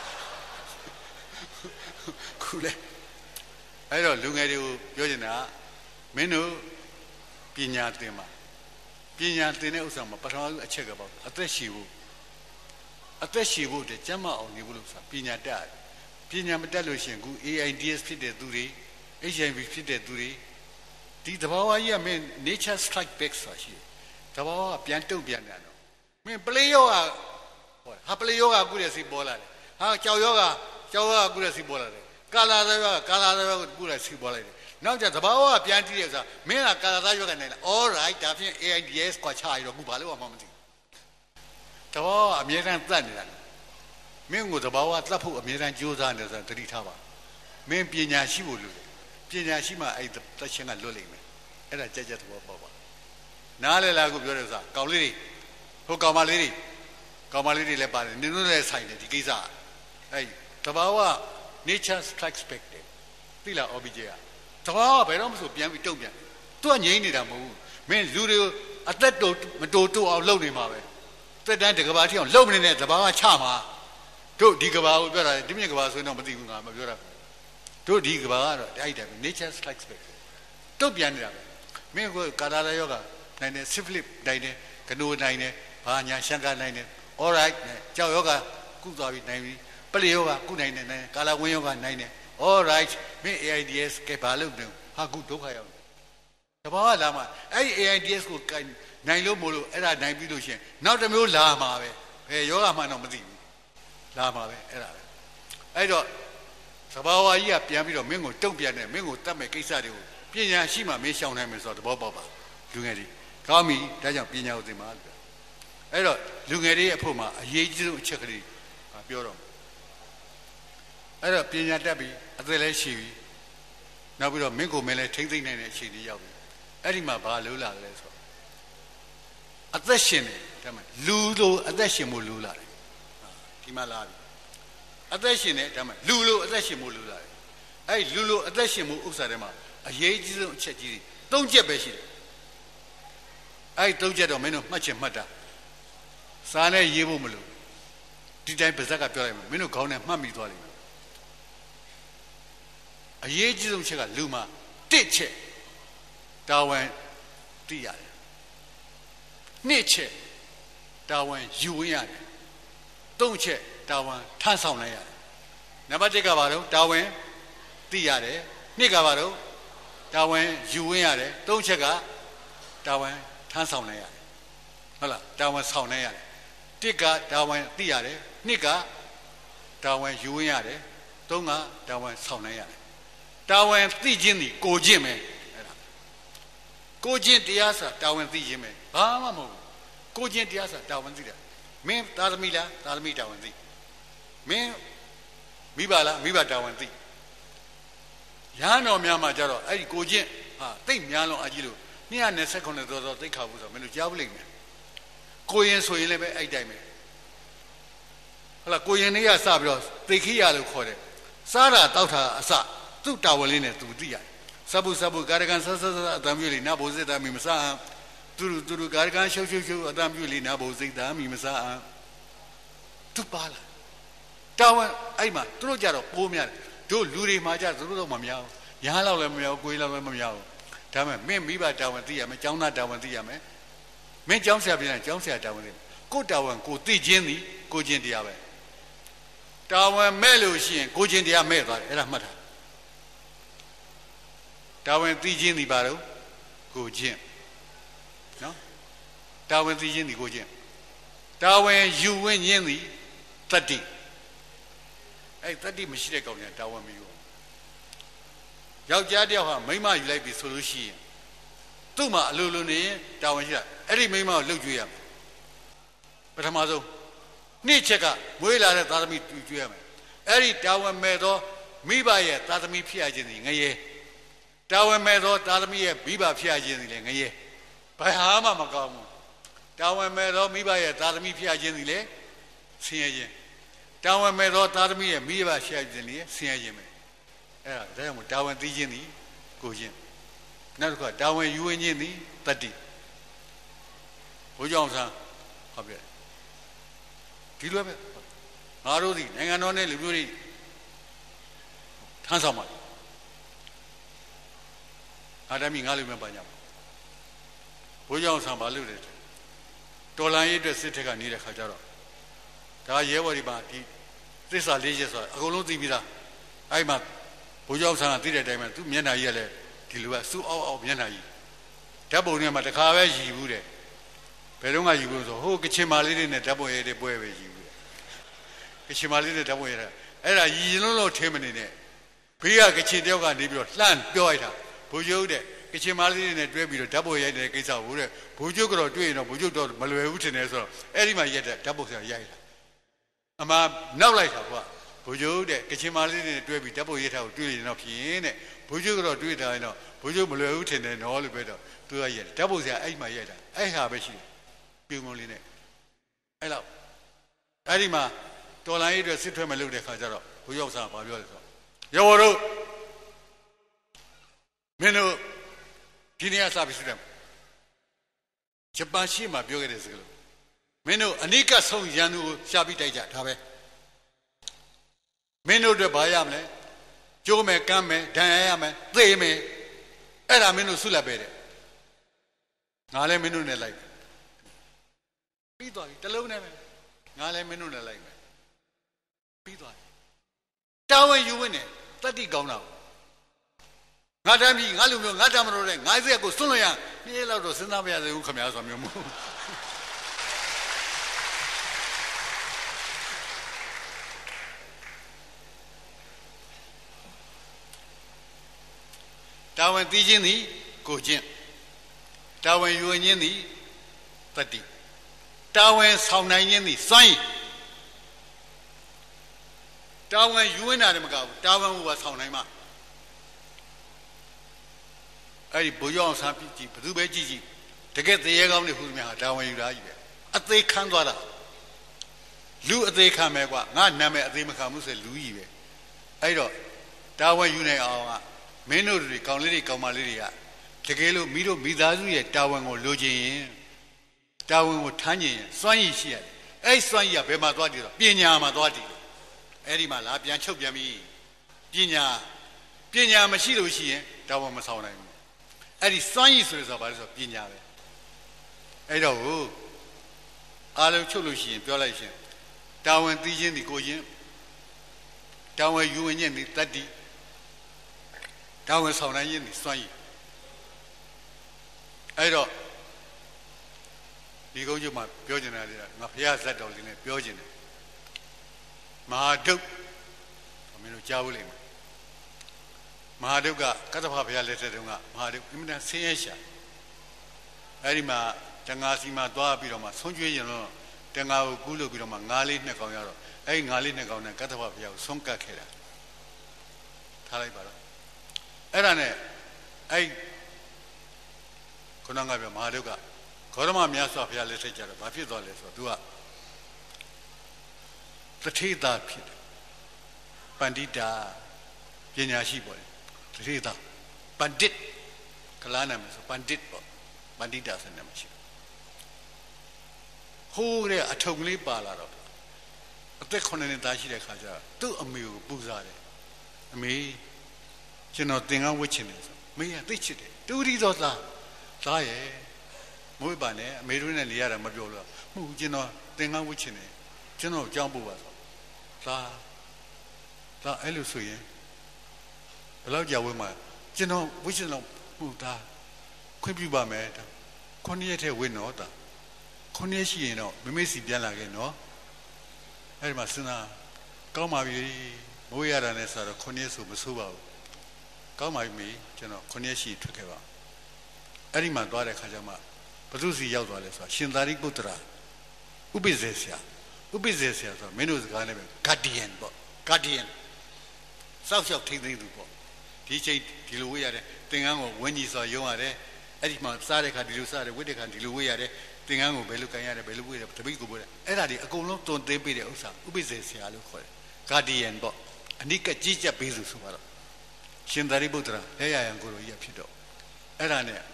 ခုလေအဲ့တော့လူငယ်တွေကိုပြောချင်တာမင်းတို့ပညာသင်ပါပညာသင်တဲ့ဥစ္စာမှာပထမဆုံးအချက်ကပေါ့အသက်ရှည်ဖို့တည်းကျမ်းမအောင်နေဖို့လို့ဆိုတာပညာတတ်ပညာမတတ်လို့ရှိရင်ခု AIDS ဖြစ်တဲ့သူတွေ HIV ဖြစ်တဲ့သူတွေဒီသဘာဝကြီးကမင်း nature strike back ဆိုတာရှိတယ်သဘာဝကပြန်တုတ်ပြန်တယ်တော့မင်းပလေးယောဂဟောဟာပလေးယောဂကုတဲ့စီပေါ်လာတယ်ဟာကြောက်ယောဂကုတဲ့စီပေါ်လာတယ်ကာလာသယောဂကုတဲ့စီပေါ်လာတယ်နောက်ကျသဘာဝကပြန်ကြည့်ရဆိုတာမင်းကကာလာသယောဂနိုင်လား all right ဒါဖြင့် AIDS ကွာချရတော့ခုဘာလို့မှမသိသဘာဝအမြဲတမ်းသတ်နေတာမင်းကိုသဘာဝသတ်ဖို့အမြဲတမ်းကြိုးစားနေဆိုတာသတိထားပါမင်းပညာရှိဖို့လိုတယ်ပညာရှိမှအဲ့သက်ရှင်ကလွတ်လိမ့်မယ်အဲ့ဒါကြက်သဘောပေါက်ပါနားလေလာကိုပြောတယ်ဆိုတာကောင်လေးတွေဟိုကောင်မလေးတွေလည်းပါတယ်နင်တို့လည်းဆိုင်တယ်ဒီကိစ္စအဲ့သဘာဝ nature strikes back တယ်သိလား OBJ ကသဘာဝဘယ်တော့မှဆိုပြန်ပြီးတုံ့ပြန်သူကငြိမ်းနေတာမဟုတ်ဘူးမင်းလူတွေကိုအသက်တိုးမတိုးအောင်လုပ်နေမှာပဲသက်တမ်းတကဘာထိအောင်လုပ်မနေတဲ့သဘာဝချမှာတို့ဒီကဘာကိုပြောတာဒီမြင့်ကဘာဆိုရင်တော့မသိဘူးငါမပြောတာတို့ဒီကဘာကတော့အဲ့ဒါပဲ nature strikes back တုတ်ပြန်နေတာပဲမင်းကကာလာယောဂနိုင်တယ် syphilis နိုင်တယ်ကနိုနိုင်တယ်ဘာညာရှန်ကာနိုင်တယ် all right ကြောက်ယောဂကုသွားပြီးနိုင်ပြီပလိယောဂကုနိုင်တယ်နိုင်ကာလာဝင်းယောဂနိုင်တယ် all right မင်း AIDS ကဘာလို့လဲဟာကုဒုက္ခရောက်တဘာဝလာမှာအဲ့ဒီ AIDS ကိုနိုင်လို့မို့လို့အဲ့ဒါနိုင်ပြီးလို့ရှင်နောက်တစ်မျိုးလာမှာပဲဘယ်ယောဂမှတော့မသိဘူးလာမှာပဲအဲ့ဒါပဲအဲ့တော့သဘာဝကြီးကပြန်ပြီးတော့မင်းကိုတုံ့ပြန်တယ်မင်းကိုတတ်မဲ့ကိစ္စတွေကိုပညာရှိမှမင်းရှောင်နိုင်မယ်ဆိုတော့သဘောပေါက်ပါလူငယ်တွေကောင်းပြီဒါကြောင့်ပညာကိုသင်ပါလို့အဲ့တော့လူငယ်တွေအဖို့မှာအရေးကြီးဆုံးအချက်ကလေးပြောတော့အဲ့တော့ပညာတတ်ပြီးအသက်လည်းရှိပြီနောက်ပြီးတော့မင်းကိုမင်းလည်းထိမ့်သိမ့်နိုင်တဲ့အခြေအနေရောက်ပြီအဲ့ဒီမှာဘာလို့လာလဲဆိုတော့အသက်ရှင်တယ်ဒါမှလူလိုအသက်ရှင်မှုလိုလာတယ်ဒီမှာလာပြီအသက်ရှင်တယ်ဒါမှလူလိုအသက်ရှင်မှုလိုလာတယ်အဲ့လူလိုအသက်ရှင်မှုဥစ္စာထဲမှာအရေးကြီးဆုံးအချက်ကြီးတွေ3ချက်ပဲရှိတယ်အဲ့3ချက်တော့မင်းတို့မှတ်ချင်မှတ်တာစာနဲ့ရေးဖို့မလိုဒီတိုင်းပါဇက်ကပြောလိုက်မယ်မင်းတို့ခေါင်းနဲ့မှတ်မိသွားလိမ့်မယ်အရေးကြီးဆုံးချက်ကလူမှာ1ချက်တာဝန်သိရတယ်2ချက်တာဝန်ယူဝင်ရတယ်သုံးချက်တာဝန်ထမ်းဆောင်နိုင်ရတယ်နံပါတ်1ကဘာလို့တာဝန်သိရတယ်နှစ်ကဘာလို့တာဝန်ယူဝင်ရတယ်သုံးချက်ကတာဝန်ထမ်းဆောင်နိုင်ရတယ်ဟုတ်လားတာဝန်ဆောင်နိုင်ရတယ်တစ်ကတာဝန်သိရတယ်နှစ်ကတာဝန်ယူဝင်ရတယ်သုံးကတာဝန်ဆောင်နိုင်ရတယ်တာဝန်သိခြင်းဒီကိုခြင်းပဲအဲ့ဒါကိုခြင်းတရားဆိုတာဝန်သိခြင်းပဲဘာမှမဟုတ်ဘူးကိုခြင်းတရားဆိုတာဝန်သိတယ်မင်းသာသမီလားသာသမီတာဝန်သိမင်းမိဘလားမိဘတာဝန်သိရဟန်းတော်များမှာကြတော့အဲ့ဒီကိုခြင်းဟာသိများလုံးအကြီးလို့229သောသိခါဘူးဆိုမင်းတို့ကြားဘူးလိမ့်မယ်ကိုရင်ဆိုရင်လည်းပဲအဲ့တိုင်းပဲဟုတ်လားကိုရင်လေးကစပြီးတော့သိခိရလို့ခေါ်တယ်စားတာတောက်တာအစသူ့တာဝန်လေးနဲ့သူသိရတယ်စပုကာရကန်ဆဆအတံပြုလေးနဘုဇိတာမိမစားသူကာရကန်ရှုပ်အတံပြုလေးနဘုဇိတာမိမစားသူပါလာတာဝန်အဲ့မှာသူတို့ကြတော့ပိုးများတယ်တို့လူတွေမှာကြသူတို့တော့မများဘူးရဟန်းလောက်လည်းမများဘူးကိုယ်လောက်လည်းမများဘူးဒါပေမဲ့မင်းမိဘတာဝန်သိရမယ်ကျောင်းသားတာဝန်သိရမယ်မင်းကျောင်းဆရာပြန်ကျောင်းဆရာတာဝန်သိကိုတာဝန်ကိုသိခြင်းသည်ကိုခြင်းတရားပဲတာဝန်မဲ့လို့ရှိရင်ကိုခြင်းတရားမဲ့သွားတယ်အဲ့ဒါမှတ်တာတာဝန်သိခြင်းသည်ဘာလို့ကိုခြင်းနော်တာဝန်သိခြင်းသည်ကိုခြင်းတာဝန်ယူဝင့်ခြင်းသည်တတ္တိအဲ့တတ္တိမရှိတဲ့ကောင်ကတာဝန်မယူယောက်ျားတယောက်ဟာမိန်းမယူလိုက်ပြီဆိုလို့ရှိရင်သူ့မှာအလိုလိုနေရင်တာဝန်ရှိတာအဲ့ဒီမိန်းမကိုလှုပ်ကြွေးရမယ်ပထမဆုံးနေ့ချက်ကမွေးလာတဲ့သာသမီကြွေးရမယ်အဲ့ဒီတာဝန်မဲ့သောမိဘရဲ့သာသမီဖြစ်ရခြင်းသည်ငရဲတာဝန်မဲ့သောသာသမီရဲ့မိဘဖြစ်ရခြင်းသည်လည်းငရဲဘာမှမကောင်းဘူးတာဝန်မဲ့သောမိဘရဲ့သာသမီဖြစ်ရခြင်းသည်လည်းဆင်းရဲခြင်းတာဝန်မဲ့သောသာသမီရဲ့မိဘဖြစ်ရခြင်းလည်းဆင်းရဲခြင်းပဲအဲ့ဒါကြောင့်တာဝန်သိခြင်းသည်ကိုခြင်းနောက်တစ်ခါတာဝန်ယူဝင်ခြင်းသည်တတ္တိဘုရားအောင်ဆန်းဟုတ်ပြီဒီလိုပဲငါတို့ဒီနိုင်ငံတော်နဲ့လူမျိုးတွေထမ်းဆောင်ပါအားတမ်းငါလူမျိုးပါကြပါဘုရားအောင်ဆန်းဘာလုပ်တယ်တော်လန်ရေးအတွက်စစ်ထက်ကနေတဲ့ခါကျတော့ဒါရဲဘော်ဒီမှာဒီသစ္စာ၄ချက်ဆိုတာအကုန်လုံးသိပြီးသားအဲ့မှာဘုရားအောင်ဆန်းကသိတဲ့အတိုင်းပဲသူမျက်နှာကြီးကလည်းဒီလိုကစူးအောက်မျက်နှာကြီးဓာတ်ပုံထဲမှာတစ်ခါပဲရည်ဘူးတဲ့ဘယ်တော့မှရည်ဘူးဆိုဟိုကချင်မာလေးတွေနဲ့ဓာတ်ပုံရဲတွေပွဲပဲရည်ဘူးကချင်မာလေးတွေဓာတ်ပုံရဲတာအဲ့ဒါရည်ရင်လုံးထဲမနေနဲ့ဘေးကကချင်တယောက်ကနေပြီးတော့လှမ်းပြောလိုက်တာဘုရားတဲ့ကချင်မာလေးတွေနဲ့တွဲပြီးတော့ဓာတ်ပုံရိုက်တဲ့ကိစ္စကိုတဲ့ဘုရားကတော့တွေ့ရင်တော့ဘုရားတော့မလွယ်ဘူးထင်တယ်ဆိုတော့အဲ့ဒီမှာရက်တဲ့ဓာတ်ပုံဆရာရိုက်တာအမှနောက်လိုက်တာကွာဘုရားတဲ့ကချင်မာလေးတွေနဲ့တွဲပြီးဓာတ်ပုံရိုက်တာကိုတွေ့ရင်တော့ဖြင်းတဲ့ဘုရားကတော့တွေ့တာရင်တော့ဘုရားမလွယ်ဘူးထင်တယ်နော်လို့ပဲတော့သူကရက်ဓာတ်ပုံဆရာအဲ့မှာရိုက်တာအဲ့ဟာပဲရှိတယ်ပြုံုံလေးနဲ့အဲ့လောက်အဲ့ဒီမှာတော်လိုင်းရေးအတွက်စစ်ထွက်မလုပ်တဲ့ခါကျတော့ဘုရားဆရာဘာပြောလဲဆိုတော့ယောဝတို့မင်းတို့ဒီနေ့အစပြီးစစ်တယ်ဂျပန်ရှိမှပြောခဲ့တဲ့စကားလို့မင်းတို့အနိကဆုံးရန်သူကိုရှာပြီးတိုက်ကြဒါပဲမင်းတို့အတွက်ဘာရမလဲကျိုးမယ်ကမ်းမယ်ဒဏ်ရာရမယ်သေမယ်အဲ့ဒါမင်းတို့ဆုလက်ပဲတဲ့ငါလည်းမင်းတို့နဲ့လိုက်ပြီးသွားပြီတလုံးနဲ့ပဲငါလည်းမင်းတို့နဲ့လိုက်မယ်ပြီးသွားပြီတာဝန်ယူဝင်တယ်တတ္တိကောင်းတာငါတမ်းပြီငါလူမျိုးငါတမ်းမလို့တဲ့ငါစက်ကိုစွန့်လို့ရနေ့လောက်တော့စဉ်းစားမရသေးဘူးခင်ဗျာဆိုမျိုးမဟုတ်တာဝန်သိခြင်းသည်ကိုခြင်းတာဝန်ယူခြင်းသည်တတ္တိတာဝန်ဆောင်နိုင်ခြင်းသည်စွန့်တာဝန်ယူဝင်တာလည်းမကဘူးတာဝန်ကိုဆောင်နိုင်မှအဲ့ဒီဘုရားအောင်ဆန်းကြည့်ဘယ်သူပဲကြည့်ကြည့်တကယ်သေရကောင်းတဲ့ဟူသမျှဟာတာဝန်ယူတာကြီးပဲအသေးခံသွားတာလူအသေးခံမယ်ကွာငါနာမည်အသေးမခံဘူးဆိုလူကြီးပဲအဲ့တော့တာဝန်ယူနိုင်အောင်ကမင်းတို့တွေကောင်းလေးတွေကောင်းမလေးတွေကတကယ်လို့မိတို့မိသားစုရဲ့တာဝန်ကိုလိုချင်ရင်တာဝန်ကိုထမ်းချင်ရင်စွန့်ရည်ရှိရတယ်အဲ့စွန့်ရည်ကဘယ်မှာသွားတည်တော့ပညာမှာသွားတည်တယ်အဲ့ဒီမှာလာပြန်ချုပ်ပြန်ပြီပညာမရှိလို့ရှိရင်တာဝန်မဆောင်နိုင်ဘူးအဲ့ဒီစွန့်ရည်ဆိုတော့ဘာလဲဆိုတော့ပညာပဲအဲ့တော့အားလုံးချုပ်လို့ရှိရင်ပြောလိုက်ရှင်တာဝန်သိခြင်းဒီကိုချင်းတာဝန်ယူဝင်ခြင်းဒီတတ္တိတာဝန်ဆောင်နိုင်ခြင်းဒီစွမ်းရည်အဲ့တော့ဒီကုန်းကျမှာပြောချင်တာလေငါဘုရားဇတ်တော်လေးနဲ့ပြောချင်တယ်မဟာဒုက္ခမင်းတို့ကြားဘူးလိမ့်မယ်မဟာဒုက္ခကတ္တဖဘုရားလက်ထက်တုန်းကမဟာဒုက္ခအင်မတန်ဆင်းရဲရှာအဲ့ဒီမှာတန်ဃာစီမှာသွားပြီးတော့မှဆုံးကျွေးရင်တော့တန်ဃာကိုကူးလို့ပြီးတော့မှငါးလေးနှစ်ကောင်ရတော့အဲ့ဒီငါးလေးနှစ်ကောင်နဲ့ကတ္တဖဘုရားကိုဆုံးကတ်ခဲ့တာထားလိုက်ပါတော့အဲ့ဒါနဲ့အဲ့ခုနကပြောမဟာဒုက္ခဂေါတမမြတ်စွာဘုရားလက်ထက်ကြတော့ဘာဖြစ်သွားလဲဆိုတော့ तू ကတထေသာဖြစ်တယ်ပန္တိတာပညာရှိပေါ့တထေသာပန္ဒစ်ကလာနာမယ်ဆိုပန္ဒစ်ပေါ့ပန္တိတာဆိုနေမှာရှိတယ်ဟိုးတဲ့အထုံလေးပါလာတော့အသက်9နှစ်သားရှိတဲ့ခါကျတော့သူ့အမေကိုပူဇော်တယ်အမေကျွန်တော်သင်္ကန်းဝတ်ချင်တယ်ဆိုမေကသိချစ်တယ်တူရီသောသားရဲ့မွေးပါနဲ့အမေတို့နဲ့နေရတာမပြောလို့ဟုတ်ကျွန်တော်သင်္ကန်းဝတ်ချင်တယ်ကျွန်တော်ကြောင်းပို့ပါဆိုသားအဲ့လိုဆိုရင်ဘယ်လောက်ကြာဝဲမှာကျွန်တော်ဝတ်ချင်တော့ဟုတ်သားခွင့်ပြုပါမယ်9ရက်ထဲဝင်းတော့သား9ရက်ရှိရင်တော့မမေ့စီပြန်လာခဲ့နော်အဲ့ဒီမှာစဉ်းစားကောင်းပါပြီမိုးရတာနဲ့ဆိုတော့9ရက်ဆိုမဆိုးပါဘူးကောင်းပါပြီမေကျွန်တော်9ရက်ရှိထွက်ခဲ့ပါအဲ့ဒီမှာသွားတဲ့ခါကျမှဘသူစီရောက်သွားလဲဆိုတော့ရှင်သာရိပုတ္တရာဥပိ္ပဇေဆရာဆိုမင်းတို့စကားနဲ့ပဲ guardian ပေါ့ guardian စောက်ရှောက်ထိန်းသိမ်းသူပေါ့ဒီချိန်ဒီလိုဝေးရတယ်သင်္ကန်းကိုဝင်းကြီးဆိုရုံရတယ်အဲ့ဒီမှာစားတဲ့ခါဒီလိုစားတယ်ဝိတဲ့ခါဒီလိုဝေးရတယ်သင်္ကန်းကိုဘယ်လိုကန်ရတယ်ဘယ်လိုဝေးတယ်တပိတ်ကိုပို့တယ်အဲ့ဒါတွေအကုန်လုံးတွန်သေးပေးတဲ့ဥစ္စာဥပိ္ပဇေဆရာလို့ခေါ်တယ် guardian ပေါ့အနိကကြီးကြပ်ပေးသူဆိုတော့ရှင်သာရိပုတ္တရာလက်ရယံကိုလိုကြီးဖြစ်တော့အဲ့ဒါနဲ့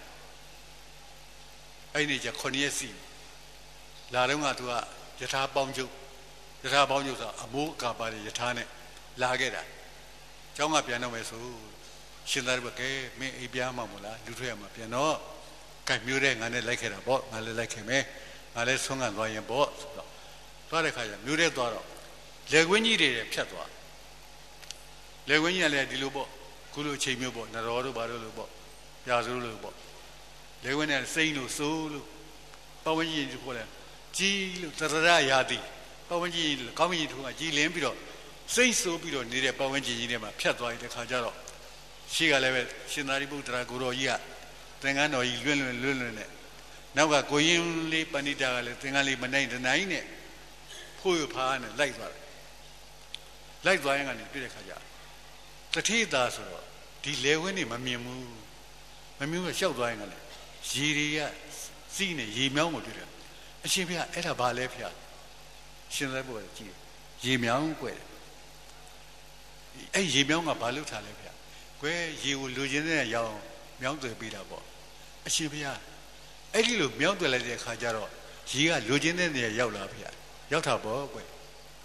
အဲ့ဒီကျ9ရက်စီလာတော့ကသူကယထာပေါင်းချုပ်ဆိုအမိုးအကာပါတဲ့ယထာနဲ့လာခဲ့တာကျောင်းကပြန်တော့မယ်ဆိုရှင်သာရိပုတ္တရာမင်းအိပ်ပြားမှာမလားလူထွက်ရမှာပြန်တော့ကဲမျိုးတဲ့ငါနဲ့လိုက်ခဲ့တာပေါ့ငါလည်းလိုက်ခဲ့မယ်ငါလည်းဆုံးခံသွားရင်ပေါ့ဆိုတော့သွားတဲ့ခါကျမျိုးတဲ့သွားတော့လေကွင်းကြီးတွေဖြတ်သွားလေကွင်းကြီးကလည်းဒီလိုပေါ့ခုလိုအချိန်မျိုးပေါ့နရောတို့ဘာလို့လို့ပေါ့ပြာစိုးလို့ပေါ့လေကွင်းနဲ့စိမ့်လို့စိုးလို့ပဝန်းကျင်ကိုလည်းကြီးလို့သရရရာတိပဝန်းကျင်ကောင်းကြီးထုံးကကြီးလင်းပြီးတော့စိတ်ဆိုးပြီးတော့နေတဲ့ပဝန်းကျင်ကြီးထဲမှာဖြတ်သွားတဲ့ခါကျတော့ရှိကလည်းပဲရှင်သာရိပုတ္တရာကိုရောကြီးကသင်္ကန်းတော်ကြီးလွင့်နဲ့နောက်ကကိုရင်လေးပဏိတာကလည်းသင်္ကန်းလေးမနိုင်တနိုင်နဲ့ဖိုးရဖားနဲ့လိုက်သွားတယ်လိုက်သွားရင်ကနေတွေ့တဲ့ခါကျတထေသာဆိုတော့ဒီလေဝင်းနေမမြင်ဘူးရှောက်သွားရင်ကလည်းရေတွေကစီးနေရေမြောင်းကိုတွေ့တယ်အရှင်ဘုရားအဲ့ဒါဘာလဲဖေရှင်သာရိပုတ္တရာကြည့်ရေမြောင်းကွယ်အဲ့ရေမြောင်းကဘာလို့ထားလဲဖေကွယ်ရေကိုလူချင်းတဲ့ရောင်းမြောင်းသွယ်ပေးတာပေါ့အရှင်ဘုရားအဲ့ဒီလိုမြောင်းသွယ်လိုက်တဲ့အခါကျတော့ရေကလူချင်းတဲ့နေရာရောက်လာဖေရောက်တာပေါ့ကွယ်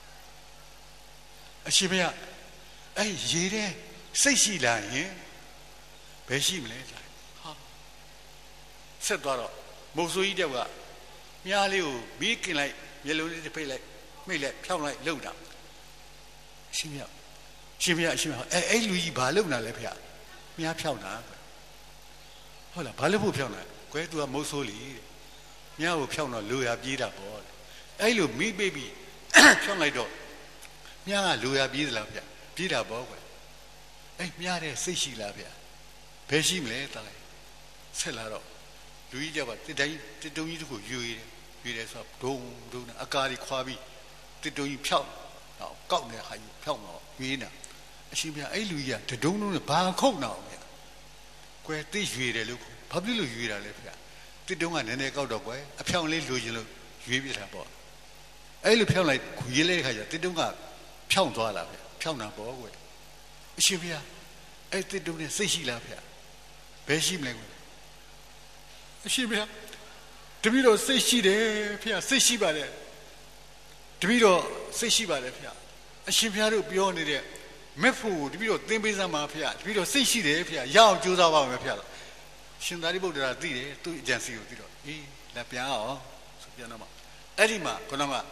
အရှင်ဘုရားအဲ့ရေတဲ့စိတ်ရှိလာရင်ဘယ်ရှိမလဲဟာဆက်သွားတော့မုတ်ဆိုးကြီးတယောက်ကမြားလေးကိုမီးကင်လိုက်မျက်လုံးလေးတစ်ဖိတ်လိုက်မိတ်လိုက်ဖြောင်းလိုက်လှုပ်တာရှင်ဘုရားအဲ့လူကြီးဘာလုပ်နေတာလဲဖေ။မြားဖြောင်းတာဟုတ်လားဘာလို့ဖို့ဖြောင်းတာကွယ်သူကမုတ်ဆိုးလီတဲ့မြားကိုဖြောင်းတော့လူရပြေးတာပေါ့အဲ့လိုမိပိတ်ပြီးဖြောင်းလိုက်တော့မြားကလူရပြေးသလားဖေပြေးတာပေါ့ကွယ်အဲ့မြားတဲ့စိတ်ရှိလားဖေဘယ်ရှိမလဲတားလိုက်ဆက်လာတော့လူကြီးကြောက်ကတစ်တုံးကြီးတစ်ခုရွေတယ်ဆိုတော့ဒုံအကားကြီးခွာပြီးတစ်တုံးကြီးဖြောင်းတော့ကောက်နေတဲ့ဟာကြီးဖြောင်းတော့ရွေးနေတာအရှင်ဘုရားအဲ့လူကြီးကတဒုံလုံးနဲ့ဘာခုတ်နာအောင်ဗျာကွယ်သိရွေတယ်လို့ဘာဖြစ်လို့ရွေတာလဲဗျာတစ်တုံးကနည်းနည်းကောက်တော့ကွယ်အဖြောင်းလေးလိုချင်လို့ရွေးပြတာပေါ့အဲ့လိုဖြောင်းလိုက်ခွေးလေးခါကျတစ်တုံးကဖြောင်းသွားလာဗျာဖြောင်းတာပေါ့ကွယ်အရှင်ဘုရားအဲ့တစ်တုံးနဲ့စိတ်ရှိလားဗျာဘယ်ရှိမလဲကွယ်အရှင်ဘုရားတပည့်တော်စိတ်ရှိတယ်ဖေ။စိတ်ရှိပါတယ်တပည့်တော်စိတ်ရှိပါတယ်ဖေ။အရှင်ဘုရားတို့ပြောနေတဲ့မက်ဖို့တပည့်တော်သင်ပေးစမ်းပါဖေ။တပည့်တော်စိတ်ရှိတယ်ဖေ။ရအောင်ကြိုးစားပါမယ်ဖေ။ရှင်သာရိပုတ္တရာသိတယ်သူ့အကြံစီကိုသိတော့အေးလက်ပြန်အောင်ဆိုပြန်တော့မှအဲ့ဒီမှာခဏမှတ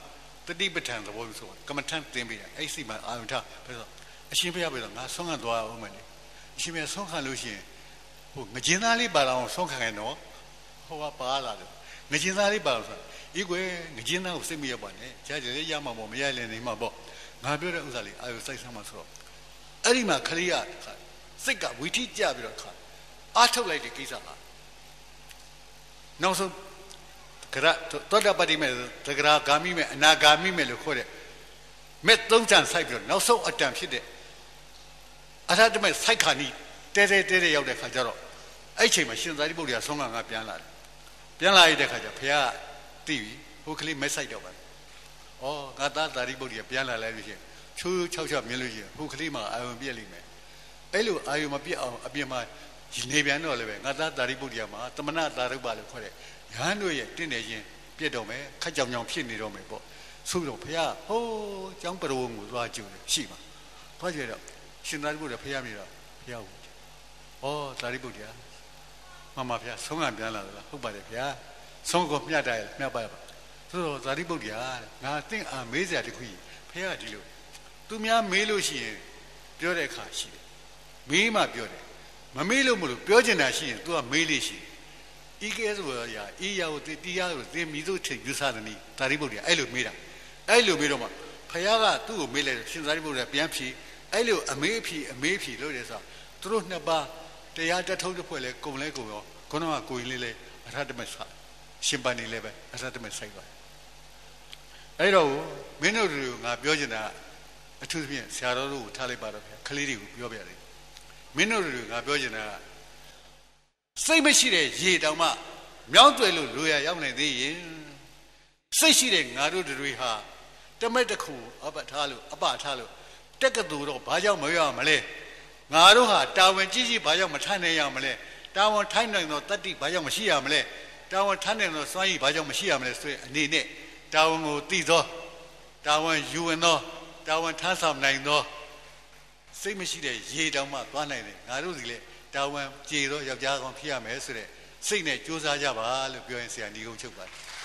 တတိပဋ္ဌာန်သဘောမျိုးဆိုကမ္မထန်သင်ပေးတာအဲ့စိတ်မှာအာရုံထားဘယ်ဆိုအရှင်ဘုရားပြောတော့ငါဆုံးခံသွားအောင်မယ်လေအရှင်ဘုရားဆုံးခံလို့ရှိရင်ဟိုငကျင်းသားလေးပါတော့ဆုံးခံရတော့ဟိုကပါလာတယ်ငကျင်းသားလေးပါတော့ဆိုဤကွယ်ငကျင်းသားကိုစိတ်မရပါနဲ့ကြားကြလေရမှာပေါ့မရလည်းနေမှာပေါ့ငါပြောတဲ့ဥစ္စာလေးအာရုံစိုက်ဆမ်းမှာဆိုတော့အဲ့ဒီမှာခရိယစိတ်ကဝီထိကြပြီးတော့ခါအားထုတ်လိုက်တဲ့ကိစ္စကနောက်ဆုံးကရသောတာပတိမဲ့သဂရာဂာမိမဲ့အနာဂာမိမဲ့လို့ခေါ်တဲ့မဲ့သုံးချံစိုက်ပြီးတော့နောက်ဆုံးအတန်ဖြစ်တဲ့အရဟတမဲ့စိုက်ခါနီးတဲရောက်တဲ့ခါကျတော့အဲ့ချိန်မှာရှင်သာရိပုတ္တရာဆုံးကငါပြန်လာတယ်ပြန်လာရတဲ့ခါကျဘုရားသိပြီဟိုကလေးမဲ့စိုက်တော့ပါဩငါသားသာရိပုတ္တရာပြန်လာလိုက်လို့ရှိရင်ချိုးချောက်ချောက်မြင်လို့ရှိရင်ဟိုကလေးမှာအာယုံပြက်လိမ့်မယ်အဲ့လိုအာယုံမပြက်အောင်အပြင်မှာနေပြန်တော့လည်းပဲငါသားသာရိပုတ္တရာမှာတမနာသာရုပ်ပါလို့ခေါ်တဲ့ရဟန်းတို့ရဲ့တင့်တယ်ချင်းပြက်တော့မယ်ခက်ကြောင်ကြောင်ဖြစ်နေတော့မယ်ပေါ့ဆိုတော့ဘုရားဟိုးကျောင်းပရုံကိုသွားကြည့်လို့ရှိမှာသွားကြတော့ရှင်သာရိပုတ္တရာဘုရားမြင်တော့ဘုရားဟုတ်သာရိပုတ္တရာမမဘုရားဆုံးကပြန်လာလားဟုတ်ပါတယ်ဘုရားဆုံးကိုမြတ်တယ်မြတ်ပါပါဆိုတော့သာရိပုတ္တရာငါတင့်အားမေးစရာတခုကြီးဘုရားဒီလိုသူများမေးလို့ရှိရင်ပြောတဲ့အခါရှိတယ်မေးမှပြောတယ်မမေးလို့မလို့ပြောချင်တာရှိရင် तू ကမေးလို့ရှိတယ်ဤကဲဆိုရာဤရာကိုတရားကိုသင်မိတို့ထင်ယူဆတယ်နီသာရိပုတ္တရာအဲ့လိုမေးတာအဲ့လိုမေးတော့မှဘုရားကသူ့ကိုမေးလိုက်ရှင်သာရိပုတ္တရာပြန်ဖြေအဲ့လိုအမေးဖြေလို့ရဆိုသူတို့နှစ်ပါးတရားတထုံးတစ်ဖွဲ့လဲကုံလဲကုံရောခုနကကိုရင်လေးလဲအရဟတမဆာရှင်ပန်နေလဲပဲအရဟတမဆိုင်ပါအဲ့တော့မင်းတို့ငါပြောချင်တာအထူးသဖြင့်ဆရာတော်တို့ကိုထားလိုက်ပါတော့ဗျာခလေးတွေကိုပြောပြရတယ်မင်းတို့ငါပြောချင်တာစိတ်မရှိတဲ့ရေတောင်မှမြောင်းတွေ့လို့လိုရရောက်နေသေးရင်စိတ်ရှိတဲ့ငါတို့တွေဟာတမက်တစ်ခုအပထားလို့တက်ကတူတော့ဘာကြောင့်မရမလဲငါတို့ဟာတာဝန်ကြီးဘာကြောင့်မထမ်းနိုင်ရမလဲတာဝန်ထိုင်းနိုင်သောတတ္တိဘာကြောင့်မရှိရမလဲတာဝန်ထမ်းနိုင်သောစွမ်းရည်ဘာကြောင့်မရှိရမလဲဆိုရင်အနေနဲ့တာဝန်ကိုသိသောတာဝန်ယူဝင်သောတာဝန်ထမ်းဆောင်နိုင်သောစိတ်မရှိတဲ့ရေတောင်မှသွားနိုင်တယ်ငါတို့စီလေတာဝန်ကြေသောယောက်ျားကောင်ဖြစ်ရမယ်ဆိုတဲ့စိတ်နဲ့ကြိုးစားကြပါလို့ပြောရင်ဆရာညီကုန်းချုပ်ပါတယ်